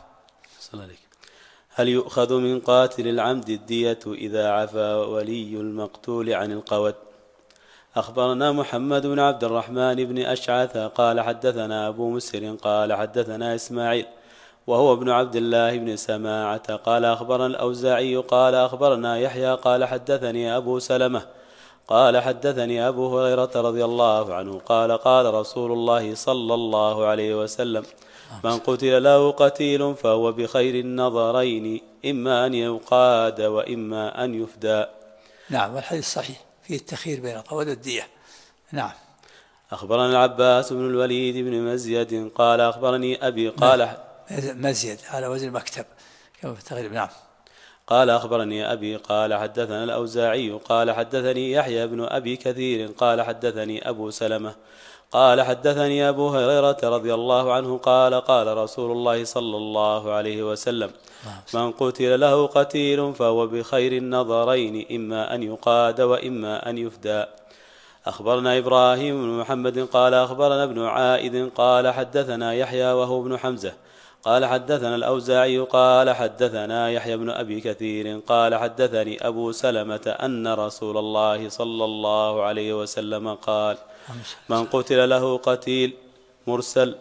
هل يؤخذ من قاتل العمد الدية إذا عفى ولي المقتول عن القود؟ أخبرنا محمد بن عبد الرحمن بن أشعث قال حدثنا أبو مسر قال حدثنا إسماعيل وهو ابن عبد الله بن سماعة قال أخبرنا الأوزاعي قال أخبرنا يحيى قال حدثني أبو سلمة قال حدثني أبو هريرة رضي الله عنه قال قال رسول الله صلى الله عليه وسلم من قتل له قتيل فهو بخير النظرين إما أن يقاد وإما أن يفدى. نعم. والحديث صحيح فيه التخيير بين القود والدية. نعم. أخبرنا العباس بن الوليد بن مزيد قال أخبرني أبي قال مزيد على وزن مكتب كما في التغريب. نعم. قال أخبرني أبي قال حدثنا الأوزاعي قال حدثني يحيى بن أبي كثير قال حدثني أبو سلمة قال حدثني أبو هريرة رضي الله عنه قال قال رسول الله صلى الله عليه وسلم من قتل له قتيل فهو بخير النظرين إما أن يقاد وإما أن يفدى. أخبرنا إبراهيم بن محمد قال أخبرنا ابن عائد قال حدثنا يحيى وهو ابن حمزة قال حدثنا الأوزاعي قال حدثنا يحيى بن أبي كثير قال حدثني أبو سلمة أن رسول الله صلى الله عليه وسلم قال من قتل له قتيل مرسل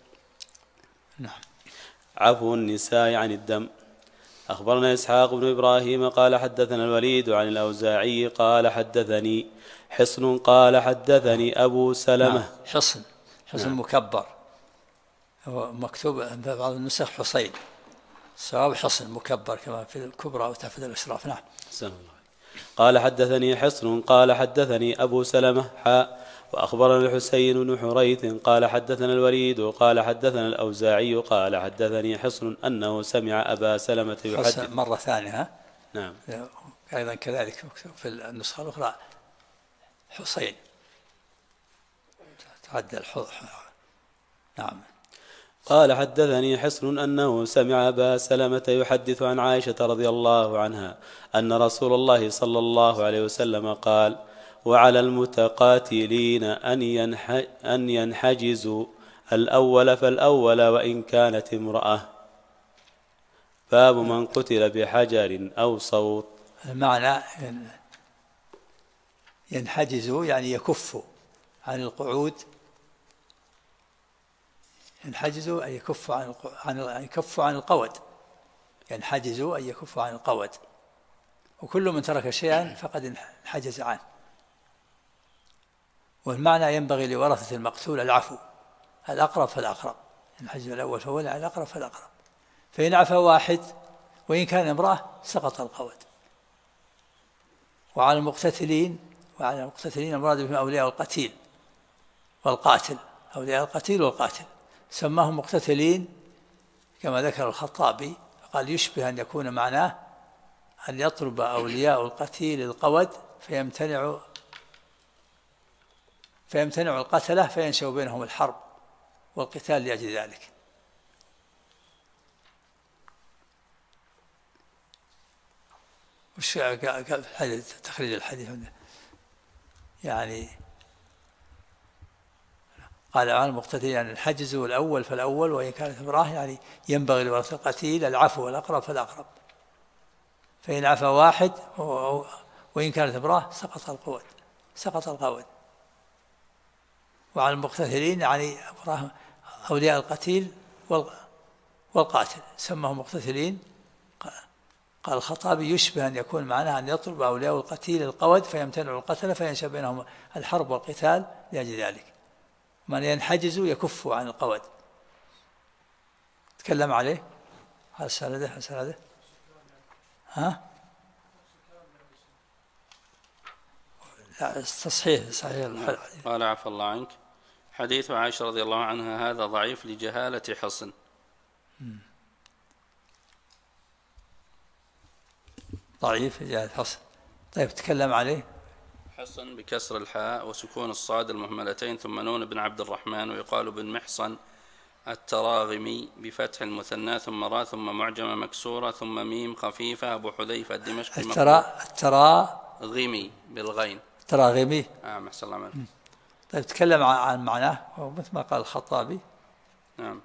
عفو النساء عن الدم. أخبرنا إسحاق بن إبراهيم قال حدثنا الوليد عن الأوزاعي قال حدثني حصن قال حدثني أبو سلمة. حصن مكبر هو مكتوب عند بعض النسخ حصين، الصواب حصن مكبر كما في الكبرى وتحفظ الإشراف. نعم. قال حدثني حصن قال حدثني أبو سلمة وأخبرنا الحسين بن حريث قال حدثنا الوليد قال حدثنا الأوزاعي قال حدثني حصن أنه سمع أبا سلمة يحدث مرة ثانية. نعم. أيضا كذلك في النسخة الأخرى حسين تعدى نعم. قال حدثني حصن أنه سمع أبا سلمة يحدث عن عائشة رضي الله عنها أن رسول الله صلى الله عليه وسلم قال وعلى المتقاتلين أن ينحجزوا الأول فالأول وإن كانت امرأة. باب من قتل بحجر أو صوت. المعنى ينحجزوا يعني يكفوا عن القعود، ينحجزوا أن يكفوا عن القود، ينحجزوا أن يكفوا عن القود، وكل من ترك شيئا فقد انحجز عنه. والمعنى ينبغي لورثة المقتول العفو، الأقرب فالأقرب، ينحجز الأول فهو الأقرب فالأقرب، فإن عفى واحد وإن كان امرأة سقط القود. وعلى المقتتلين المراد بهم أولياء القتيل والقاتل، أولياء القتيل والقاتل سماهم مقتتلين كما ذكر الخطابي، فقال يشبه أن يكون معناه أن يطلب أولياء القتيل القود فيمتنع القتلة فينشأ بينهم الحرب والقتال لأجل ذلك. وش قال في الحديث تخريج الحديث يعني قال عن المقتتلين يعني الحجز الأول فالأول وإن كانت امرأة يعني ينبغي لورثة القتيل العفو والأقرب فالأقرب، فإن عفى واحد وإن كانت امرأة سقط القود. وعلى المقتتلين يعني أولياء القتيل والقاتل سمهم مقتتلين. قال الخطابي يشبه أن يكون معناه أن يطلب أولياء القتيل القود فيمتنع القتل فينشأ بينهم الحرب والقتال لأجل ذلك. من ينحجز يكف عن القود. تكلم عليه هل سنده ها؟ لا صحيح قال عفى الله عنك حديث عائشة رضي الله عنها هذا ضعيف لجهالة حصن. ضعيف لجهالة حصن. طيب تكلم عليه. حصن بكسر الحاء وسكون الصاد المهملتين ثم نون بن عبد الرحمن ويقال بن محصن التراغمي بفتح المثنى ثم راء ثم معجمة مكسورة ثم ميم خفيفة أبو حذيفة الدمشقي التراغمي بالغين التراغمي. أحسن الله عليك. طيب تكلم عن معناه ومثل ما قال الخطابي. نعم.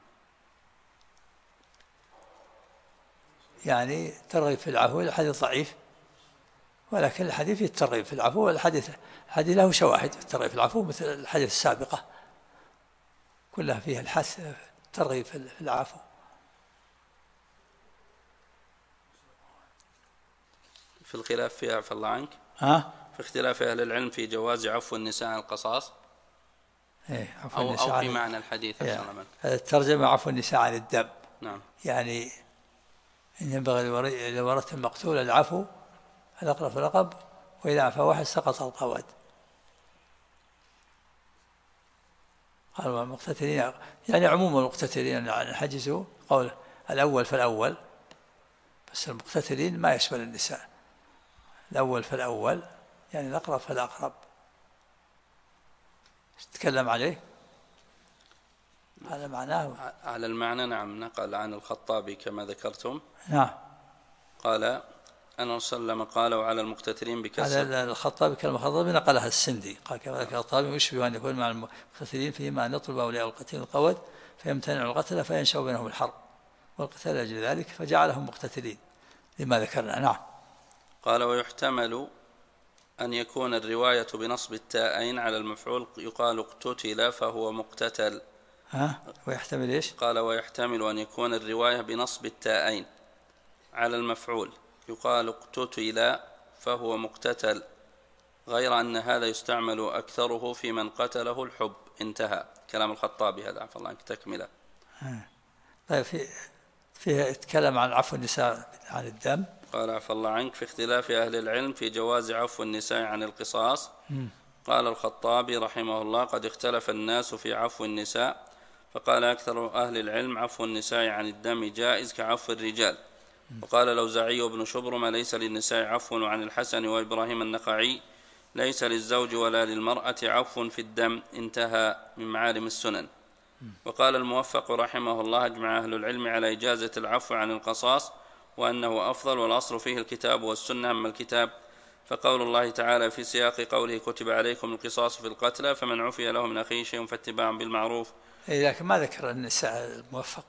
يعني ترغيب في العفو. الحديث ضعيف ولكن الحديث الترغيب في العفو والحديث له شواهد في الترغيب في العفو مثل الحديث السابقة كلها فيها الحث الترغيب في العفو. في الخلاف فيها عفى الله عنك في اختلاف أهل العلم في جواز عفو النساء عن القصاص أو في معنى الحديث. الترجمة عفو النساء عن الدم. نعم. يعني إن ينبغي لورثة المقتول العفو الأقرب فالأقرب وإذا عفى واحد سقط القود. قالوا المقتتلين يعني عموم المقتتلين يعني حجزوا قول الأول فالأول بس المقتتلين ما يشمل النساء. الأول فالأول يعني الأقرب فالأقرب. تتكلم عليه على معناه على المعنى. نعم. نقل عن الخطابي كما ذكرتم. نعم. قال أن وسلم قال وعلى المقتتلين بكسر. هذا الخطابي كلمة الخطابي نقلها السندي قال كما ذكر الخطابي يشبه أن يكون مع المقتتلين فيما أن يطلب أولياء القتيل القود فيمتنع القتل فينشأ بينهم الحرب والقتال لأجل ذلك فجعلهم مقتتلين لما ذكرنا. نعم. قال ويحتمل أن يكون الرواية بنصب التاءين على المفعول يقال اقتتل فهو مقتتل. ويحتمل إيش؟ قال ويحتمل أن يكون الرواية بنصب التاءين على المفعول يقال اقتتل فهو مقتتل غير أن هذا يستعمل أكثره في من قتله الحب. انتهى كلام الخطابي. هذا عفى الله عنك تكملة. طيب فيه يتكلم عن عفو النساء عن الدم. قال عفى الله عنك في اختلاف أهل العلم في جواز عفو النساء عن القصاص. قال الخطابي رحمه الله قد اختلف الناس في عفو النساء فقال أكثر أهل العلم عفو النساء عن الدم جائز كعفو الرجال. وقال الأوزاعي وابن شبرم ليس للنساء عفو عن الحسن وإبراهيم النخعي ليس للزوج ولا للمرأة عفو في الدم. انتهى من معالم السنن. وقال الموفق رحمه الله أجمع أهل العلم على إجازة العفو عن القصاص وأنه أفضل والأصل فيه الكتاب والسنة. أما الكتاب فقول الله تعالى في سياق قوله كتب عليكم القصاص في القتلى فمن عفي له من أخيه شيء فاتباع بالمعروف. لكن ما ذكر النساء الموفق.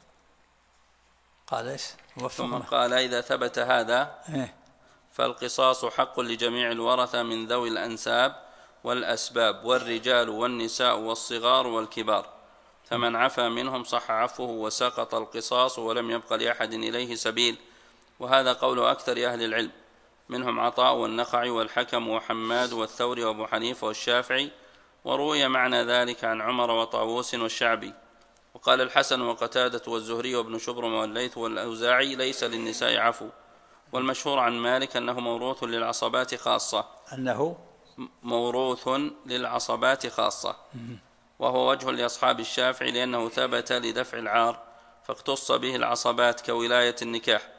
قال إيش ثم قال إذا ثبت هذا فالقصاص حق لجميع الورثة من ذوي الأنساب والأسباب والرجال والنساء والصغار والكبار فمن عفى منهم صح عفوه وسقط القصاص ولم يبق لأحد إليه سبيل. وهذا قول أكثر أهل العلم منهم عطاء والنخعي والحكم وحماد والثوري وأبو حنيفة والشافعي. وروي معنى ذلك عن عمر وطاووس والشعبي. وقال الحسن وقتادة والزهري وابن شبرم والليث والأوزاعي ليس للنساء عفو. والمشهور عن مالك أنه موروث للعصبات خاصة. أنه موروث للعصبات خاصة وهو وجه لأصحاب الشافعي لأنه ثبت لدفع العار فاقتص به العصبات كولاية النكاح.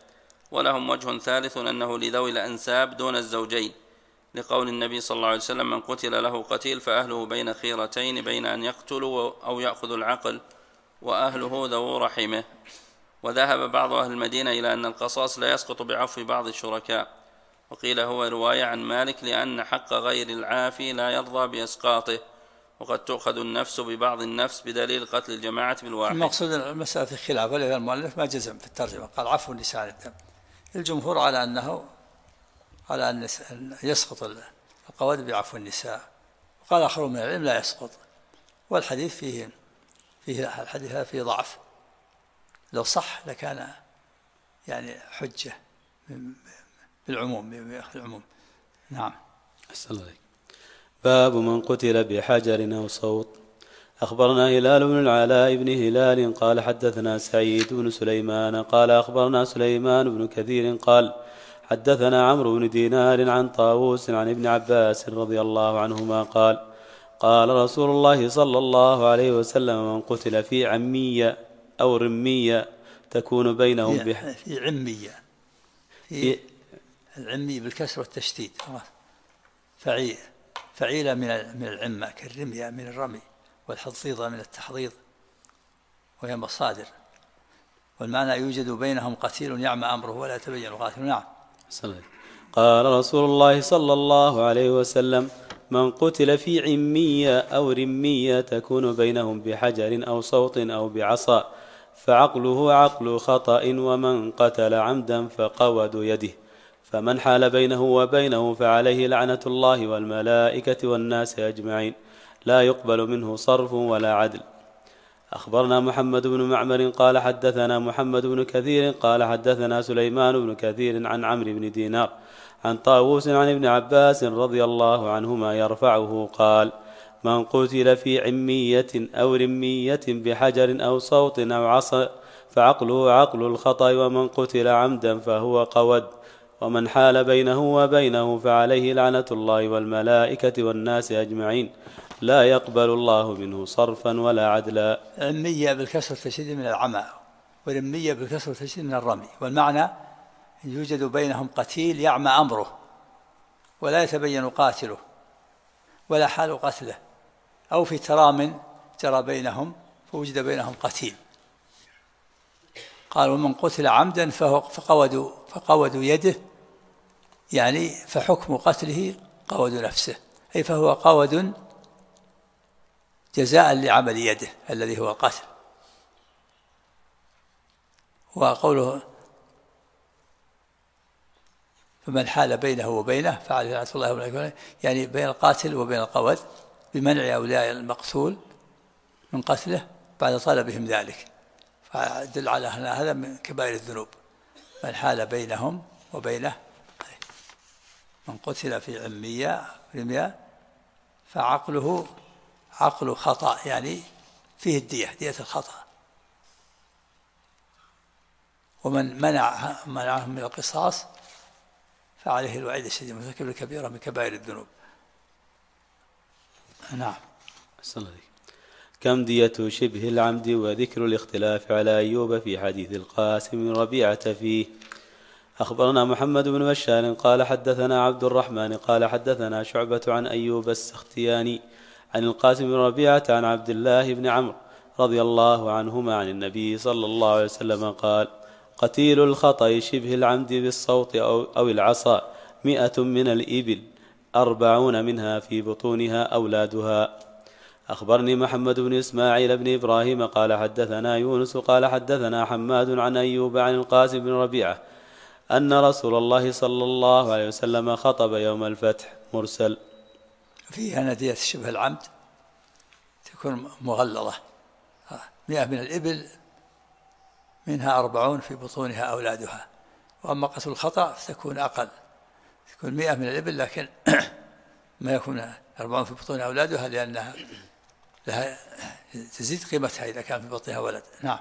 ولهم وجه ثالث أنه لذوي الأنساب دون الزوجين، لقول النبي صلى الله عليه وسلم: من قتل له قتيل فأهله بين خيرتين بين أن يقتلوا أو يأخذوا العقل وأهله ذو رحمه. وذهب بعض أهل المدينة إلى أن القصاص لا يسقط بعفو بعض الشركاء، وقيل هو رواية عن مالك لأن حق غير العافي لا يرضى بإسقاطه، وقد تؤخذ النفس ببعض النفس بدليل قتل الجماعة بالواحد. المقصود المسألة في خلاف، ولذا المؤلف ما جزم في الترجمة، قال عفو النساء عن الدم. الجمهور على أن يسقط القواد بعفو النساء، وقال آخرون من العلم لا يسقط، والحديث الحديث هذا فيه ضعف، لو صح لكان يعني حجة بالعموم. نعم. أحسن الله. باب من قتل بحجر أو صوت. أخبرنا هلال بن العلاء بن هلال قال حدثنا سعيد بن سليمان قال أخبرنا سليمان بن كثير قال حدثنا عمرو بن دينار عن طاووس عن ابن عباس رضي الله عنهما قال قال رسول الله صلى الله عليه وسلم: من قتل في عمية أو رمية تكون بينهم في عمية، في العمية بالكسر والتشديد، فعيلة من العمة كالرمية من الرمي، والحضيضة من التحضيض، وهي مصادر، والمعنى يوجد بينهم قتيل يعمى أمره ولا يتبين قاتل. نعم. قال رسول الله صلى الله عليه وسلم: من قتل في عمية أو رمية تكون بينهم بحجر أو صوت أو بعصا فعقله عقل خطأ، ومن قتل عمدا فقود يده، فمن حال بينه وبينه فعليه لعنة الله والملائكة والناس أجمعين، لا يقبل منه صرف ولا عدل. أخبرنا محمد بن معمر قال حدثنا محمد بن كثير قال حدثنا سليمان بن كثير عن عمرو بن دينار عن طاووس عن ابن عباس رضي الله عنهما يرفعه قال: من قتل في عمية أو رمية بحجر أو صوت أو عصا فعقله عقل الخطأ، ومن قتل عمدا فهو قود، ومن حال بينه وبينه فعليه لعنة الله والملائكة والناس أجمعين، لا يقبل الله منه صرفا ولا عدلا. عمية بالكسر والتشديد من العمى، ورمية بالكسر والتشديد من الرمي، والمعنى يوجد بينهم قتيل يعمى أمره ولا يتبين قاتله ولا حال قتله، أو في ترام جرى بينهم فوجد بينهم قتيل. قال: ومن قتل عمدا فقودوا يده، يعني فحكم قتله قود نفسه، أي فهو قود جزاء لعمل يده الذي هو القتل. وقوله: فمن حال بينه وبينه فعليه لعنة الله والملائكة، يعني بين القاتل وبين القود، بمنع أولياء المقتول من قتله بعد طلبهم ذلك، فدل على أن هذا من كبائر الذنوب. من حال بينهم وبينه، من قتل في عمية فعقله عقل خطأ، يعني فيه دية الخطأ، ومن منعهم من القصاص فعليه الوعيد الشديد، مرتكب الكبيرة من كبائر الذنوب. نعم. كم دية شبه العمد؟ وذكر الاختلاف على أيوب في حديث القاسم بن ربيعة فيه. أخبرنا محمد بن بشار قال حدثنا عبد الرحمن قال حدثنا شعبة عن أيوب السختياني عن القاسم بن ربيعة عن عبد الله بن عمرو رضي الله عنهما عن النبي صلى الله عليه وسلم قال: قتيل الخطأ شبه العمد بالصوت أو العصا 100 من الإبل 40 منها في بطونها أولادها. أخبرني محمد بن إسماعيل بن إبراهيم قال حدثنا يونس قال حدثنا حماد عن أيوب عن القاسم بن ربيعة أن رسول الله صلى الله عليه وسلم خطب يوم الفتح مرسل. فيها ندية شبه العمد تكون مغلظة، 100 من الإبل منها 40 في بطونها أولادها. وأما قتل الخطأ فتكون أقل، تكون 100 من الإبل لكن ما يكون 40 في بطونها أولادها، لأنها لها تزيد قيمتها إذا كان في بطنها ولد. نعم.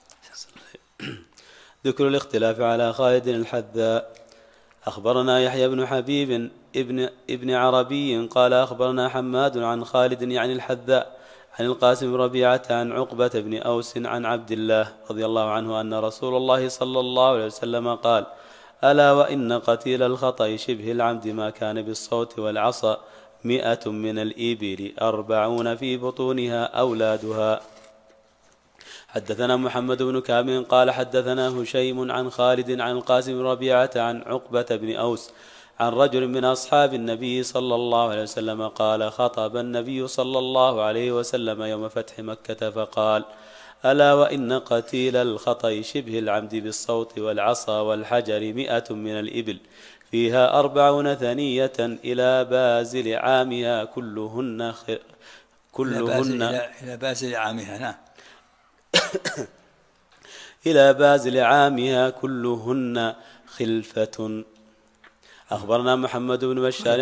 ذكر الاختلاف على خالد الحذاء. أخبرنا يحيى بن حبيب ابن عربي قال أخبرنا حماد عن خالد يعني الحذاء عن القاسم بن ربيعة عن عقبة بن أوس عن عبد الله رضي الله عنه أن رسول الله صلى الله عليه وسلم قال: ألا وإن قتيل الخطأ شبه العمد ما كان بالصوت والعصا 100 من الإبل 40 في بطونها أولادها. حدثنا محمد بن كامل قال حدثنا هشيم عن خالد عن القاسم بن ربيعة عن عقبة بن أوس عن رجل من أصحاب النبي صلى الله عليه وسلم قال خطب النبي صلى الله عليه وسلم يوم فتح مكة فقال ألا وإن قتيل الخطأ شبه العمد بالصوت والعصا والحجر 100 من الإبل فيها 40 ثنية إلى بازل عامها كلهن إلى بازل عامها. نعم. إلى بازل عامها كلهن خلفة. أخبرنا محمد بن بشار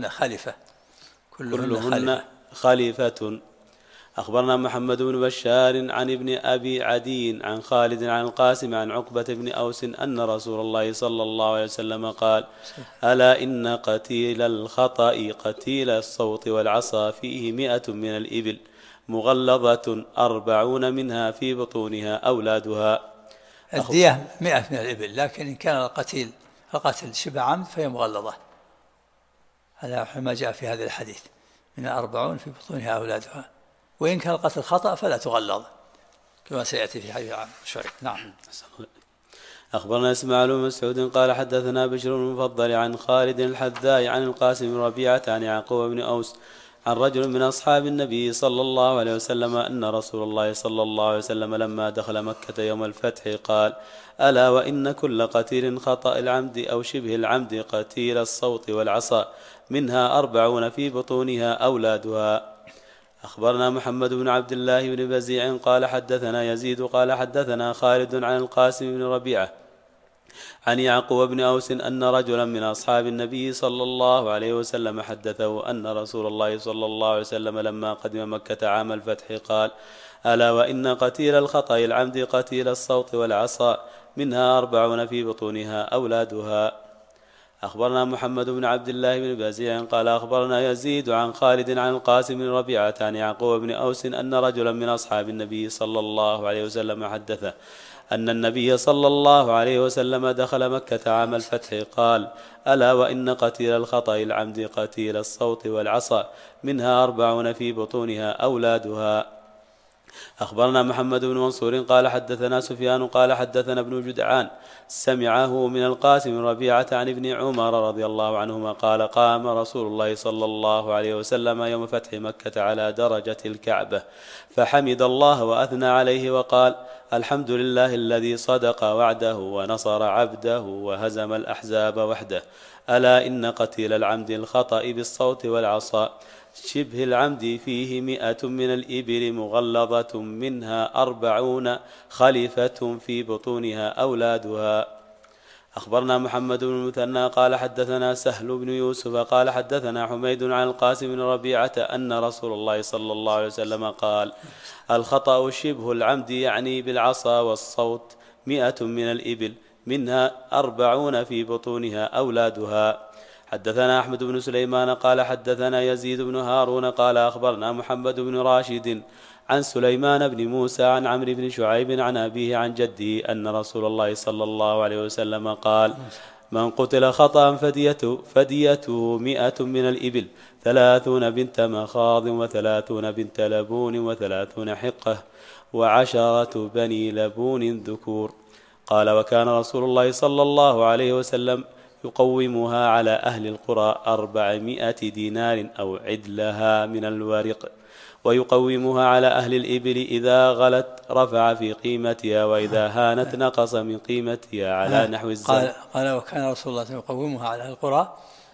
كلهن خليفة. أخبرنا محمد بن بشار عن ابن أبي عدي عن خالد عن القاسم عن عقبة بن أوس أن رسول الله صلى الله عليه وسلم قال ألا إن قتيل الخطأ قتيل الصوت والعصا فيه 100 من الإبل مغلظة 40 منها في بطونها أولادها. الدية 100 من الإبل، لكن إن كان القتل شبه عمد فهي مغلظة على ما جاء في هذا الحديث من 40 في بطونها أولادها. وإن كان القتل خطأ فلا تغلظ كما سيأتي في حديث شوي. نعم. أخبرنا إسماعيل بن مسعود قال حدثنا بشر المفضل عن خالد الحذاء عن القاسم بن ربيعة عن يعقوب بن أوس عن رجل من أصحاب النبي صلى الله عليه وسلم أن رسول الله صلى الله عليه وسلم لما دخل مكة يوم الفتح قال ألا وإن كل قتيل خطأ العمد أو شبه العمد قتيل الصوت والعصا منها 40 في بطونها أولادها. أخبرنا محمد بن عبد الله بن بزيع قال حدثنا يزيد قال حدثنا خالد عن القاسم بن ربيعة عن يعقوب بن أوس أن رجلا من أصحاب النبي صلى الله عليه وسلم حدثه أن رسول الله صلى الله عليه وسلم لما قدم مكة عام الفتح قال ألا وإن قتيل الخطأ العمد قتيل الصوت والعصا منها 40 في بطونها أولادها. أخبرنا محمد بن عبد الله بن بزيع قال أخبرنا يزيد عن خالد عن القاسم بن ربيعة عن يعقوب بن أوس أن رجلا من أصحاب النبي صلى الله عليه وسلم حدثه أن النبي صلى الله عليه وسلم دخل مكة عام الفتح قال ألا وإن قتيل الخطأ العمد قتيل الصوت والعصا منها 40 في بطونها أولادها. أخبرنا محمد بن منصور قال حدثنا سفيان قال حدثنا ابن جدعان سمعه من القاسم بن ربيعة عن ابن عمر رضي الله عنهما قال قام رسول الله صلى الله عليه وسلم يوم فتح مكة على درجة الكعبة فحمد الله وأثنى عليه وقال الحمد لله الذي صدق وعده ونصر عبده وهزم الأحزاب وحده. ألا إن قتيل العمد الخطأ بالصوت والعصا شبه العمد فيه 100 من الإبل مغلظة منها 40 خليفة في بطونها أولادها. أخبرنا محمد بن المثنى قال حدثنا سهل بن يوسف قال حدثنا حميد عن القاسم بن ربيعة أن رسول الله صلى الله عليه وسلم قال الخطأ شبه العمد يعني بالعصا والصوت 100 من الإبل منها 40 في بطونها أولادها. حدثنا أحمد بن سليمان قال حدثنا يزيد بن هارون قال أخبرنا محمد بن راشد عن سليمان بن موسى عن عمرو بن شعيب عن أبيه عن جده أن رسول الله صلى الله عليه وسلم قال من قتل خطأ فديته 100 من الإبل 30 بنت مخاض 30 بنت لبون 30 حقة 10 بني لبون ذكور. قال وكان رسول الله صلى الله عليه وسلم يقومها على أهل القرى 400 دينار أو عدلها من الورق ويقومها على أهل الإبل إذا غلت رفع في قيمتها وإذا هانت نقص من قيمتها على نحو الزمن. قال وكان رسول الله يقومها على أهل القرى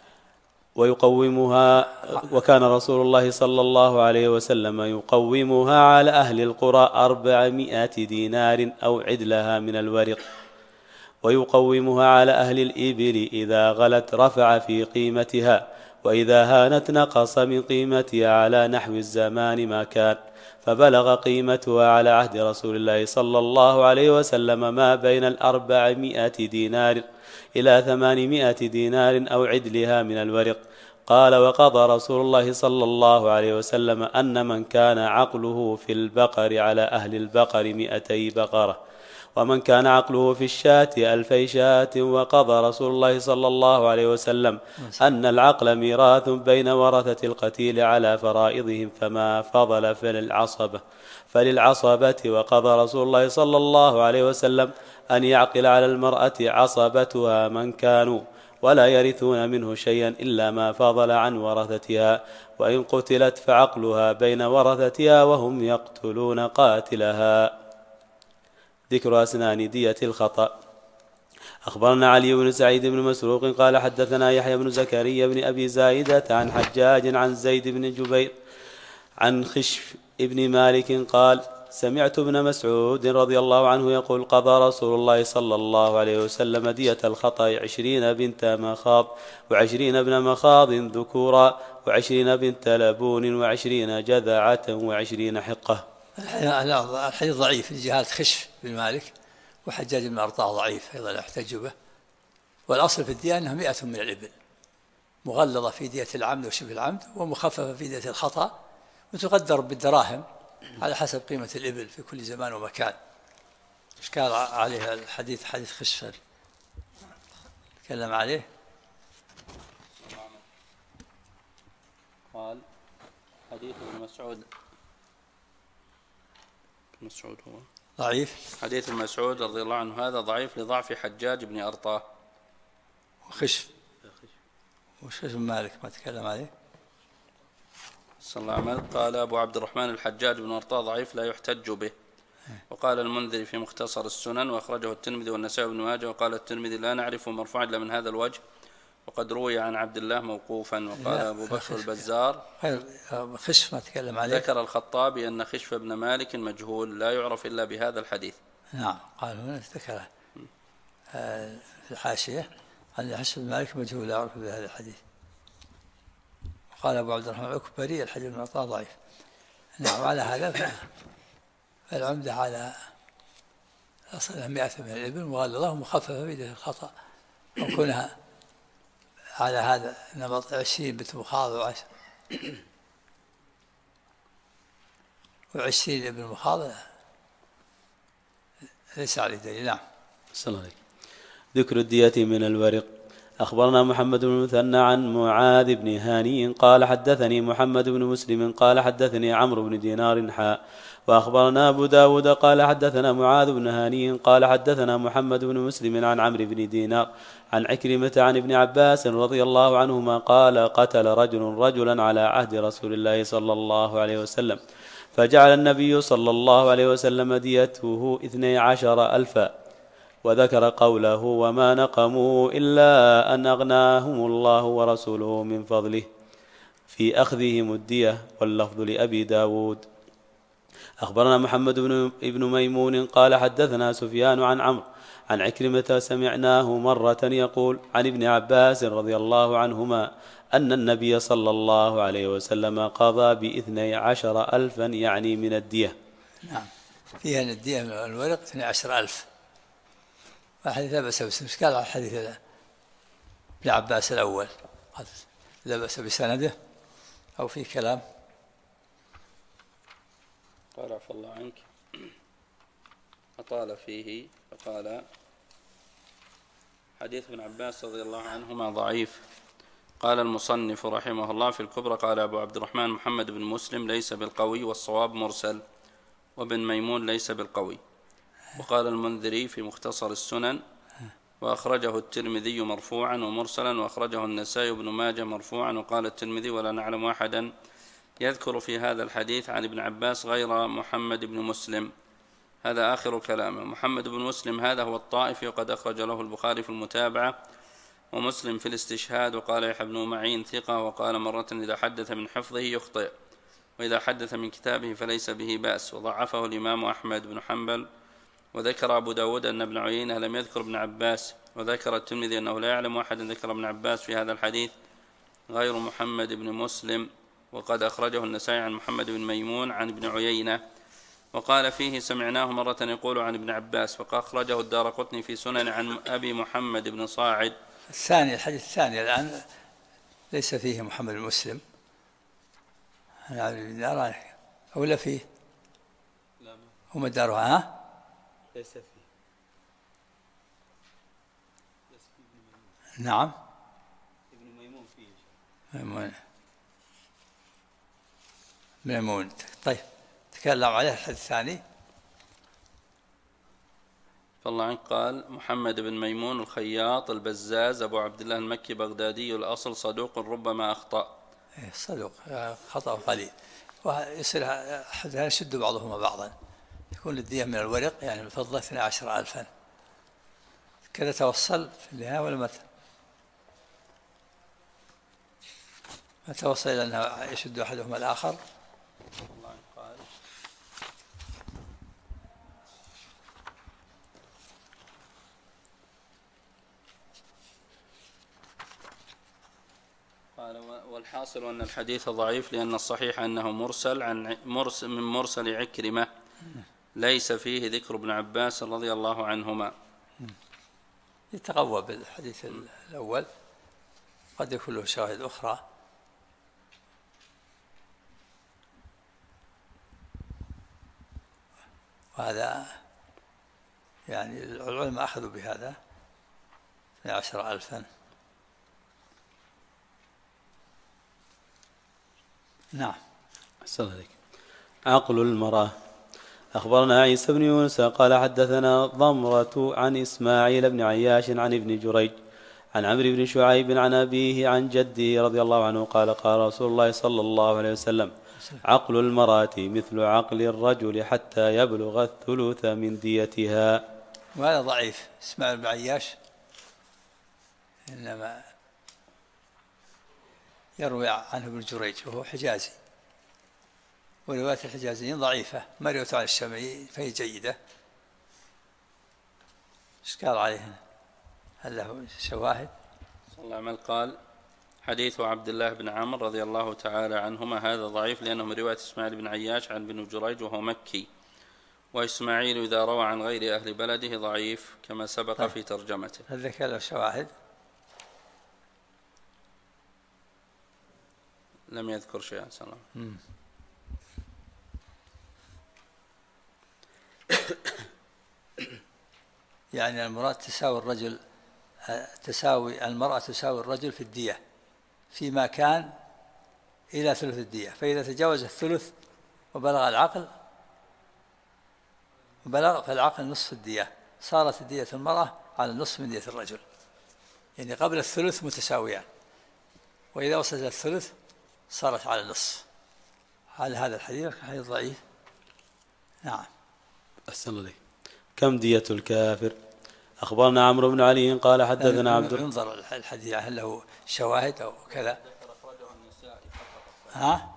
وكان رسول الله صلى الله عليه وسلم يقومها على أهل القرى 400 دينار أو عدلها من الورق ويقومها على أهل الإبل إذا غلت رفع في قيمتها وإذا هانت نقص من قيمتها على نحو الزمان ما كان. فبلغ قيمتها على عهد رسول الله صلى الله عليه وسلم ما بين 400 دينار إلى 800 دينار أو عدلها من الورق. قال وقضى رسول الله صلى الله عليه وسلم أن من كان عقله في البقر على أهل البقر 200 بقرة ومن كان عقله في الشاة 1000 شاة. وقضى رسول الله صلى الله عليه وسلم أن العقل ميراث بين ورثة القتيل على فرائضهم، فما فضل فللعصبة. وقضى رسول الله صلى الله عليه وسلم أن يعقل على المرأة عصبتها من كانوا، ولا يرثون منه شيئا إلا ما فضل عن ورثتها، وإن قتلت فعقلها بين ورثتها وهم يقتلون قاتلها. ذكر أسنان دية الخطأ. أخبرنا علي بن سعيد بن مسروق قال حدثنا يحيى بن زكريا بن أبي زايدة عن حجاج عن زيد بن جبير عن خشف ابن مالك قال سمعت ابن مسعود رضي الله عنه يقول قضى رسول الله صلى الله عليه وسلم دية الخطأ 20 بنت مخاض، و20 ابن مخاض ذكورا، و20 بنت لبون، و20 جذعة، و20 حقة. الحديث ضعيف لجهالة خشف بن مالك، وحجاج بن أرطاة ضعيف أيضا لا يحتج به. والأصل في الدية أنها 100 من الإبل، مغلظة في دية العمد وشبه العمد، ومخففة في دية الخطأ، وتقدر بالدراهم على حسب قيمة الإبل في كل زمان ومكان. إشكال عليها الحديث حديث خشف تكلم عليه. قال حديث ابن مسعود هو ضعيف. حديث ابن مسعود رضي الله عنه هذا ضعيف لضعف حجاج بن أرطاة وخشف بن مالك ما تكلم عليه. صلى الله عليه وسلم. قال أبو عبد الرحمن الحجاج بن أرطاة ضعيف لا يحتج به. وقال المنذري في مختصر السنن وأخرجه الترمذي والنسائي بن ماجه. وقال الترمذي لا نعرفه مرفوعا إلا من هذا الوجه، وقد روي عن عبد الله موقوفا. وقال أبو بكر البزار خشف ما تكلم عليه. ذكر الخطابي أن خشف بن مالك مجهول لا يعرف إلا بهذا الحديث. نعم قال هنا ذكره في الحاشية أن خشف بن مالك مجهول لا يعرف بهذا الحديث. قال أبو عبد الرحمن العكبري الحديث بن عطاء ضعيف. نعم على هذا فالعمدة على أصلها 100 من الإبل مغلظة ومخففة بيده الخطأ، وكونها على هذا نمط 20 بنت مخاض و20 ابن مخاض ليس عليه دليل. نعم. السلام عليكم. ذكر الدية من الورق. أخبرنا محمد بن المثنى عن معاذ بن هاني قال حدثني محمد بن مسلم قال حدثني عمرو بن دينار حاء. وأخبرنا أبو داود قال حدثنا معاذ بن هاني قال حدثنا محمد بن مسلم عن عمرو بن دينار عن عكرمة عن ابن عباس رضي الله عنهما قال قتل رجل رجلا على عهد رسول الله صلى الله عليه وسلم، فجعل النبي صلى الله عليه وسلم ديته 12,000. وذكر قوله وما نقموا إلا أن أغناهم الله ورسوله من فضله في أخذهم الدية. واللفظ لأبي داود. أخبرنا محمد بن ميمون قال حدثنا سفيان عن عمرو عن عكرمة سمعناه مرة يقول عن ابن عباس رضي الله عنهما أن النبي صلى الله عليه وسلم قضى ب12,000 يعني من الدية. نعم فيها أن الدية من الورق 12,000. الحديث لا بأس بسنده. قال على الحديث ابن عباس الأول لا بأس بسنده أو في كلام. قال عفى الله عنك أطال فيه فقال حديث ابن عباس رضي الله عنهما ضعيف. قال المصنف رحمه الله في الكبرى قال أبو عبد الرحمن محمد بن مسلم ليس بالقوي والصواب مرسل، وابن ميمون ليس بالقوي. وقال المنذري في مختصر السنن وأخرجه الترمذي مرفوعا ومرسلا، وأخرجه النسائي بن ماجه مرفوعا. وقال الترمذي ولا نعلم أحدا يذكر في هذا الحديث عن ابن عباس غير محمد بن مسلم. هذا آخر كلامه. محمد بن مسلم هذا هو الطائفي، وقد أخرج له البخاري في المتابعة ومسلم في الاستشهاد. وقال يحيى بن معين ثقة، وقال مرة إذا حدث من حفظه يخطئ، وإذا حدث من كتابه فليس به بأس. وضعفه الإمام أحمد بن حنبل. وذكر أبو داود أن ابن عيينة لم يذكر ابن عباس. وذكر الترمذي أنه لا يعلم أحد ذكر ابن عباس في هذا الحديث غير محمد بن مسلم. وقد أخرجه النسائي عن محمد بن ميمون عن ابن عيينة، وقال فيه سمعناه مرة يقول عن ابن عباس. وقد أخرجه الدارقطني في سنن عن أبي محمد بن صاعد. الثاني الحديث الثاني الآن ليس فيه محمد بن مسلم أولا فيه هم دارها ليس فيه نعم. ابن ميمون فيه ميمون. طيب تكلم عليه الحديث الثاني. فالله عنك قال محمد بن ميمون الخياط البزاز أبو عبد الله المكي بغدادي الأصل صدوق ربما أخطأ. صدوق خطأ قليل، ويصير يشد بعضهما بعضا، يكون الدية من الورق يعني الفضة 12,000. كذا توصل في النهاية ولا ما توصل إلى أنه يشد أحدهما الآخر؟ الله عنك قال والحاصل أن الحديث ضعيف لأن الصحيح أنه من مرسل عكرمة ليس فيه ذكر ابن عباس رضي الله عنهما. يتقوى بالحديث الأول، قد يكون له شواهد أخرى. وهذا يعني العلماء أخذوا بهذا 12,000. نعم. أحسن عليك. عقل المرأة. أخبرنا عيسى بن يونس قال حدثنا ضمرة عن إسماعيل بن عياش عن ابن جريج عن عمرو بن شعيب عن أبيه عن جده رضي الله عنه قال قال رسول الله صلى الله عليه وسلم عقل المرأة مثل عقل الرجل حتى يبلغ الثلث من ديتها. وهذا ضعيف. إسماعيل بن عياش إنما يروي عنه ابن جريج وهو حجازي، ورواية الحجازيين ضعيفة، ما رويت عن الشامعي فهي جيدة. ايش قال عليه؟ هل له شواهد؟ صلى الله عليه وسلم قال حديث عبد الله بن عمرو رضي الله تعالى عنهما هذا ضعيف لأنه من رواية إسماعيل بن عياش عن ابن جريج وهو مكي، وإسماعيل إذا روى عن غير أهل بلده ضعيف كما سبق في ترجمته. هل ذكر له شواهد؟ لم يذكر شيئا سلام. يعني المرأة تساوي الرجل في الدية فيما كان إلى ثلث الدية، فإذا تجاوز الثلث وبلغ فالعقل نصف الدية، صارت الدية المرأة على النصف من دية الرجل، يعني قبل الثلث متساويان، وإذا وصلت الثلث صارت على النصف. هذا الحديث حديث ضعيف. نعم. أحسن عليك. كم دية الكافر؟ أخبرنا عمرو بن علي قال حدثنا عبد ينظر الحديث هل له شواهد أو كذا. ذكر أخرجه النسائي فقط. ها؟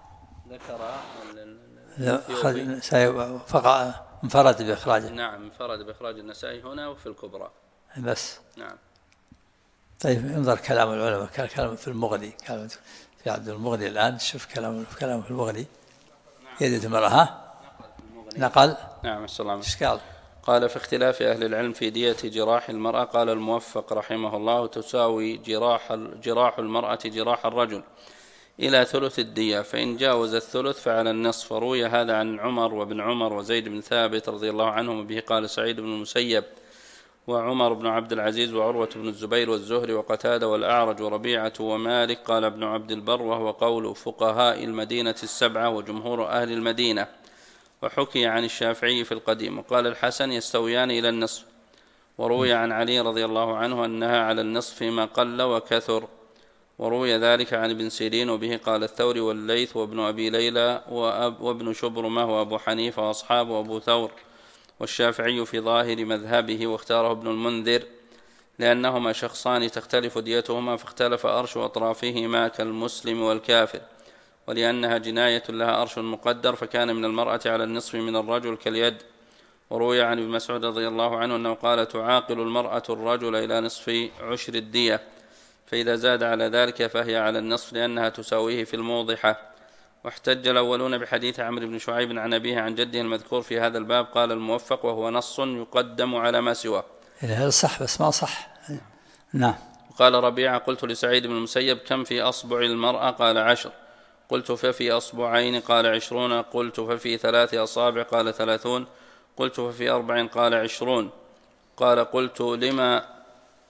ذكر النسائي فقط انفرد بإخراجه. نعم انفرد بإخراج النسائي هنا وفي الكبرى بس. نعم. طيب انظر كلام العلماء، كلام في المغني، كلام في عبد المغني الآن، شوف كلام في المغني. يدة المرأة. ها؟ نقل. نعم السلام. ايش قال؟ قال في اختلاف أهل العلم في دية جراح المرأة. قال الموفق رحمه الله تساوي جراح المرأة جراح الرجل إلى ثلث الدية، فإن جاوز الثلث فعلى النصف. وروي هذا عن عمر وابن عمر وزيد بن ثابت رضي الله عنهم، به قال سعيد بن المسيب وعمر بن عبد العزيز وعروة بن الزبير والزهري وقتادة والأعرج وربيعة ومالك. قال ابن عبد البر وهو قول فقهاء المدينة السبعة وجمهور أهل المدينة، وحكي عن الشافعي في القديم. وقال الحسن يستويان إلى النصف. وروي عن علي رضي الله عنه أنها على النصف فيما قل وكثر، وروي ذلك عن ابن سيرين، وبه قال الثوري والليث وابن أبي ليلى وابن شبرمة وأبو حنيفة وأصحابه وأبو ثور، والشافعي في ظاهر مذهبه، واختاره ابن المنذر لأنهما شخصان تختلف ديتهما، فاختلف أرش أطرافهما كالمسلم والكافر، ولأنها جناية لها أرش مقدر، فكان من المرأة على النصف من الرجل كاليد. وروي عن ابن مسعود رضي الله عنه أنه قال تعاقل المرأة الرجل إلى نصف عشر الدية، فإذا زاد على ذلك فهي على النصف لأنها تساويه في الموضحة. واحتج الأولون بحديث عمرو بن شعيب عن أبيه عن جده المذكور في هذا الباب. قال الموفق وهو نص يقدم على ما سواه. هذا صح بس ما صح. نعم. وقال ربيعة قلت لسعيد بن المسيب كم في أصبع المرأة؟ قال 10. قلت ففي أصبعين؟ قال 20. قلت ففي 3 أصابع؟ قال 30. قلت ففي 4؟ قال 20. قال قلت لما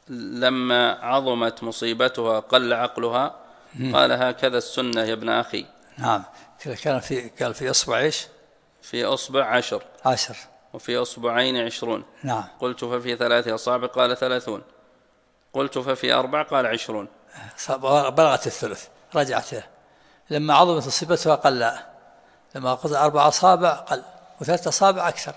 لما عظمت مصيبتها قل عقلها؟ قال هكذا السنة يا ابن أخي. نعم. قال في إصبع إيش؟ في أصبع 10 وفي أصبعين 20. نعم. قلت ففي 3 أصابع؟ قال 30. قلت ففي 4؟ قال 20. بلغت الثلث. رجعت لما عظمت مصيبتها قل، لما قلت 4 أصابع قل، و3 أصابع أكثر.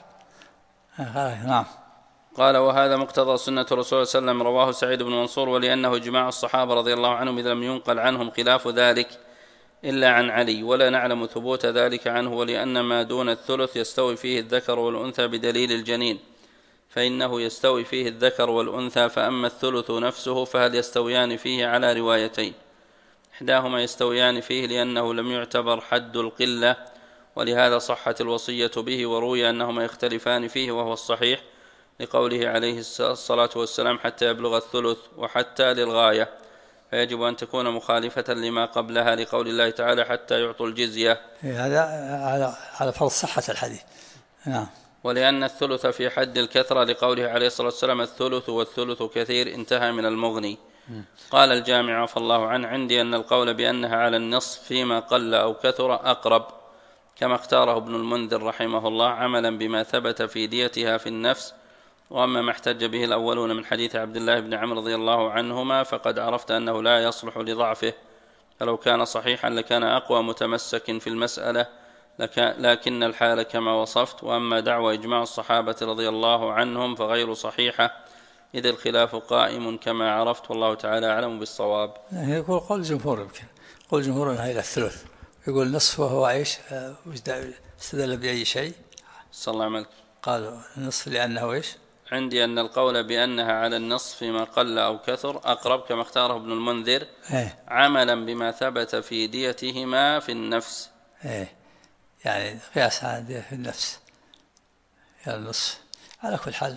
نعم. قال وهذا مقتضى سنة الرسول صلى الله عليه وسلم، رواه سعيد بن منصور، ولأنه إجماع الصحابة رضي الله عنهم إذ لم ينقل عنهم خلاف ذلك إلا عن علي، ولا نعلم ثبوت ذلك عنه، ولأن ما دون الثلث يستوي فيه الذكر والأنثى بدليل الجنين، فإنه يستوي فيه الذكر والأنثى، فأما الثلث نفسه فهل يستويان فيه على روايتين، إحداهما يستويان فيه لأنه لم يعتبر حد القلة، ولهذا صحت الوصية به، وروي أنهما يختلفان فيه وهو الصحيح لقوله عليه الصلاة والسلام حتى يبلغ الثلث، وحتى للغاية، فيجب أن تكون مخالفة لما قبلها لقول الله تعالى حتى يعطوا الجزية. هذا على فرض صحة الحديث. نعم. ولأن الثلث في حد الكثرة لقوله عليه الصلاة والسلام الثلث والثلث كثير، انتهى من المغني. قال الجامع عفى الله عنه عندي أن القول بأنها على النصف فيما قل أو كثر أقرب، كما اختاره ابن المنذر رحمه الله عملا بما ثبت في ديتها في النفس، وأما ما احتج به الأولون من حديث عبد الله بن عمرو رضي الله عنهما فقد عرفت أنه لا يصلح لضعفه، فلو كان صحيحا لكان أقوى متمسك في المسألة، لكن الحال كما وصفت. وأما دعوى إجماع الصحابة رضي الله عنهم فغير صحيحة، إذ الخلاف قائم كما عرفت، والله تعالى أعلم بالصواب. يقول قول الجمهور، يمكن قول الجمهور أنها إلى الثلث، يقول نصف وهو إيش؟ استدل بأي شيء؟ صلى الله عليه وسلم قالوا النصف لأنه إيش؟ عندي أن القول بأنها على النصف فيما قل أو كثر أقرب، كما اختاره ابن المنذر عملا بما ثبت في ديتهما في النفس. يعني قياس على دية في النفس، يعني النصف على كل حال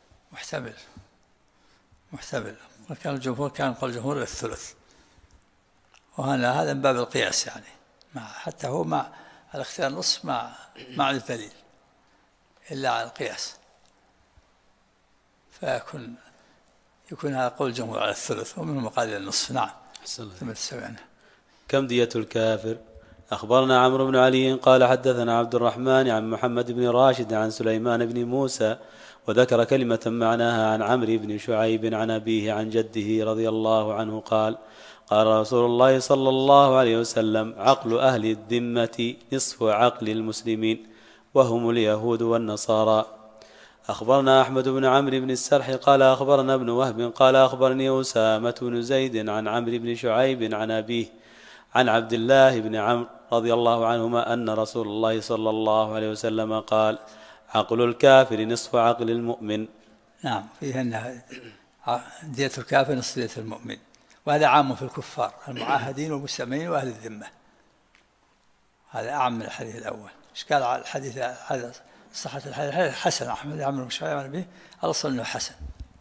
محتمل. وكان الجمهور كان قول الجمهور الثلث، وهذا من باب القياس، يعني حتى هو مع الاختيار النصف مع الدليل إلا على القياس، يكون هذا قول الجمهور على الثلث، ومنهم قال النصف. نعم. كم دية الكافر؟ أخبرنا عمرو بن علي قال حدثنا عبد الرحمن عن محمد بن راشد عن سليمان بن موسى، وذكر كلمة معناها عن عمرو بن شعيب عن أبيه عن جده رضي الله عنه قال قال رسول الله صلى الله عليه وسلم عقل أهل الذمة نصف عقل المسلمين، وهم اليهود والنصارى. أخبرنا أحمد بن عمرو بن السرح قال أخبرنا ابن وهب قال أخبرني أسامة بن زيد عن عمرو بن شعيب عن أبيه عن عبد الله بن عمرو رضي الله عنهما أن رسول الله صلى الله عليه وسلم قال عقل الكافر نصف عقل المؤمن. نعم. فيه أن دية الكافر نصف دية المؤمن، وهذا عام في الكفار المعاهدين والمستأمنين وأهل الذمة، هذا أعم من الحديث الأول. إشكال على الحديث هذا صحة الحديث حسن، أحمد عمرو بن شعيب عن أبيه الأصل أنه حسن،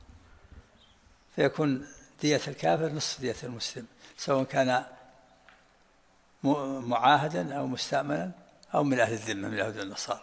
فيكون دية الكافر نصف دية المسلم، سواء كان معاهدا أو مستأمنا أو من أهل الذمة من اليهود والنصارى.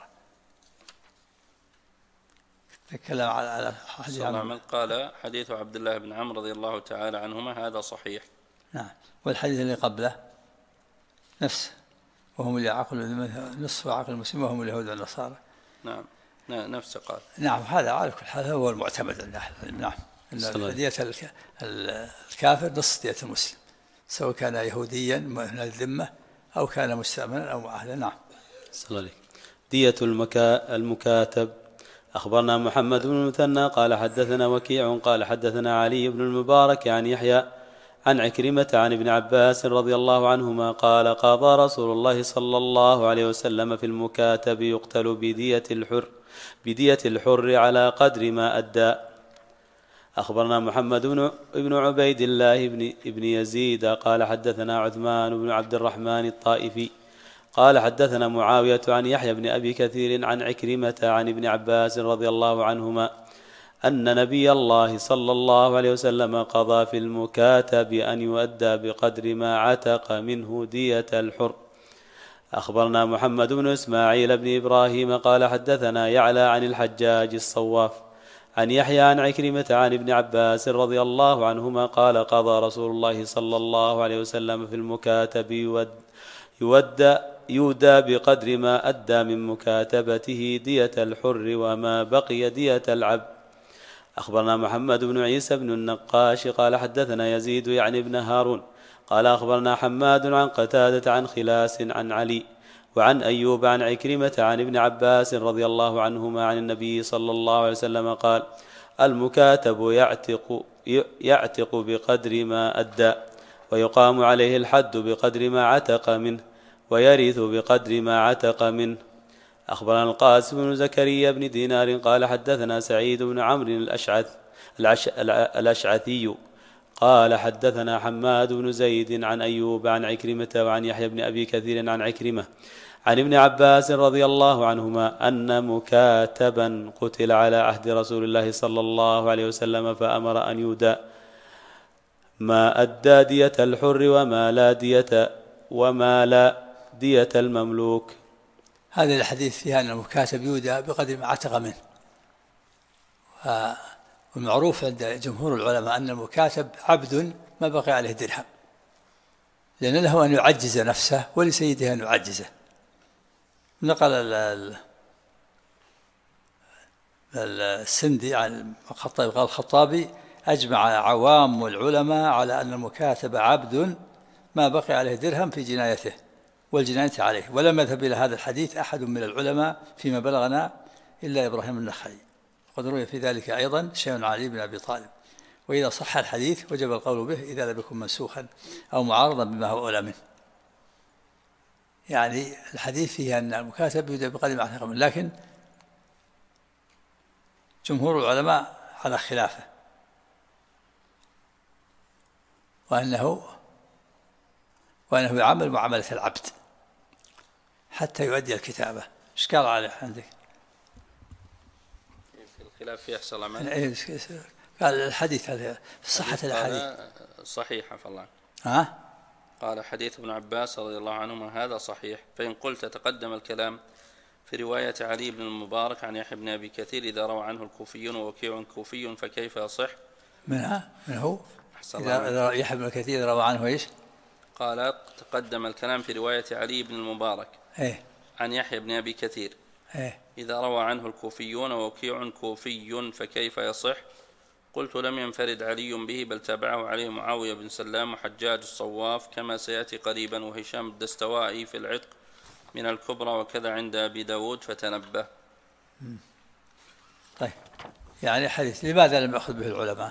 تكلم على حديث عمرو. قال حديث عبد الله بن عمرو رضي الله تعالى عنهما هذا صحيح. نعم. والحديث اللي قبله نفسه، وهم اللي عقل نصف عقل المسلم وهم اليهود والنصارى. نعم نفسه قال. نعم. هذا على كل حال هو المعتمد عند أهل العلم. نعم. أن دية الكافر نصف دية المسلم، سواء كان يهوديا من الذمة أو كان مستأمنا أو معاهدا. نعم. دية المكاتب. أخبرنا محمد بن المثنى قال حدثنا وكيع قال حدثنا علي بن المبارك عن يحيى عن عكرمة عن ابن عباس رضي الله عنهما قال قضى رسول الله صلى الله عليه وسلم في المكاتب يقتل بدية الحر على قدر ما أدى. أخبرنا محمد بن عبيد الله بن يزيد قال حدثنا عثمان بن عبد الرحمن الطائفي قال حدثنا معاوية عن يحيى بن أبي كثير عن عكرمة عن ابن عباس رضي الله عنهما أن نبي الله صلى الله عليه وسلم قضى في المكاتب أن يؤدى بقدر ما عتق منه دية الحر. أخبرنا محمد بن إسماعيل بن إبراهيم قال حدثنا يعلى عن الحجاج الصواف عن يحيى عن عكرمة عن ابن عباس رضي الله عنهما قال قضى رسول الله صلى الله عليه وسلم في المكاتب يودى بقدر ما أدى من مكاتبته دية الحر وما بقي دية العبد. أخبرنا محمد بن عيسى بن النقاش قال حدثنا يزيد يعني ابن هارون قال أخبرنا حماد عن قتادة عن خلاس عن علي وعن أيوب عن عكرمة عن ابن عباس رضي الله عنهما عن النبي صلى الله عليه وسلم قال المكاتب يعتق بقدر ما أدى ويقام عليه الحد بقدر ما عتق منه ويرث بقدر ما عتق منه. أخبرنا القاسم بن زكريا بن دينار قال حدثنا سعيد بن عمرو الأشعثي قال حدثنا حماد بن زيد عن أيوب عن عكرمة وعن يحيى بن أبي كثير عن عكرمة عن ابن عباس رضي الله عنهما أن مكاتبا قتل على عهد رسول الله صلى الله عليه وسلم فأمر أن يودى ما أدى دية الحر وما لا دية المملوك. هذا الحديث فيها أن المكاتب يودى بقدر ما عتق منه، والمعروف عند جمهور العلماء أن المكاتب عبد ما بقي عليه درهم، لأن له أن يعجز نفسه ولسيده أن يعجزه. نقل السندي عن الخطابي قال الخطابي أجمع عوام العلماء على أن المكاتب عبد ما بقي عليه درهم في جنايته والجناية عليه، ولم يذهب إلى هذا الحديث أحد من العلماء فيما بلغنا إلا إبراهيم النخعي، وقد روي في ذلك أيضا شيء عن علي بن أبي طالب. وإذا صح الحديث وجب القول به إذا لم يكن منسوخا أو معارضا بما هو أولى منه. يعني الحديث فيه أن المكاتب يودى بقدر ما عتق منه، لكن جمهور العلماء على خلافه، وأنه يعمل معاملة العبد حتى يؤدي الكتابة. إيش قال عليه عندك؟ في الخلاف يحصل عمل. قال الحديث هذا في صحة الأحاديث صحيح فالله. ها؟ قال حديث ابن عباس رضي الله عنهما هذا صحيح، فإن قلت تقدم الكلام في رواية علي بن المبارك عن يحيى بن أبي كثير إذا روى عنه الكوفيون ووكيع كوفي فكيف يصح؟ من هو؟ إذا يحيى بن كثير روى عنه إيش؟ قال تقدم الكلام في رواية علي بن المبارك عن يحيى بن أبي كثير إذا روى عنه الكوفيون ووكيع كوفي فكيف يصح؟ قلت لم ينفرد علي به بل تابعه عليه معاوية بن سلام وحجاج الصواف كما سيأتي قريبا وهشام الدستوائي في العتق من الكبرى وكذا عند أبي داود فتنبه. طيب يعني حديث لماذا لم يأخذ به العلماء؟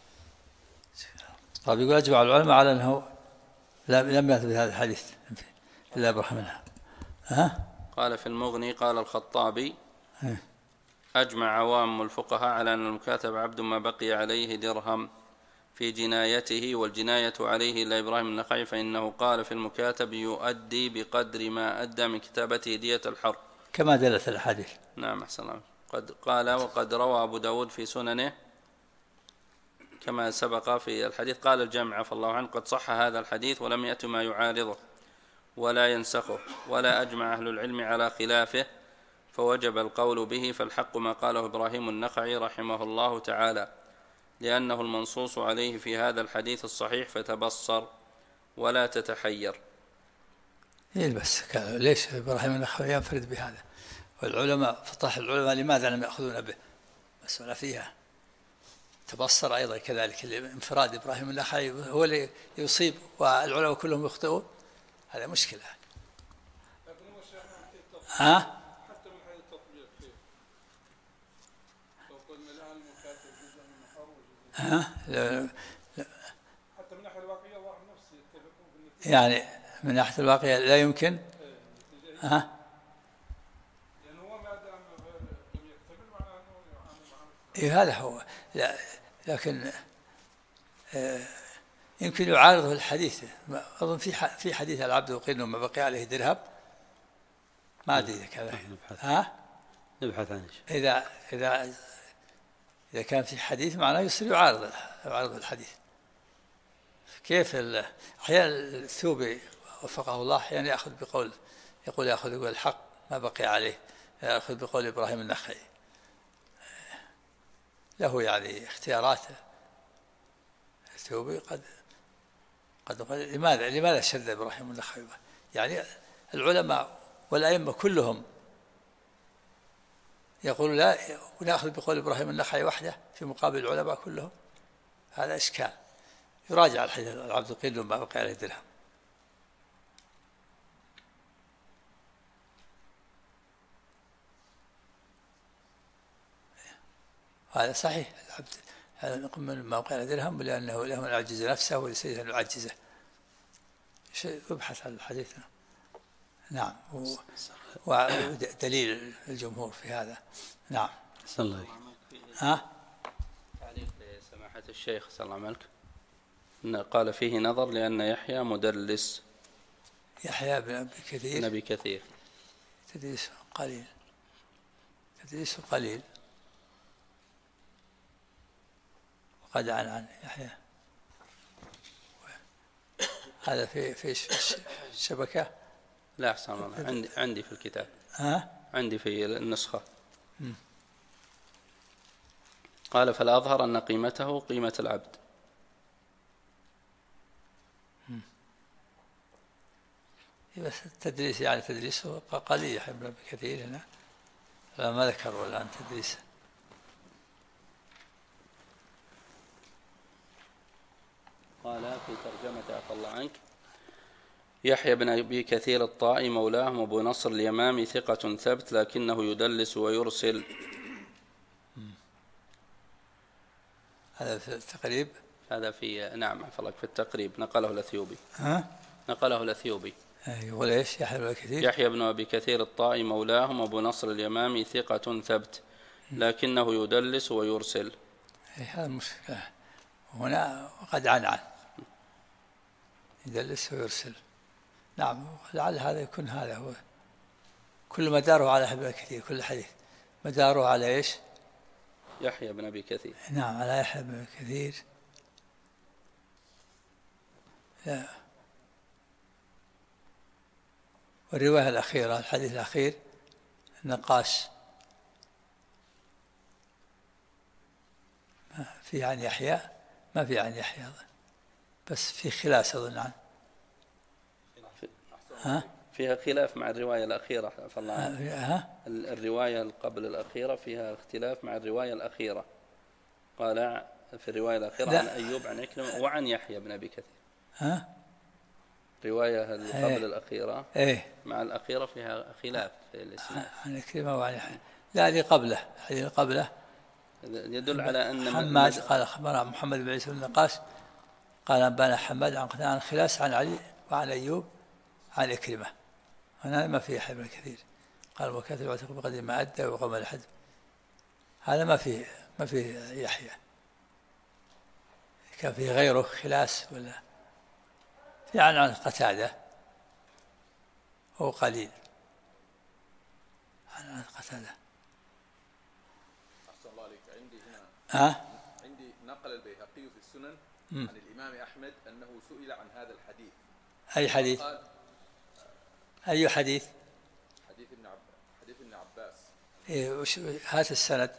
طيب يقول أجمع العلماء على أنه لم يأخذ بهذا الحديث إلا برحمنا. قال في المغني قال الخطابي أجمع عوام الفقهاء على أن المكاتب عبد ما بقي عليه درهم في جنايته والجناية عليه إلا إبراهيم النخعي فإنه قال في المكاتب يؤدي بقدر ما أدى من كتابته دية الحر كما دلت الحديث. نعم أحسن الله. قد قال وقد روى أبو داود في سننه كما سبق في الحديث. قال الجامع عفى الله عنه قد صح هذا الحديث ولم يأت ما يعارضه ولا ينسخه ولا أجمع أهل العلم على خلافه فوجب القول به، فالحق ما قاله إبراهيم النخعي رحمه الله تعالى لأنه المنصوص عليه في هذا الحديث الصحيح فتبصر ولا تتحير. بس ليش إبراهيم النخعي ينفرد بهذا والعلماء فطاح العلماء لماذا لم يأخذون به؟ مسألة فيها تبصر أيضا كذلك انفراد إبراهيم النخعي هو اللي يصيب والعلماء كلهم يخطئون، هذا مشكلة. حتى من حيث التطبيق فيه لو قلنا الآن المكاتب جزء من محر حتى من ناحية الواقعية الله نفسه يتفقون بالنتيجة، يعني من ناحية الواقعية لا يمكن لأنه هو ما دام لم يكتمل معناه أنه يعامل هذا هو. لكن يمكن يعارضه الحديث. أظن في حديث العبد وقيل ما بقي عليه درهم، ما أدري كذا. نبحث عنه. إذا كان في حديث معناه يصير يعارض الحديث. كيف أحيانا الثوبي وفقه الله أحيانا يأخذ بقول يقول الحق ما بقي عليه، يأخذ بقول إبراهيم النخعي. له يعني اختيارات. الثوبي قد لماذا شذ إبراهيم النخعي؟ يعني العلماء والأئمة كلهم يقول لا، ونأخذ بقول إبراهيم النخعي وحده في مقابل العلماء كلهم، هذا إشكال. يراجع الحديث العبد القيل ما بقي عليه درهم. هذا صحيح، العبد هذا نقم من ما بقي عليه درهم، لأنه له أن يعجز نفسه ولسيده أن يعجزه. يبحث عن الحديث. نعم، ودليل الجمهور في هذا. نعم. صلى الله عليه. ها؟ تعليق لسماحة الشيخ صلى الله عليه وسلم قال فيه نظر لأن يحيى مدلس. يحيى بن أبي كثير نبي كثير تدليس قليل، تدليس قليل. وقد عن يحيى هذا في الشبكة. لا أحسن الله، عندي في الكتاب. ها؟ عندي في النسخة. قال فالأظهر أن قيمته قيمة العبد. بس التدريس يعني تدريسه قليل. يحيى بن أبي كثير هنا ما ذكروا الآن تدريسه. قال في ترجمة عفى الله عنك: يحيى بن أبي كثير الطائي مولاهم أبو نصر اليمامي ثقة ثبت لكنه يدلس ويرسل. هذا في التقريب. هذا في نعم عفى الله في التقريب، نقله الأثيوبي. ها؟ نقله الأثيوبي. يقول ايش؟ يحيى بن أبي كثير. يحيى بن أبي كثير الطائي مولاهم أبو نصر اليمامي ثقة ثبت لكنه يدلس ويرسل. هذا مشكلة هنا. وقد عن يدلس ويرسل. نعم، لعل هذا يكون هذا هو كل مداره على يحيى بن كثير. كل حديث مداره على ايش؟ يحيى بن أبي كثير. نعم، على يحيى بن كثير. لا. والرواية الأخيرة، الحديث الأخير النقاش في عن يحيى، ما في عن يحيى بس في خلاف أظن عنه. ها؟ فيها خلاف مع الرواية الأخيرة عفى الله عنك. ها؟ الرواية قبل الأخيرة فيها اختلاف مع الرواية الأخيرة. قال في الرواية الأخيرة عن أيوب عن عكرمة وعن يحيى بن أبي كثير. ها؟ رواية قبل الأخيرة مع الأخيرة فيها خلاف في الإسناد. عن عكرمة وعن يحيى. لا، اللي قبله، الحديث قبله يدل على أن حماد قال أخبرنا محمد بن عيسى بن النقاش قال أنبانا حماد عن قتادة عن خلاس عن علي وعن أيوب عن عكرمة. هنا ما في يحيى بن كثير. قال وكاتب يعتق بقدر ما أدى وقام الحد. هذا ما في يحيى. كان في غيره خلاس ولا في عن قتادة هو قليل. عن قتادة. أحسن الله عليك. عندي هنا عندي نقل البيهقي في السنن عن الإمام أحمد أنه سئل عن هذا الحديث. أي حديث؟ أي حديث؟ حديث ابن عباس. هات السند.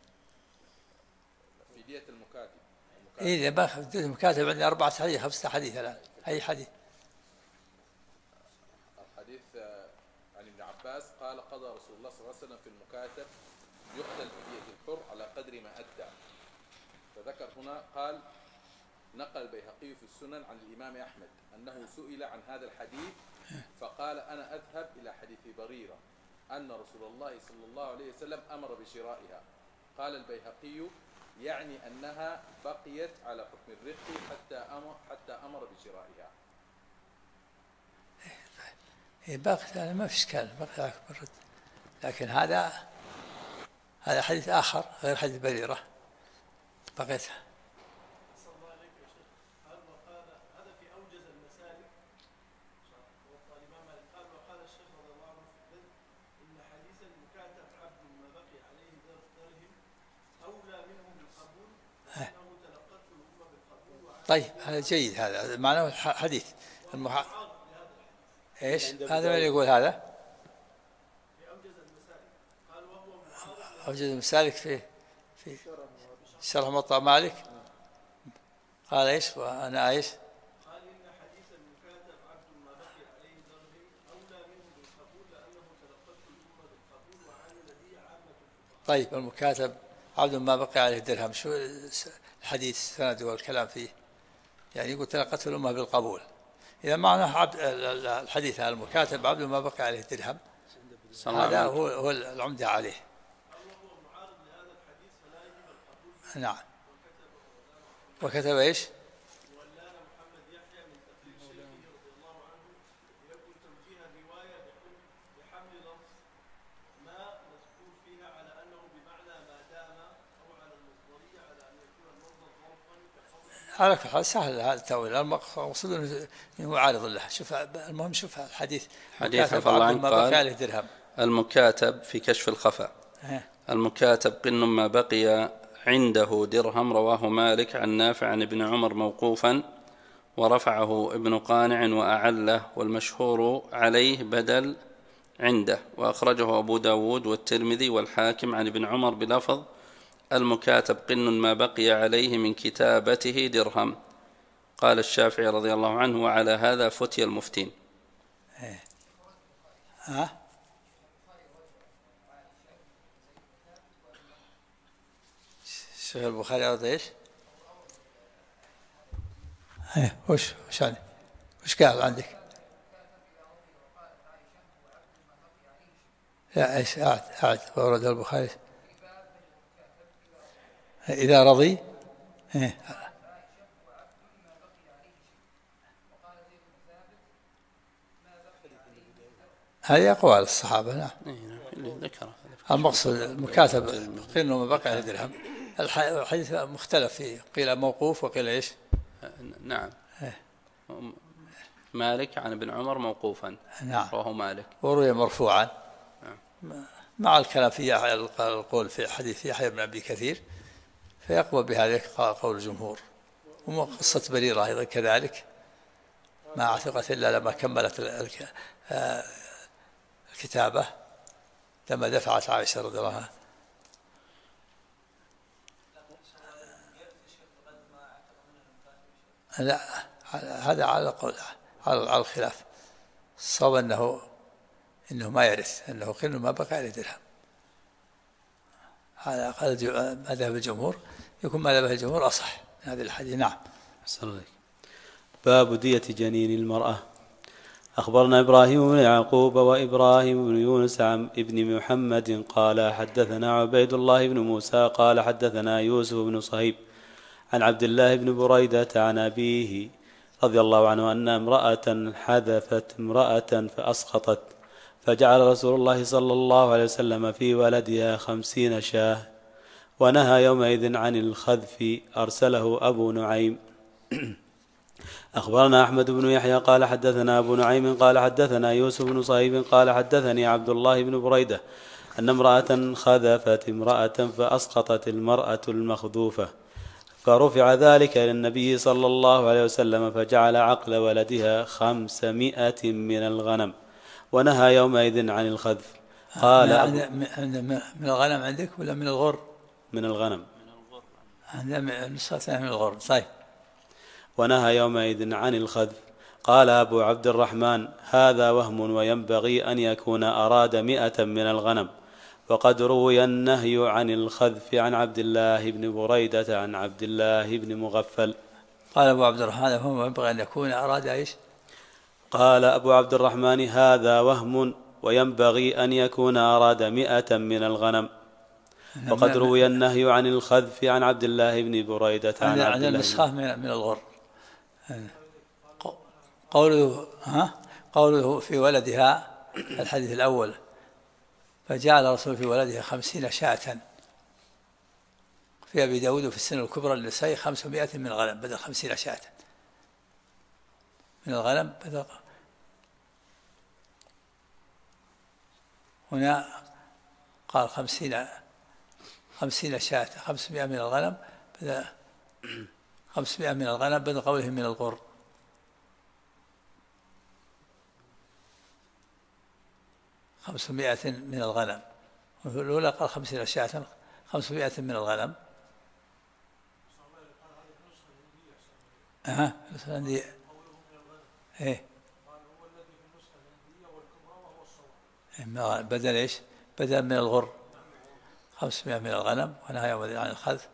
في دية المكاتب. دية المكاتب عندي 4 حديث 5 حديث الآن. أي حديث؟ الحديث عن ابن عباس قال قضى رسول الله صلى الله عليه وسلم في المكاتب يقتل بدية الحر على قدر ما أدى. فذكر هنا قال نقل البيهقي في السنن عن الإمام أحمد أنه سئل عن هذا الحديث فقال أنا أذهب إلى حديث بريرة أن رسول الله صلى الله عليه وسلم أمر بشرائها. قال البيهقي يعني أنها بقيت على حكم الرق حتى أمر بشرائها. باقي ما في إشكال، باقي على حكم الرد. لكن هذا حديث آخر غير حديث بريرة بقيت. طيب هذا جيد، هذا معناه حديث ايش هذا من يقول هذا؟ أوجز المسالك في شرح موطأ مالك قال ايش وانا ايش؟ قال إن حديث المكاتب عبد ما بقي عليه درهم أولى منه بالقبول لأنه تلقته الأمة بالقبول وعامل به عامة الفقهاء. طيب المكاتب عبد ما بقي عليه درهم، شو الحديث سند والكلام فيه؟ يعني يقول تلقته الأمة بالقبول، إذا معنى الحديث عن المكاتب عبد ما بقي عليه درهم هذا هو العمدة عليه. نعم. وكتب ايش؟ ولانا محمد يحيى من تقرير شيخه رضي الله عنه يقول توجيه الروايه بحمل لفظ ما مذكور فيها على انه بمعنى ما دام او على المصدريه على ان يكون المصدر ظرفا على كل حال سهل هذا التأويل، المقصود انه عارض له. شوف المهم شوف الحديث حديث عفى الله عنك قال درهم. المكاتب في كشف الخفاء المكاتب قن ما بقي عنده درهم، رواه مالك عن نافع عن ابن عمر موقوفا ورفعه ابن قانع وأعله، والمشهور عليه بدل عنده، وأخرجه أبو داود والترمذي والحاكم عن ابن عمر بلفظ المكاتب قن ما بقي عليه من كتابته درهم. قال الشافعي رضي الله عنه وعلى هذا فتي المفتين. الشيخ البخاري عرض ايش؟ وش يعني؟ وش قال عندك؟ لا ايش أعد ورد البخاري إذا رضي هذه أقوال الصحابة. نعم. المقصود المكاتب قيل ما بقي عليه درهم. الحديث مختلف فيه، قيل موقوف وقيل ايش؟ نعم. مالك عن ابن عمر موقوفا. نعم. رواه مالك. وروي مرفوعا. مع الكلام في القول في حديث يحيى بن أبي كثير، فيقوى بهذا قول الجمهور. وقصة بريرة أيضا كذلك ما اعتقت إلا لما كملت الكتابة لما دفعت عائشة رضي الله عنها. لا هذا على قول على الخلاف. الصواب انه ما يرث، انه قل ما بقى عليه درهم. هذا قال مذهب الجمهور، يكون مذهب الجمهور اصح من هذه الحديث. نعم. باب دية جنين المرأة. أخبرنا إبراهيم بن يعقوب وإبراهيم بن يونس عن ابن محمد قال حدثنا عبيد الله بن موسى قال حدثنا يوسف بن صهيب عن عبد الله بن بريدة عن أبيه رضي الله عنه أن امرأة حذفت امرأة فأسقطت، فجعل رسول الله صلى الله عليه وسلم في ولدها 50 شاة، ونهى يومئذ عن الخذف، أرسله أبو نعيم. أخبرنا أحمد بن يحيى قال حدثنا أبو نعيم قال حدثنا يوسف بن صهيب قال حدثني عبد الله بن بريدة أن امرأة خذفت امرأة فأسقطت المرأة المخذوفة، فرفع ذلك إلى النبي صلى الله عليه وسلم فجعل عقل ولدها 500 من الغنم، ونهى يومئذ عن الخذف. قال من الغنم عندك ولا من الغر؟ من الغنم. عندنا نسختنا من الغر. طيب. ونهى يومئذ عن الخذف. قال أبو عبد الرحمن هذا وهم، وينبغي أن يكون أراد 100 من الغنم، وقد روي النهي عن الخذف عن عبد الله بن بريدة عن عبد الله بن مغفل. قال أبو عبد الرحمن هذا وهم، وينبغي أن يكون أراد إيش؟ قال أبو عبد الرحمن هذا وهم، وينبغي أن يكون أراد 100 من الغنم، وقد روي النهي عن الخذف عن عبد الله بن بريدة عن عبد الله من الغر. قوله في ولدها الحديث الأول فجعل رسول في ولدها 50 شاة، في أبي داود في السنة الكبرى للنسائي 500 من الغنم بدل 50 شاة من الغنم بدل. هنا قال 50 شاة 500 من الغنم بدل 500 من الغنم بدل قوله من الغر. خمسمائة من الغنم، الأولى قال 50 شاة 500 من الغنم، عندي إيه بدل إيش؟ بدل من الغر 500 من الغنم ونهى يومئذ عن الخذف.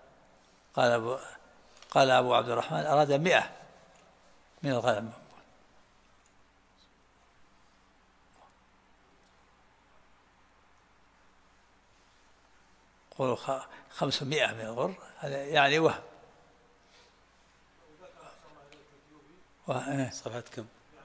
قال أبو عبد الرحمن أراد 100 من الغنم. قولوا 500 من الغر، هذا يعني وهم. صفحة كم؟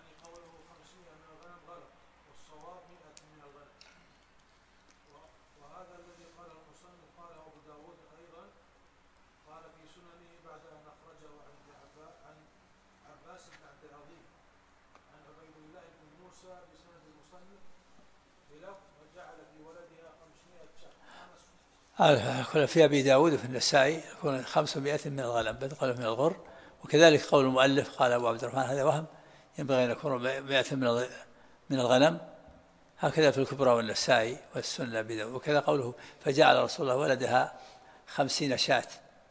في أبي داود وفي النسائي يكون 500 من الغنم بدل من الغر. وكذلك قول المؤلف قال أبو عبد الرحمن هذا وهم، ينبغي أن يكون 100 من الغنم، هكذا في الكبرى والنسائي والسنة أبي داود. وكذا قوله فجعل رسول الله ولدها 50 شاة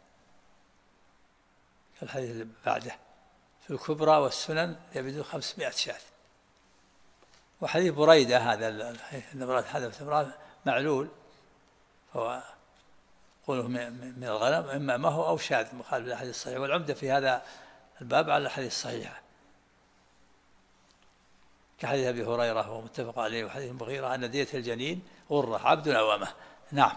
في الحديث اللي بعده، في الكبرى والسنن يبدو 500 شاة. وحديث بريدة هذا النبرات حدث امرأة معلول، فهو قوله من الغنم إما ما هو أو شاذ مخالف للحديث الصحيح. والعمدة في هذا الباب على الحديث الصحيح كحديث أبي هريرة ومتفق عليه، وحديث المغيرة أن دية الجنين غرة عبد أو أمة. نعم.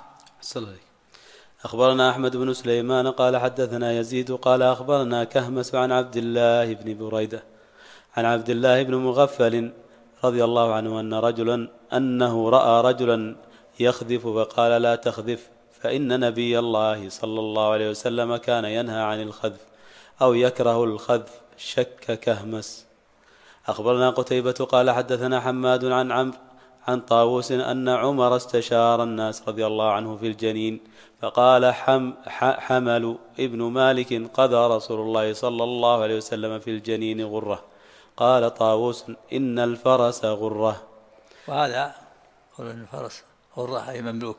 أخبرنا أحمد بن سليمان قال حدثنا يزيد قال أخبرنا كهمس عن عبد الله بن بريدة عن عبد الله بن مغفل رضي الله عنه أنه رأى رجلا يخذف فقال لا تخذف فإن نبي الله صلى الله عليه وسلم كان ينهى عن الخذف أو يكره الخذف. شك كهمس. أخبرنا قتيبة قال حدثنا حماد عن عمرو عن طاووس أن عمر استشار الناس رضي الله عنه في الجنين فقال حمل ابن مالك قضى رسول الله صلى الله عليه وسلم في الجنين غرة. قال طاووس إن الفرس غرة. وهذا قول إن الفرس غرة أي مملوك،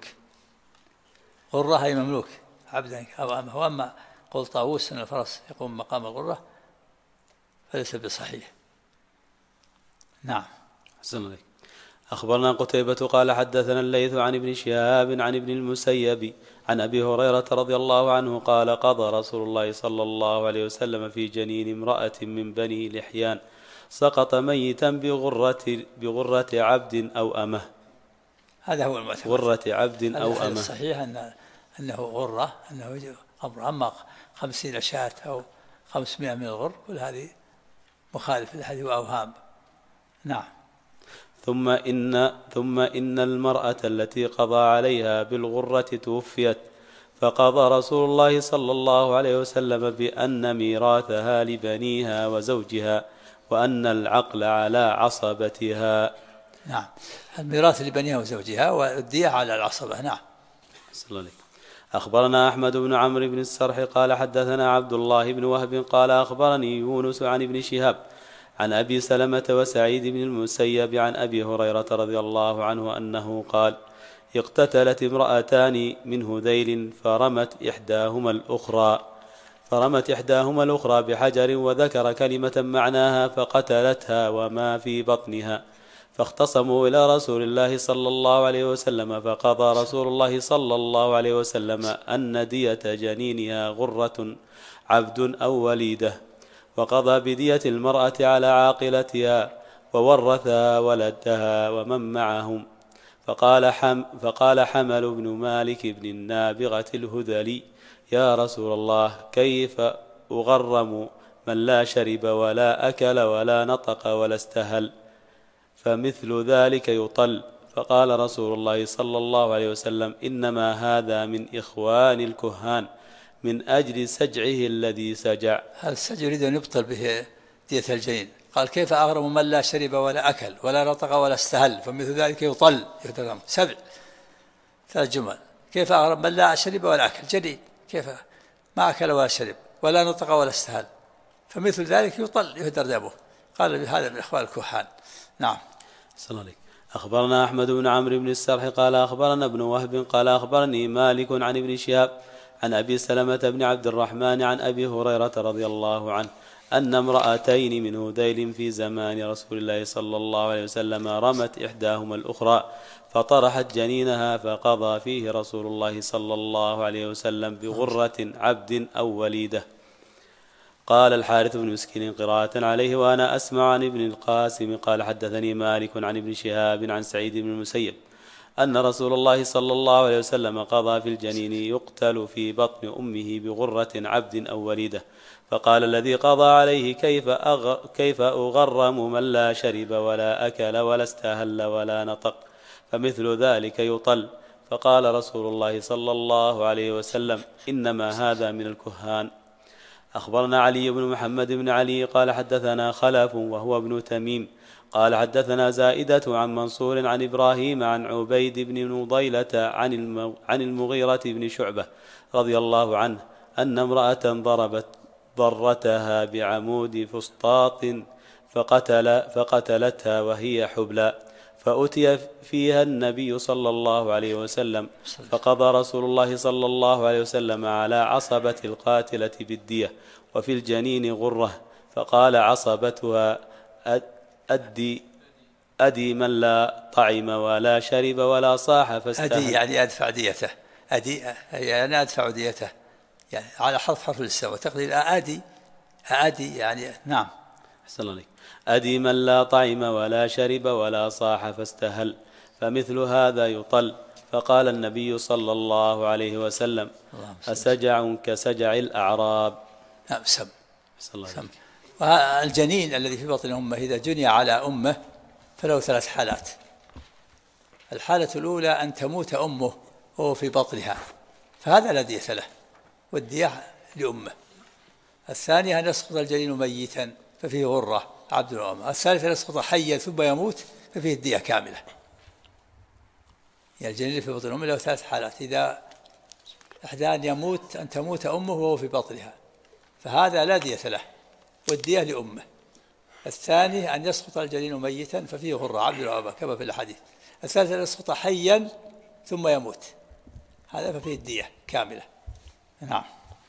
غرة أي مملوك عبدا أو أمه. وأما قول طاووس أن الفرس يقوم مقام الغرة فليس بصحيح. نعم. أحسن عليك. أخبرنا قتيبة قال حدثنا الليث عن ابن شهاب عن ابن المسيب عن أبي هريرة رضي الله عنه قال قضى رسول الله صلى الله عليه وسلم في جنين امرأة من بني لحيان سقط ميتا بغرة عبد أو أمه. هذا هو المعتمد، غرة عبد أو أمه. الصحيح أنه غرة، أنه أمر. أما 50 شاة أو 500 من الغر كل هذه مخالف للحديث وأوهام. نعم. ثم إن المرأة التي قضى عليها بالغرة توفيت فقضى رسول الله صلى الله عليه وسلم بأن ميراثها لبنيها وزوجها وأن العقل على عصبتها. نعم. الميراث لبنيها وزوجها والدية على العصبة. نعم. صلى الله عليه. أخبرنا أحمد بن عمرو بن السرح قال حدثنا عبد الله بن وهب قال أخبرني يونس عن ابن شهاب عن أبي سلمة وسعيد بن المسيب عن أبي هريرة رضي الله عنه أنه قال اقتتلت امرأتان من هذيل فرمت إحداهما الأخرى بحجر وذكر كلمة معناها فقتلتها وما في بطنها فاختصموا إلى رسول الله صلى الله عليه وسلم فقضى رسول الله صلى الله عليه وسلم أن دية جنينها غرة عبد أو وليدة وقضى بدية المرأة على عاقلتها وورثها ولدها ومن معهم. فقال حمل بن مالك بن النابغة الهذلي يا رسول الله كيف أغرم من لا شرب ولا أكل ولا نطق ولا استهل فمثل ذلك يطل. فقال رسول الله صلى الله عليه وسلم إنما هذا من إخوان الكهان من أجل سجعه الذي سجع. هذا السجع يريد أن يبطل به دية الجنين. قال كيف أغرم من لا شرب ولا أكل ولا نطق ولا استهل فمثل ذلك يطل. 7 3 جمل. كيف أغرم من لا شرب ولا أكل جديد، كيف ما أكل ولا شرب ولا نطق ولا استهل فمثل ذلك يطل يهدر دمه. قال هذا من إخوان الكهان. نعم. صلى الله عليه. أخبرنا أحمد بن عمرو بن السرح قال أخبرنا ابن وهب قال أخبرني مالك عن ابن شهاب عن أبي سلمة بن عبد الرحمن عن أبي هريرة رضي الله عنه أن امرأتين من هذيل في زمان رسول الله صلى الله عليه وسلم رمت إحداهما الأخرى فطرحت جنينها فقضى فيه رسول الله صلى الله عليه وسلم بغرة عبد أو وليدة. قال الحارث بن مسكين قراءة عليه وأنا أسمع عن ابن القاسم قال حدثني مالك عن ابن شهاب عن سعيد بن المسيب أن رسول الله صلى الله عليه وسلم قضى في الجنين يقتل في بطن أمه بغرة عبد أو وليدة. فقال الذي قضى عليه كيف أغرم من لا شرب ولا أكل ولا استهل ولا نطق فمثل ذلك يطل. فقال رسول الله صلى الله عليه وسلم إنما هذا من الكهان. أخبرنا علي بن محمد بن علي قال حدثنا خلف وهو ابن تميم قال حدثنا زائدة عن منصور عن إبراهيم عن عبيد بن نضيلة عن المغيرة بن شعبة رضي الله عنه أن امرأة ضربت ضرتها بعمود فسطاط فقتلتها وهي حبلى فأتي فيها النبي صلى الله عليه وسلم فقضى رسول الله صلى الله عليه وسلم على عصبة القاتلة بالدية وفي الجنين غرة. فقال عصبتها أدي من لا طعم ولا شرب ولا صاح فاستهل. أدي يعني أدفع ديته، أدي يعني أدفع ديته يعني على حرف الاستواء وتقدير أدي يعني نعم. أحسن الله عليك. أدي من لا طعم ولا شرب ولا صاح فاستهل فمثل هذا يطل. فقال النبي صلى الله عليه وسلم أسجع كسجع الأعراب. نعم سم. والجنين الذي في بطن أمه إذا جني على أمه فله 3 حالات. الحالة الأولى أن تموت أمه وهو في بطنها فهذا لا دية له والدية لأمه. الثانية أن يسقط الجنين ميتا ففيه غرة عبد وأمه. الثالثة أن يسقط حيا ثم يموت ففيه الدية كاملة. يعني الجنين في بطن أمه له 3 حالات. إذا إحدى أن تموت أمه وهو في بطنها فهذا لا دية له والدية لأمه. الثاني أن يسقط الجنين ميتا ففيه غرة عبد وأمه كما في الحديث. الثالث أن يسقط حيا ثم يموت هذا ففيه الدية كاملة. نعم.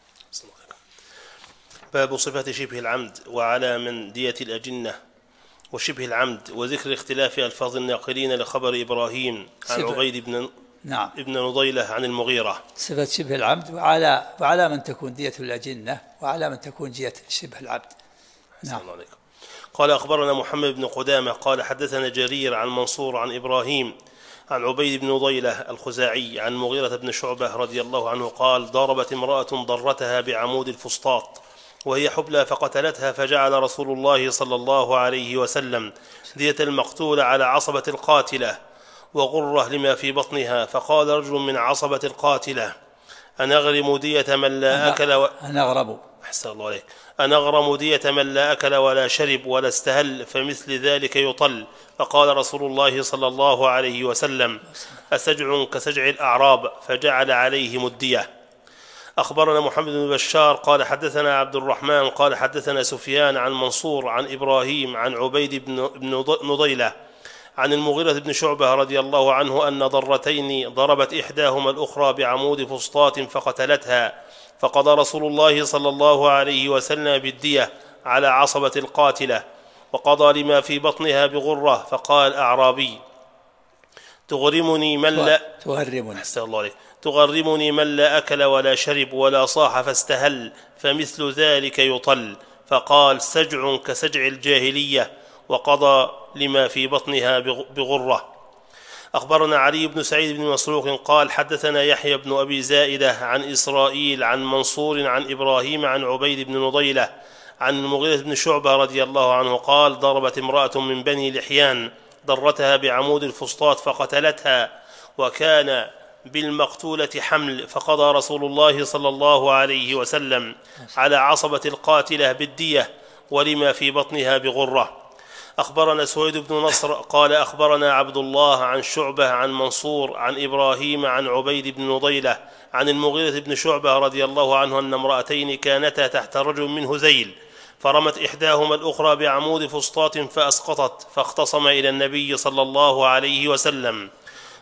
باب صفة شبه العمد وعلى من دية الأجنة وشبه العمد وذكر اختلاف ألفاظ الناقلين لخبر إبراهيم عن عبيد بن نضيلة عن المغيرة. صفة شبه العمد وعلى من تكون دية الأجنة وعلى من تكون دية شبه العمد. نعم. قال أخبرنا محمد بن قدامة قال حدثنا جرير عن منصور عن إبراهيم عن عبيد بن نضيلة الخزاعي عن مغيرة بن شعبة رضي الله عنه قال ضربت امرأة ضرتها بعمود الفسطاط وهي حبلى فقتلتها فجعل رسول الله صلى الله عليه وسلم دية المقتول على عصبة القاتلة وغرة لما في بطنها. فقال رجل من عصبة القاتلة أنغرم دية من لا أكل أحسن الله عليك أنغرم دية من لا أكل ولا شرب ولا استهل فمثل ذلك يطل. فقال رسول الله صلى الله عليه وسلم أسجع كسجع الأعراب فجعل عليهم الدية. أخبرنا محمد بن بشار قال حدثنا عبد الرحمن قال حدثنا سفيان عن منصور عن إبراهيم عن عبيد بن نضيلة عن المغيرة بن شعبة رضي الله عنه أن ضرتين ضربت إحداهما الأخرى بعمود فسطاط فقتلتها فقضى رسول الله صلى الله عليه وسلم بالدية على عصبة القاتلة وقضى لما في بطنها بغرة. فقال أعرابي تغرمني من لا أكل ولا شرب ولا صاح فاستهل فمثل ذلك يطل. فقال سجع كسجع الجاهلية وقضى لما في بطنها بغرة. أخبرنا علي بن سعيد بن مسروق قال حدثنا يحيى بن أبي زائدة عن إسرائيل عن منصور عن إبراهيم عن عبيد بن نضيلة عن المغيرة بن شعبة رضي الله عنه قال ضربت امرأة من بني لحيان ضرتها بعمود الفسطاط فقتلتها وكان بالمقتولة حمل فقضى رسول الله صلى الله عليه وسلم على عصبة القاتلة بالدية ولما في بطنها بغرة. أخبرنا سويد بن نصر قال أخبرنا عبد الله عن شعبة عن منصور عن إبراهيم عن عبيد بن نضيلة عن المغيرة بن شعبة رضي الله عنه أن امرأتين كانتا تحت رجل من هذيل فرمت إحداهما الأخرى بعمود فسطاط فأسقطت فاختصم إلى النبي صلى الله عليه وسلم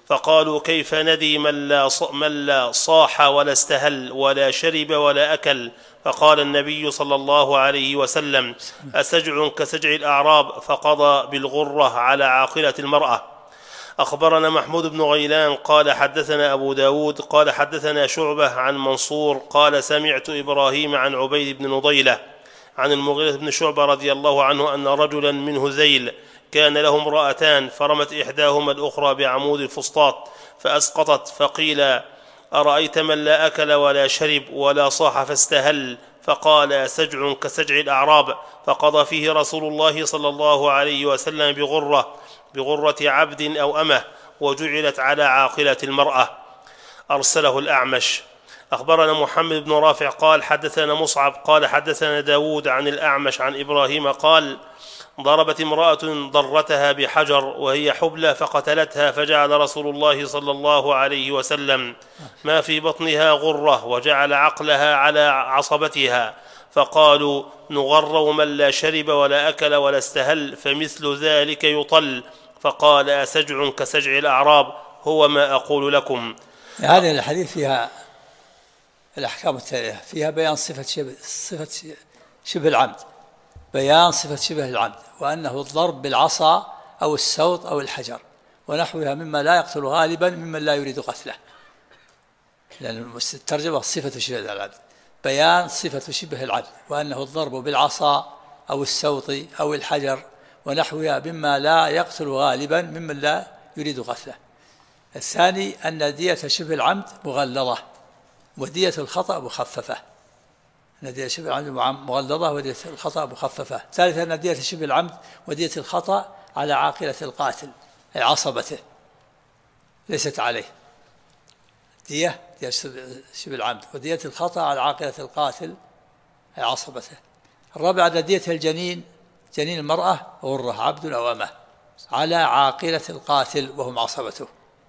فقالوا كيف ندي من لا صاح ولا استهل ولا شرب ولا أكل؟ فقال النبي صلى الله عليه وسلم أسجع كسجع الأعراب؟ فقضى بالغرة على عاقلة المرأة. أخبرنا محمود بن غيلان قال حدثنا أبو داود قال حدثنا شعبة عن منصور قال سمعت إبراهيم عن عبيد بن نضيلة عن المغيرة بن شعبة رضي الله عنه أن رجلا من هذيل كان له امرأتان فرمت إحداهما الأخرى بعمود الفسطاط فأسقطت، فقيل أرأيت من لا أكل ولا شرب ولا صاح فاستهل؟ فقال سجع كسجع الأعراب. فقضى فيه رسول الله صلى الله عليه وسلم بغرة عبد أو أمه، وجعلت على عاقلة المرأة. أرسله الأعمش. أخبرنا محمد بن رافع قال حدثنا مصعب قال حدثنا داود عن الأعمش عن إبراهيم قال ضربت امرأة ضرتها بحجر وهي حبلى فقتلتها، فجعل رسول الله صلى الله عليه وسلم ما في بطنها غرة وجعل عقلها على عصبتها، فقالوا نغر من لا شرب ولا أكل ولا استهل، فمثل ذلك يطل. فقال أسجع كسجع الأعراب؟ هو ما أقول لكم. هذه الحديث فيها الأحكام التالية: فيها بيان صفة شبه العمد، بيان صفة شبه العمد، وأنه الضرب بالعصا أو السوط أو الحجر ونحوها مما لا يقتل غالبا ممن لا يريد قتله، لأن الترجمة صفة شبه العمد، بيان صفة شبه العمد، وأنه الضرب بالعصا أو السوط أو الحجر ونحوها مما لا يقتل غالبا ممن لا يريد قتله. الثاني أن دية شبه العمد مغلظة ودية الخطأ مخففة، أن دية شبه العمد مغلظة ودية الخطأ مخففة. ثالثا أن دية شبه العمد ودية الخطأ على عاقلة القاتل أي عصبته، ليست عليه. دية شبه العمد ودية الخطأ على عاقلة القاتل أي عصبته. الرابع أن دية الجنين، جنين المرأة، غرة عبد أو أمة على عاقلة القاتل وهم عصبته.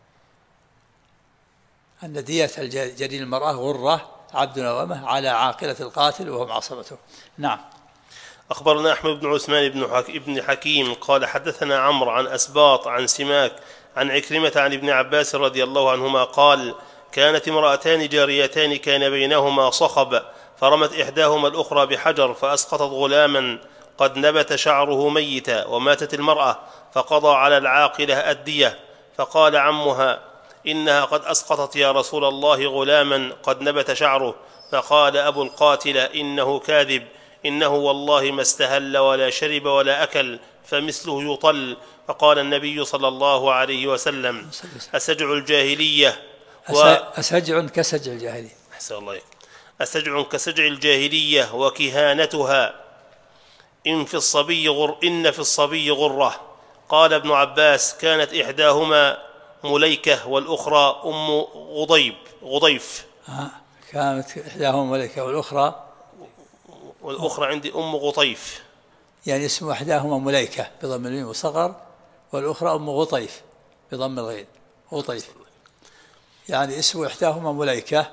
أن دية جنين المرأة غرة عبد أو أمة على عاقلة القاتل وهم عصبته. نعم. أخبرنا أحمد بن عثمان بن حكيم قال حدثنا عمرو عن أسباط عن سماك عن عكرمة عن ابن عباس رضي الله عنهما قال كانت امرأتان جاريتان كان بينهما صخب، فرمت إحداهما الأخرى بحجر فأسقطت غلاما قد نبت شعره ميتا، وماتت المرأة، فقضى على العاقلة الدية. فقال عمها إنها قد أسقطت يا رسول الله غلاما قد نبت شعره. فقال أبو القاتل إنه كاذب، إنه والله ما استهل ولا شرب ولا أكل، فمثله يطل. فقال النبي صلى الله عليه وسلم أسجع الجاهلية أسجع كسجع الجاهلية. أحسن الله. أسجع كسجع الجاهلية وكهانتها، إن في الصبي غرة. قال ابن عباس كانت إحداهما مليكة والأخرى أم غضيف. كانت إحداهما مليكة والأخرى عندي أم غطيف، يعني اسم إحداهما مليكة بضم الميم وصغر، والأخرى أم غطيف بضم الغين غطيف، يعني اسم إحداهما مليكة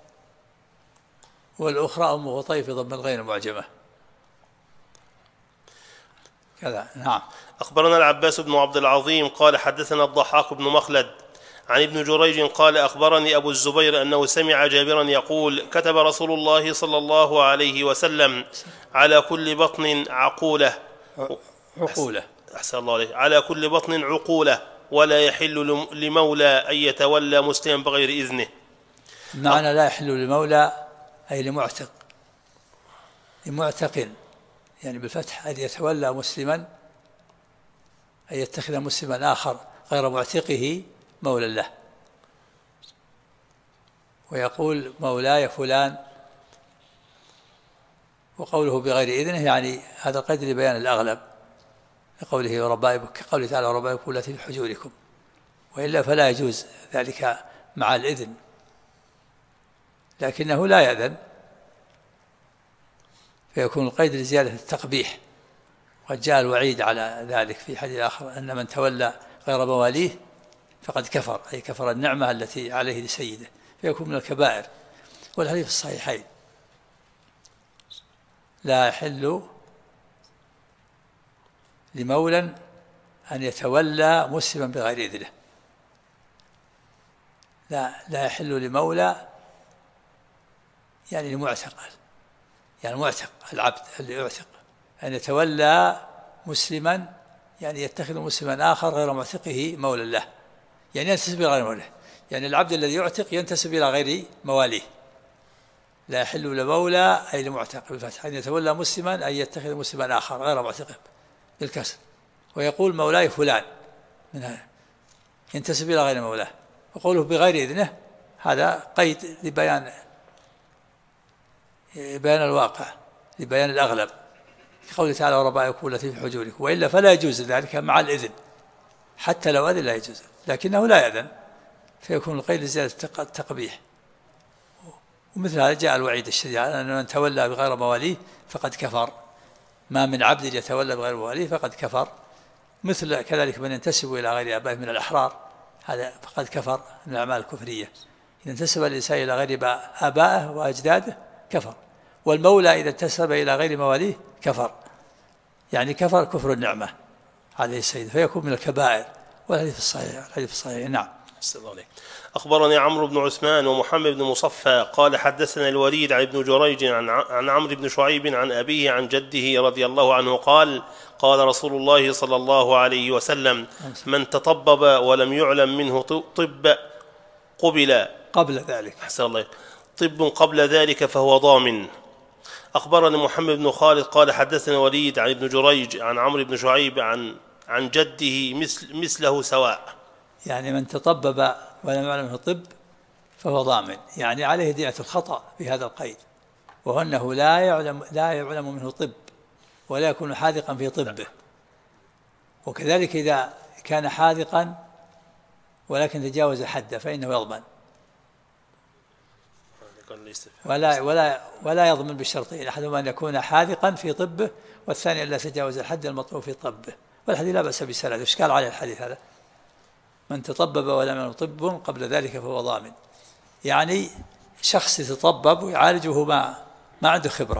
والأخرى أم غطيف بضم الغين المعجمة كذا. نعم. أخبرنا العباس بن عبد العظيم قال حدثنا الضحاك بن مخلد عن ابن جريج قال أخبرني أبو الزبير أنه سمع جابرا يقول كتب رسول الله صلى الله عليه وسلم على كل بطن عقولة أحسن الله عليه، على كل بطن عقولة، ولا يحل لمولى أن يتولى مسلما بغير إذنه. معنى لا يحل لمولى أي لمعتق، يعني بالفتح أن يتولى مسلما، أن يتخذ مسلما آخر غير معتقه مولى له، ويقول مولاي فلان، وقوله بغير إذنه يعني هذا القيد لبيان الأغلب، لقوله وربائبك، قوله تعالى وربائبكم التي في حجوركم، وإلا فلا يجوز ذلك مع الإذن، لكنه لا يأذن فيكون القيد لزيادة التقبيح. وقد جاء الوعيد على ذلك في حديث آخر أن من تولى غير مواليه فقد كفر، أي كفر النعمة التي عليه لسيده، فيكون من الكبائر. والحديث في الصحيحين لا يحل لمولى أن يتولى مسلما بغير إذنه، لا يحل لمولى يعني لمعتق، يعني معتق العبد اللي يعتق أن يتولى مسلما، يعني يتخذ مسلما آخر غير معتقه مولى له، يعني ينتسب إلى غير مولاه. يعني العبد الذي يعتق ينتسب إلى غير مواليه. لا يحل لمولى أي لمعتق بالفتح، أن يتولى مسلما أي يتخذ مسلما آخر غير معتقه بالكسر. ويقول مولاي فلان من هذا ينتسب إلى غير مولاه، وقوله بغير إذنه هذا قيد لبيان الواقع، لبيان الأغلب، في قوله تعالى وربائكم التي في حجوركم، وإلا فلا يجوز ذلك مع الإذن، حتى لو أذن لا يجوز، لكنه لا يأذن فيكون القيد لزيادة التقبيح. ومثل هذا جاء الوعيد الشديد على أن من تولى بغير مواليه فقد كفر، ما من عبد يتولى بغير مواليه فقد كفر. مثل كذلك من ينتسب إلى غير آبائه من الأحرار، هذا فقد كفر من الأعمال الكفرية. إذا انتسب الإنسان إلى غير آبائه وأجداده كفر، والمولى إذا انتسب إلى غير مواليه كفر، يعني كفر كفر النعمة عليه السيد، فيكون من الكبائر. والحديث الصحيح، الحديث الصحيح. نعم. أخبرني عمرو بن عثمان ومحمد بن مصفى قال حدثنا الوليد عن ابن جريج عن عمرو بن شعيب عن أبيه عن جده رضي الله عنه قال قال رسول الله صلى الله عليه وسلم من تطبب ولم يعلم منه طب قبل ذلك طب قبل ذلك فهو ضامن. أخبرني محمد بن خالد قال حدثنا وليد عن ابن جريج عن عمرو بن شعيب عن جده مثله سواء. يعني من تطبب ولم يعلم منه طب فهو ضامن، يعني عليه دية الخطأ بهذا القيد، وهو أنه لا يعلم منه طب ولا يكون حاذقا في طبه. وكذلك إذا كان حاذقا ولكن تجاوز حده فإنه يضمن، ولا يضمن بالشرطين، أحدهما أن يكون حاذقا في طبه، والثاني أن لا تجاوز الحد المطلوب في طبه. والحديث لا بأس بسنده، إشكال عليه الحديث هذا، من تطبب ولم يعلم طب قبل ذلك فهو ضامن، يعني شخص يتطبب ويعالجه ما عنده خبرة،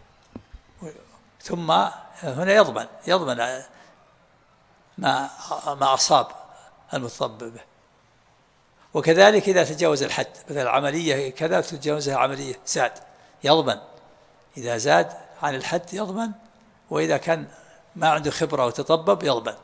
ثم هنا يضمن ما أصاب المتطبب به. وكذلك إذا تجاوز الحد، مثل العملية كذا تتجاوزها عملية زاد يضمن، إذا زاد عن الحد يضمن، وإذا كان ما عنده خبرة وتطبب يضمن.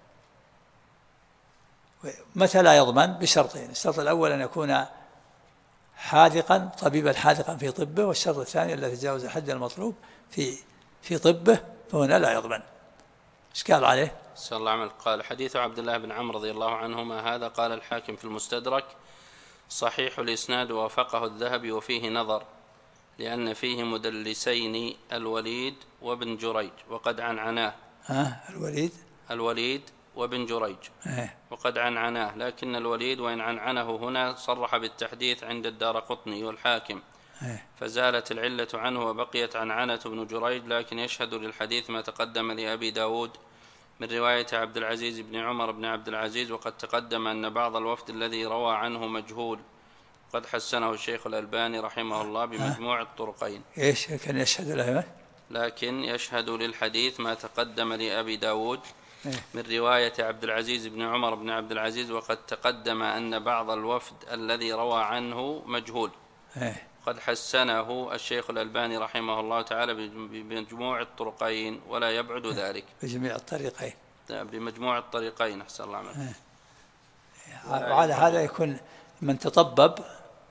متى لا يضمن؟ بشرطين: الشرط الأول أن يكون حاذقا، طبيبا حاذقا في طبه، والشرط الثاني أن لا يتجاوز الحد المطلوب في طبه، فهنا لا يضمن. إشكال عليه؟ صلى الله عليه وسلم. قال حديث عبد الله بن عمرو رضي الله عنهما هذا قال الحاكم في المستدرك صحيح الإسناد ووافقه الذهبي وفيه نظر، لأن فيه مدلسين الوليد وابن جريج وقد عنعناه. الوليد وابن جريج وقد عنعناه، لكن الوليد وإن عنعنه هنا صرح بالتحديث عند الدارقطني والحاكم، فزالت العلة عنه وبقيت عنعنة ابن جريج، لكن يشهد للحديث ما تقدم لأبي داود من رواية عبد العزيز بن عمر بن عبد العزيز، وقد تقدم أن بعض الوفد الذي روى عنه مجهول، قد حسنه الشيخ الألباني رحمه الله بمجموع الطرقين. إيش كان يشهد له؟ لكن يشهد للحديث ما تقدم لأبي داود من رواية عبد العزيز بن عمر بن عبد العزيز، وقد تقدم أن بعض الوفد الذي روى عنه مجهول، قد حسنه الشيخ الألباني رحمه الله تعالى بمجموع الطرقين، ولا يبعد ذلك. بجميع الطريقين، بمجموع الطريقين. أحسن الله عليك. وعلى هذا يكون من تطبب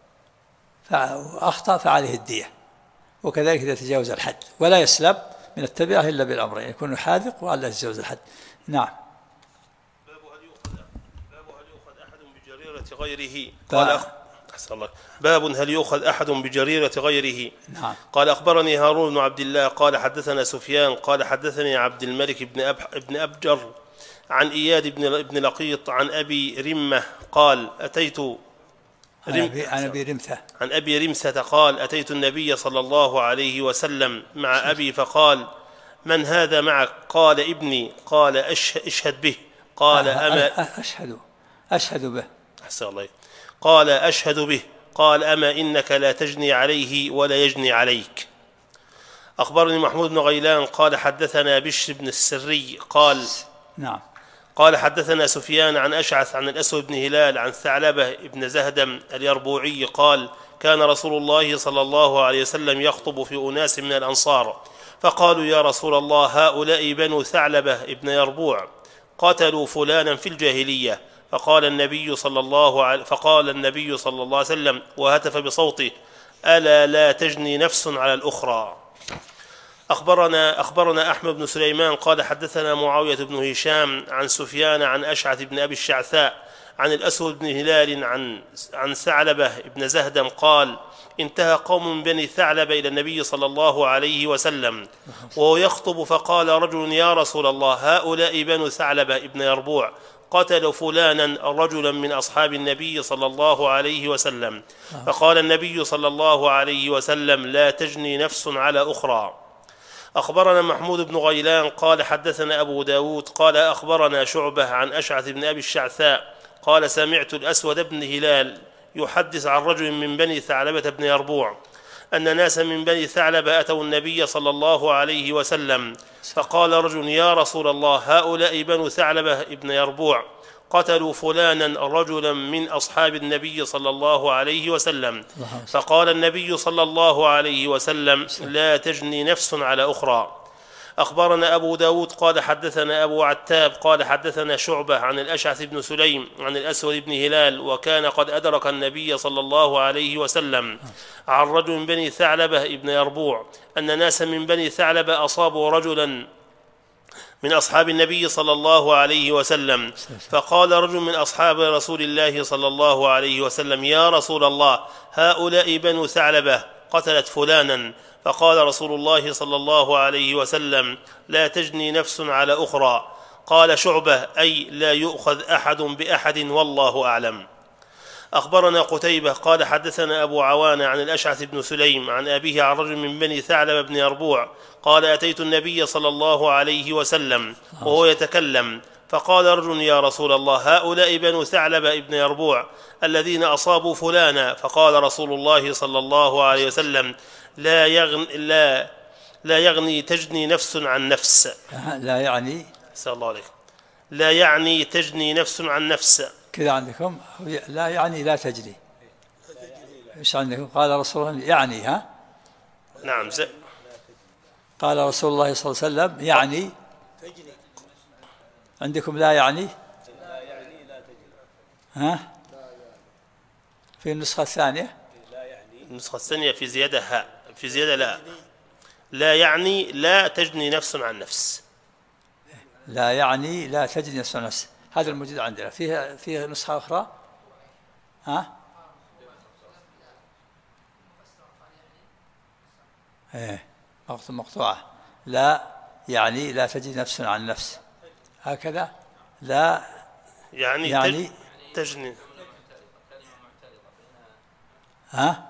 فأخطأ فعليه الدية، وكذلك إذا تجاوز الحد، ولا يسلب من التبعة إلا بالأمرين: يكون حاذق وألا يتجاوز الحد. نعم. باب هل يؤخذ أحد بجريرة غيره؟ قال باب هل يؤخذ أحد بجريرة غيره؟ نعم. قال أخبرني هارون بن عبد الله قال حدثنا سفيان قال حدثني عبد الملك بن أبجر عن إياد بن لقيط عن أبي رمة قال عن أبي رمثة قال أتيت النبي صلى الله عليه وسلم مع أبي فقال: من هذا معك؟ قال: ابني. قال: اشهد به. قال: أما أشهد به. أحسن الله. قال: أشهد به. قال: أما إنك لا تجني عليه ولا يجني عليك. أخبرني محمود بن غيلان قال حدثنا بشر بن السري قال: نعم. قال حدثنا سفيان عن أشعث عن الأسود بن هلال عن ثعلبة بن زهدم اليربوعي قال كان رسول الله صلى الله عليه وسلم يخطب في أناس من الأنصار فقالوا يا رسول الله هؤلاء بنو ثعلبة ابن يربوع قتلوا فلانا في الجاهلية. فقال النبي صلى الله عليه وسلم وهتف بصوته ألا لا تجني نفس على الأخرى. أخبرنا أحمد بن سليمان قال حدثنا معاوية بن هشام عن سفيان عن أشعث بن أبي الشعثاء عن الأسود بن هلال عن ثعلبة بن زهدم قال انتهى قوم من بني ثعلبة إلى النبي صلى الله عليه وسلم وهو يخطب فقال رجل يا رسول الله هؤلاء بنو ثعلبة ابن يربوع قتلوا فلانا رجلا من أصحاب النبي صلى الله عليه وسلم. فقال النبي صلى الله عليه وسلم لا تجني نفس على أخرى. أخبرنا محمود بن غيلان قال حدثنا أبو داود قال أخبرنا شعبة عن أشعث بن أبي الشعثاء قال سمعت الأسود بن هلال يحدث عن رجل من بني ثعلبة بن يربوع أن ناسا من بني ثعلبة أتوا النبي صلى الله عليه وسلم فقال رجل يا رسول الله هؤلاء بنو ثعلبة ابن يربوع قتلوا فلانا رجلا من أصحاب النبي صلى الله عليه وسلم. فقال النبي صلى الله عليه وسلم لا تجني نفس على أخرى. أخبرنا أبو داود قال حدثنا أبو عتاب قال حدثنا شعبة عن الأشعث بن سليم عن الأسود بن هلال وكان قد أدرك النبي صلى الله عليه وسلم عن رجل من بني ثعلبة ابن يربوع أن ناسا من بني ثعلبة أصابوا رجلا من أصحاب النبي صلى الله عليه وسلم. فقال رجل من أصحاب رسول الله صلى الله عليه وسلم يا رسول الله هؤلاء بنو ثعلبة قتلت فلانا. فقال رسول الله صلى الله عليه وسلم لا تجني نفس على أخرى. قال شعبة أي لا يؤخذ أحد بأحد والله أعلم. أخبرنا قتيبة قال حدثنا أبو عوانة عن الأشعث بن سليم عن أبيه عن رجل من بني ثعلبة بن يربوع قال أتيت النبي صلى الله عليه وسلم وهو يتكلم فقال رجل يا رسول الله هؤلاء بنو ثعلبة ابن يربوع الذين أصابوا فلانا. فقال رسول الله صلى الله عليه وسلم لا يغني تجني نفس عن نفس. لا يعني أسأل الله عليكم لا يعني تجني نفس عن نفس كذا عندكم لا يعني لا تجري. ايش عندكم؟ قال رسول الله يعني ها نعم قال رسول الله صلى الله عليه وسلم يعني عندكم لا يعني ها في النسخة الثانية النسخة الثانية في زيادة هاء في زيادة لا يعني لا تجني نفس عن نفس. لا يعني لا تجني نفس عن نفس. هذا الموجود عندنا فيها نسخة أخرى ها ايه مقطوعة لا يعني لا تجني نفس عن نفس هكذا لا يعني تجني ها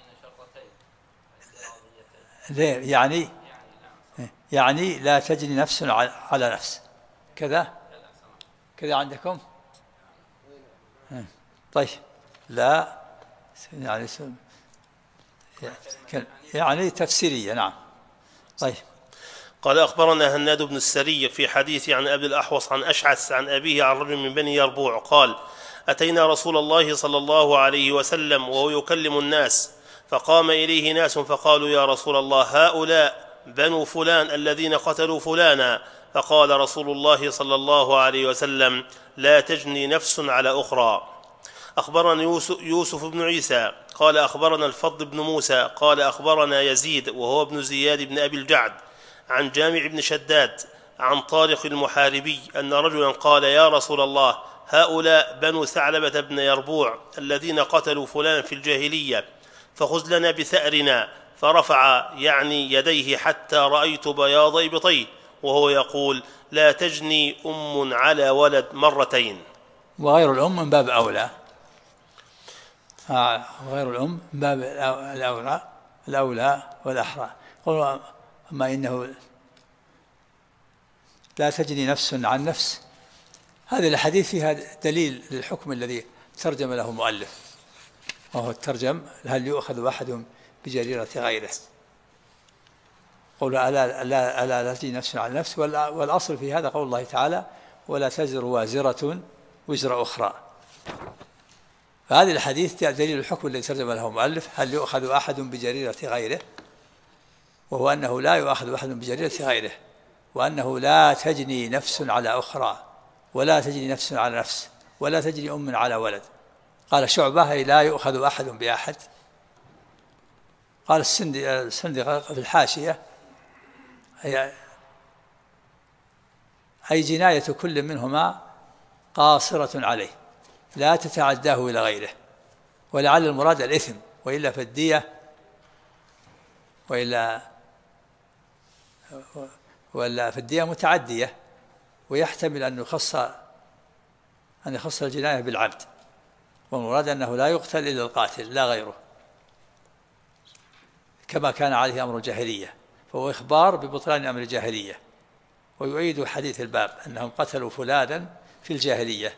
يعني لا تجني نفس على نفس كذا عندكم طيب لا يعني تفسيرية نعم. طيب قال أخبرنا هناد بن السري في حديث عن أبي الأحوص عن أشعث عن أبيه عن رجل من بني يربوع قال أتينا رسول الله صلى الله عليه وسلم وهو يكلم الناس فقام إليه ناس فقالوا يا رسول الله هؤلاء بنو فلان الذين قتلوا فلانا. فقال رسول الله صلى الله عليه وسلم لا تجني نفس على أخرى. أخبرنا يوسف بن عيسى قال أخبرنا الفضل بن موسى قال أخبرنا يزيد وهو ابن زياد بن أبي الجعد عن جامع بن شداد عن طارق المحاربي أن رجلا قال يا رسول الله هؤلاء بنو ثعلبة بن يربوع الذين قتلوا فلان في الجاهلية فخذ لنا بثأرنا. فرفع يعني يديه حتى رأيت بياض إبطيه وهو يقول لا تجني أم على ولد مرتين. وغير الأم من باب أولى غير الأم من باب الأولى والأحرى. قالوا أما إنه لا تجني نفس عن نفس هذه الحديث فيها دليل للحكم الذي ترجم له المؤلف وهو الترجم هل يؤخذ أحد بجريرة غيره. قول ألا لا تجني نفس عن نفس والأصل في هذا قول الله تعالى ولا تزر وازرة وزر أخرى. فهذه الحديث دليل الحكم الذي ترجم له المؤلف: هل يؤخذ أحد بجريرة غيره؟ وهو أنه لا يؤخذ أحد بجريرة غيره، وأنه لا تجني نفس على أخرى، ولا تجني نفس على نفس، ولا تجني أم على ولد. قال شعبة: لا يؤخذ أحد بأحد. قال السندي في الحاشية: أي جناية كل منهما قاصرة عليه لا تتعداه إلى غيره، ولعل المراد الإثم، وإلا فالدية ولا فالدية متعدية، ويحتمل أن يخص الجناية بالعبد، والمراد أنه لا يقتل إلا القاتل لا غيره، كما كان عليه أمر الجاهلية، فهو إخبار ببطلان أمر الجاهلية، ويؤيد حديث الباب أنهم قتلوا فلانا في الجاهلية.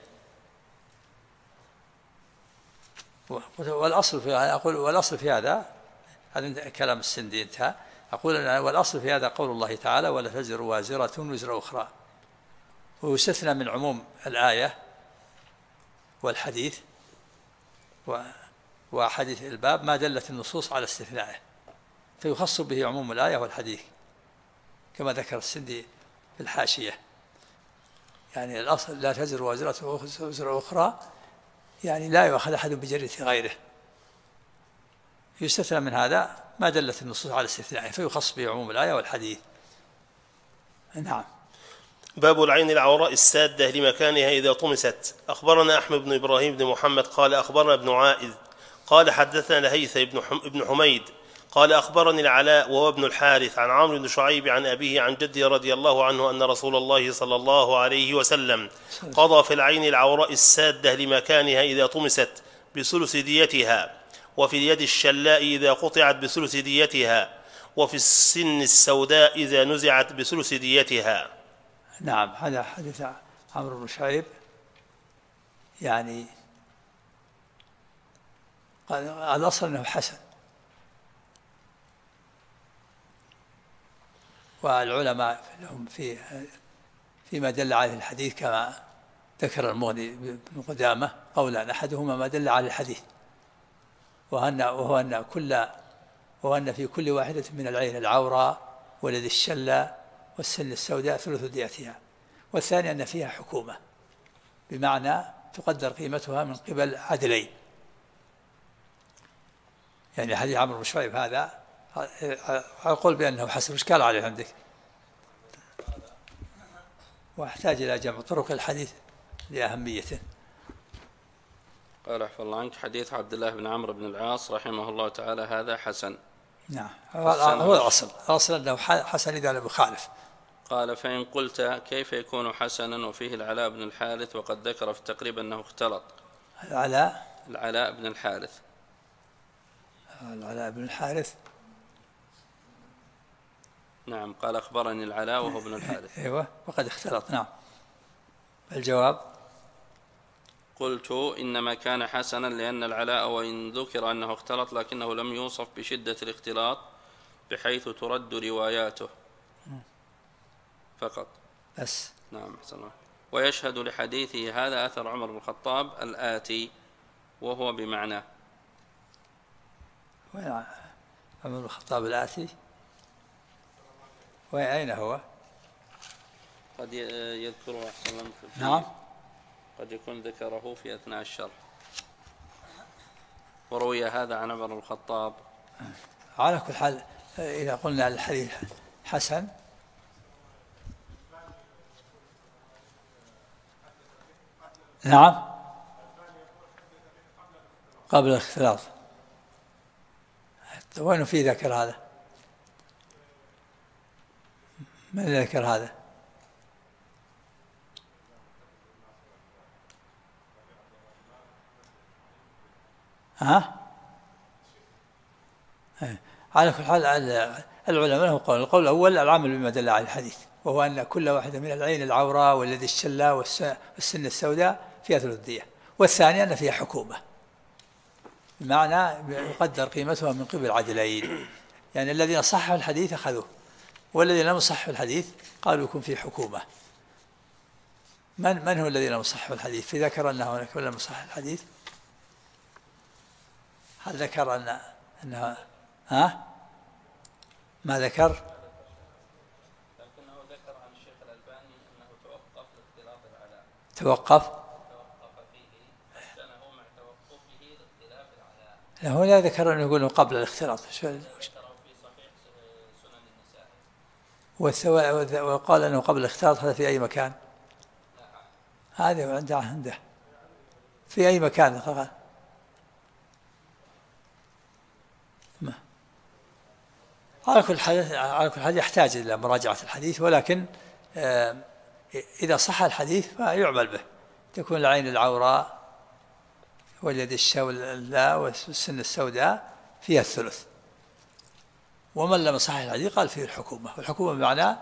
والأصل في هذا كلام السندي انتهى. أقول والأصل في هذا قول الله تعالى: ولا تزر وازرة وزر أخرى، ويستثنى من عموم الآية والحديث وحديث الباب ما دلت النصوص على استثنائه، فيخص به عموم الآية والحديث كما ذكر السندي في الحاشية. يعني الأصل لا تزر وازرة وزر أخرى، يعني لا يؤخذ أحد بجريرة غيره. يستثنى من هذا ما دلت النصوص على استثنائه، فيخص به عموم الآية والحديث. نعم. باب العين العوراء السادة لمكانها إذا طمست. أخبرنا أحمد بن إبراهيم بن محمد قال أخبرنا ابن عائذ قال حدثنا لهيث بن حميد قال أخبرني العلاء وهو ابن الحارث عن عمرو بن شعيب عن أبيه عن جده رضي الله عنه أن رسول الله صلى الله عليه وسلم قضى في العين العوراء السادة لمكانها إذا طمست بثلث ديتها، وفي اليد الشلاء إذا قطعت بثلث ديتها، وفي السن السوداء إذا نزعت بثلث ديتها. نعم. هذا حديث عمرو بن شعيب، يعني الأصل أنه حسن، والعلماء لهم فيما دل عليه الحديث كما ذكر المغني بن قدامة قولا: أحدهما ما دل على الحديث، وهو أن في كل واحدة من العين العوراء والذي الشلة والسن السوداء ثلث ديتها، والثاني أن فيها حكومة، بمعنى تقدر قيمتها من قبل عدلين. يعني حديث عمرو بن شعيب هذا أقول بأنه حسن. إشكال عليه عندك؟ واحتاج إلى جمع طرق الحديث لأهميته. قال احفظ الله عنك: حديث عبد الله بن عمرو بن العاص رحمه الله تعالى هذا حسن. نعم، هو الأصل أنه حسن إذا لم يخالف. قال: فإن قلت كيف يكون حسنا وفيه العلاء بن الحارث وقد ذكر في التقريب أنه اختلط؟ العلاء بن الحارث. العلاء بن الحارث. نعم. قال: أخبرني العلاء وهو ابن الحارث. أيوة، وقد اختلط. نعم. الجواب: قلت إنما كان حسنا لأن العلاء وإن ذكر أنه اختلط لكنه لم يوصف بشدة الاختلاط بحيث ترد رواياته فقط بس. نعم. حسن الله. ويشهد لحديثه هذا أثر عمر بن الخطاب الآتي وهو بمعناه. وين عمر بن الخطاب الآتي؟ أين هو؟ قد يذكره أحسن منك. نعم. قد يكون ذكره في أثناء الشرح. وروي هذا عن عمر بن الخطاب. على كل حال إذا قلنا الحديث حسن نعم قبل الاختلاط. وين في ذكر هذا؟ من ذكر هذا؟ على كل حال العلماء لهم قول. القول الأول العمل بما دل على الحديث، وهو أن كل واحدة من العين العوراء والذي الشلة والسن السوداء فيها ثلث دية، والثاني أن فيها حكومة، بمعنى يقدر قيمتها من قبل عدلين. يعني الذين صححوا الحديث أخذوه، والذين لم يصححوا الحديث قالوا يكون فيه حكومة. من هو الذي لم يصحح الحديث؟ في ذكر أنه هناك لم يصحح الحديث؟ هل ذكر أنها ما ذكر؟ لكنه ذكر عن الشيخ الألباني أنه توقف لاختلاط العلاء. توقف فيه حسنه مع توقفه لاختلاف العلاء. لا هو لا ذكر أنه يقول قبل الاختلاط. ذكره في صحيح سنن النسائي. وقال أنه قبل الاختلاط هذا في أي مكان؟ هذا عنده في أي مكان قال. على كل حال يحتاج إلى مراجعة الحديث، ولكن إذا صح الحديث فيعمل به. تكون العين العوراء واليد الشولاء والسن السوداء فيها الثلث. ومن لم يصح الحديث قال فيه الحكومة، والحكومة بمعنى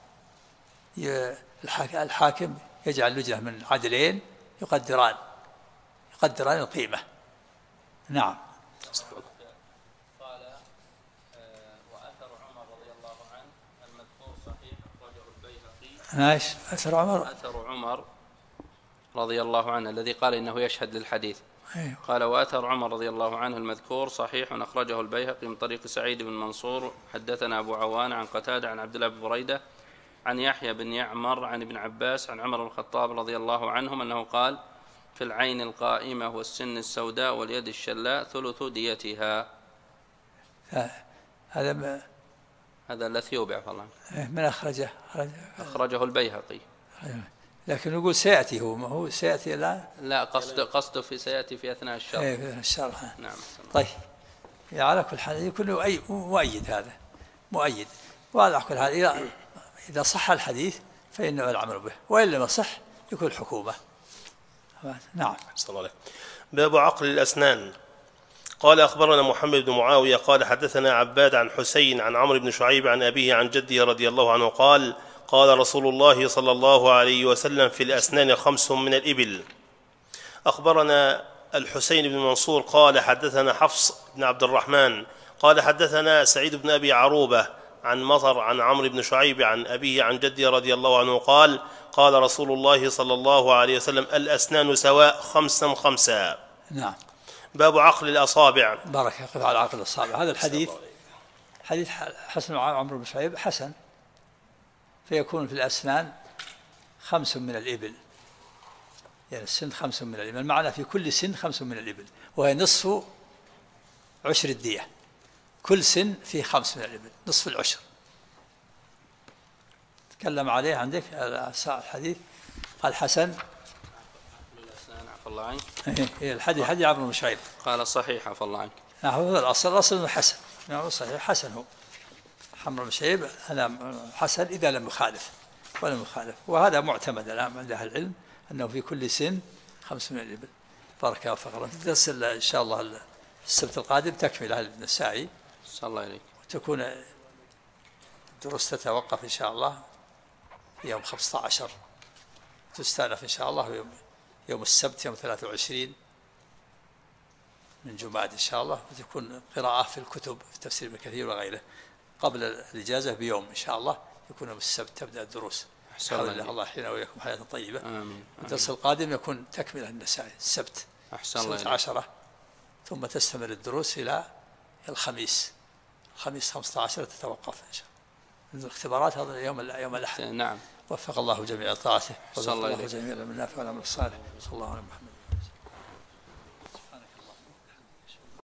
الحاكم يجعل لجنة من عدلين يقدران القيمة. نعم. قال وأثر عمر رضي الله عنه المذكور صحيح أخرجه البيهقي. أثر عمر رضي الله عنه الذي قال إنه يشهد للحديث. أيوه. قال وأثر عمر رضي الله عنه المذكور صحيح أخرجه البيهقي من طريق سعيد بن منصور. حدثنا أبو عوان عن قتادة عن عبد الله بن بريدة عن يحيى بن يعمر عن ابن عباس عن عمر بن الخطاب رضي الله عنهم أنه قال في العين القائمة والسن السوداء واليد الشلاء ثلث ديتها. هذا الأثيوبي عفوا الله. من أخرجه البيهقي. لكن يقول سيأتي، هو سيأتي الآن. لا قصده في سيأتي في أثناء الشرح. في أثناء الشرح. نعم. طيب على كل حال يكون مؤيد، هذا مؤيد. وعلى كل حال إذا صح الحديث فإنه العمل به، وإن لم يصح يكون الحكومة. نعم. صلى الله عليه. باب عقل الأسنان. قال أخبرنا محمد بن معاوية قال حدثنا عباد عن حسين عن عمرو بن شعيب عن أبيه عن جده رضي الله عنه قال قال رسول الله صلى الله عليه وسلم في الأسنان 5 من الإبل. أخبرنا الحسين بن منصور قال حدثنا حفص بن عبد الرحمن قال حدثنا سعيد بن أبي عروبة عن مطر عن عمرو بن شعيب عن أبيه عن جده رضي الله عنه قال قال رسول الله صلى الله عليه وسلم الأسنان سواء 5 5. نعم. باب عقل الأصابع. بارك يقف على عقل الأصابع. هذا الحديث حديث حسن عمرو بن شعيب حسن، فيكون في الأسنان 5 من الإبل، يعني السن 5 من الإبل، المعنى في كل سن 5 من الإبل، وهي نصف عشر الدية. كل سن فيه 5 من الإبل، نصف العشر. تكلم عليه عندك الحديث قال حسن. عفى الله عنك. الحديث عمرو بن شعيب قال صحيح عفى الله عنك. هو الأصل إنه حسن. نعم صحيح حسن. هو عمرو بن شعيب هذا حسن إذا لم يخالف ولم يخالف، وهذا معتمد الآن عند أهل العلم أنه في كل سن 5 من الإبل. بارك الله فيك. تدرس إن شاء الله السبت القادم تكمل أهل النسائي. صلى الله عليك. وتكون الدروس تتوقف إن شاء الله في يوم 15، تستأنف إن شاء الله يوم السبت يوم 23 من جماد إن شاء الله، وتكون قراءة في الكتب في تفسير ابن كثير وغيره قبل الإجازة بيوم إن شاء الله. يكون يوم السبت تبدأ الدروس. حول الله حين وياكم حياة طيبة. آمين. الدرس القادم يكون تكملة النسائي السبت. أحسن الله 10 ثم تستمر الدروس إلى الخميس 15 تتوقف إن شاء الله. الاختبارات هذا يوم الأحد. نعم. وفق الله جميع طاعته. صلى الله عليه وجميع من النافع والعمل الصالح. صلى الله عليه وسلم.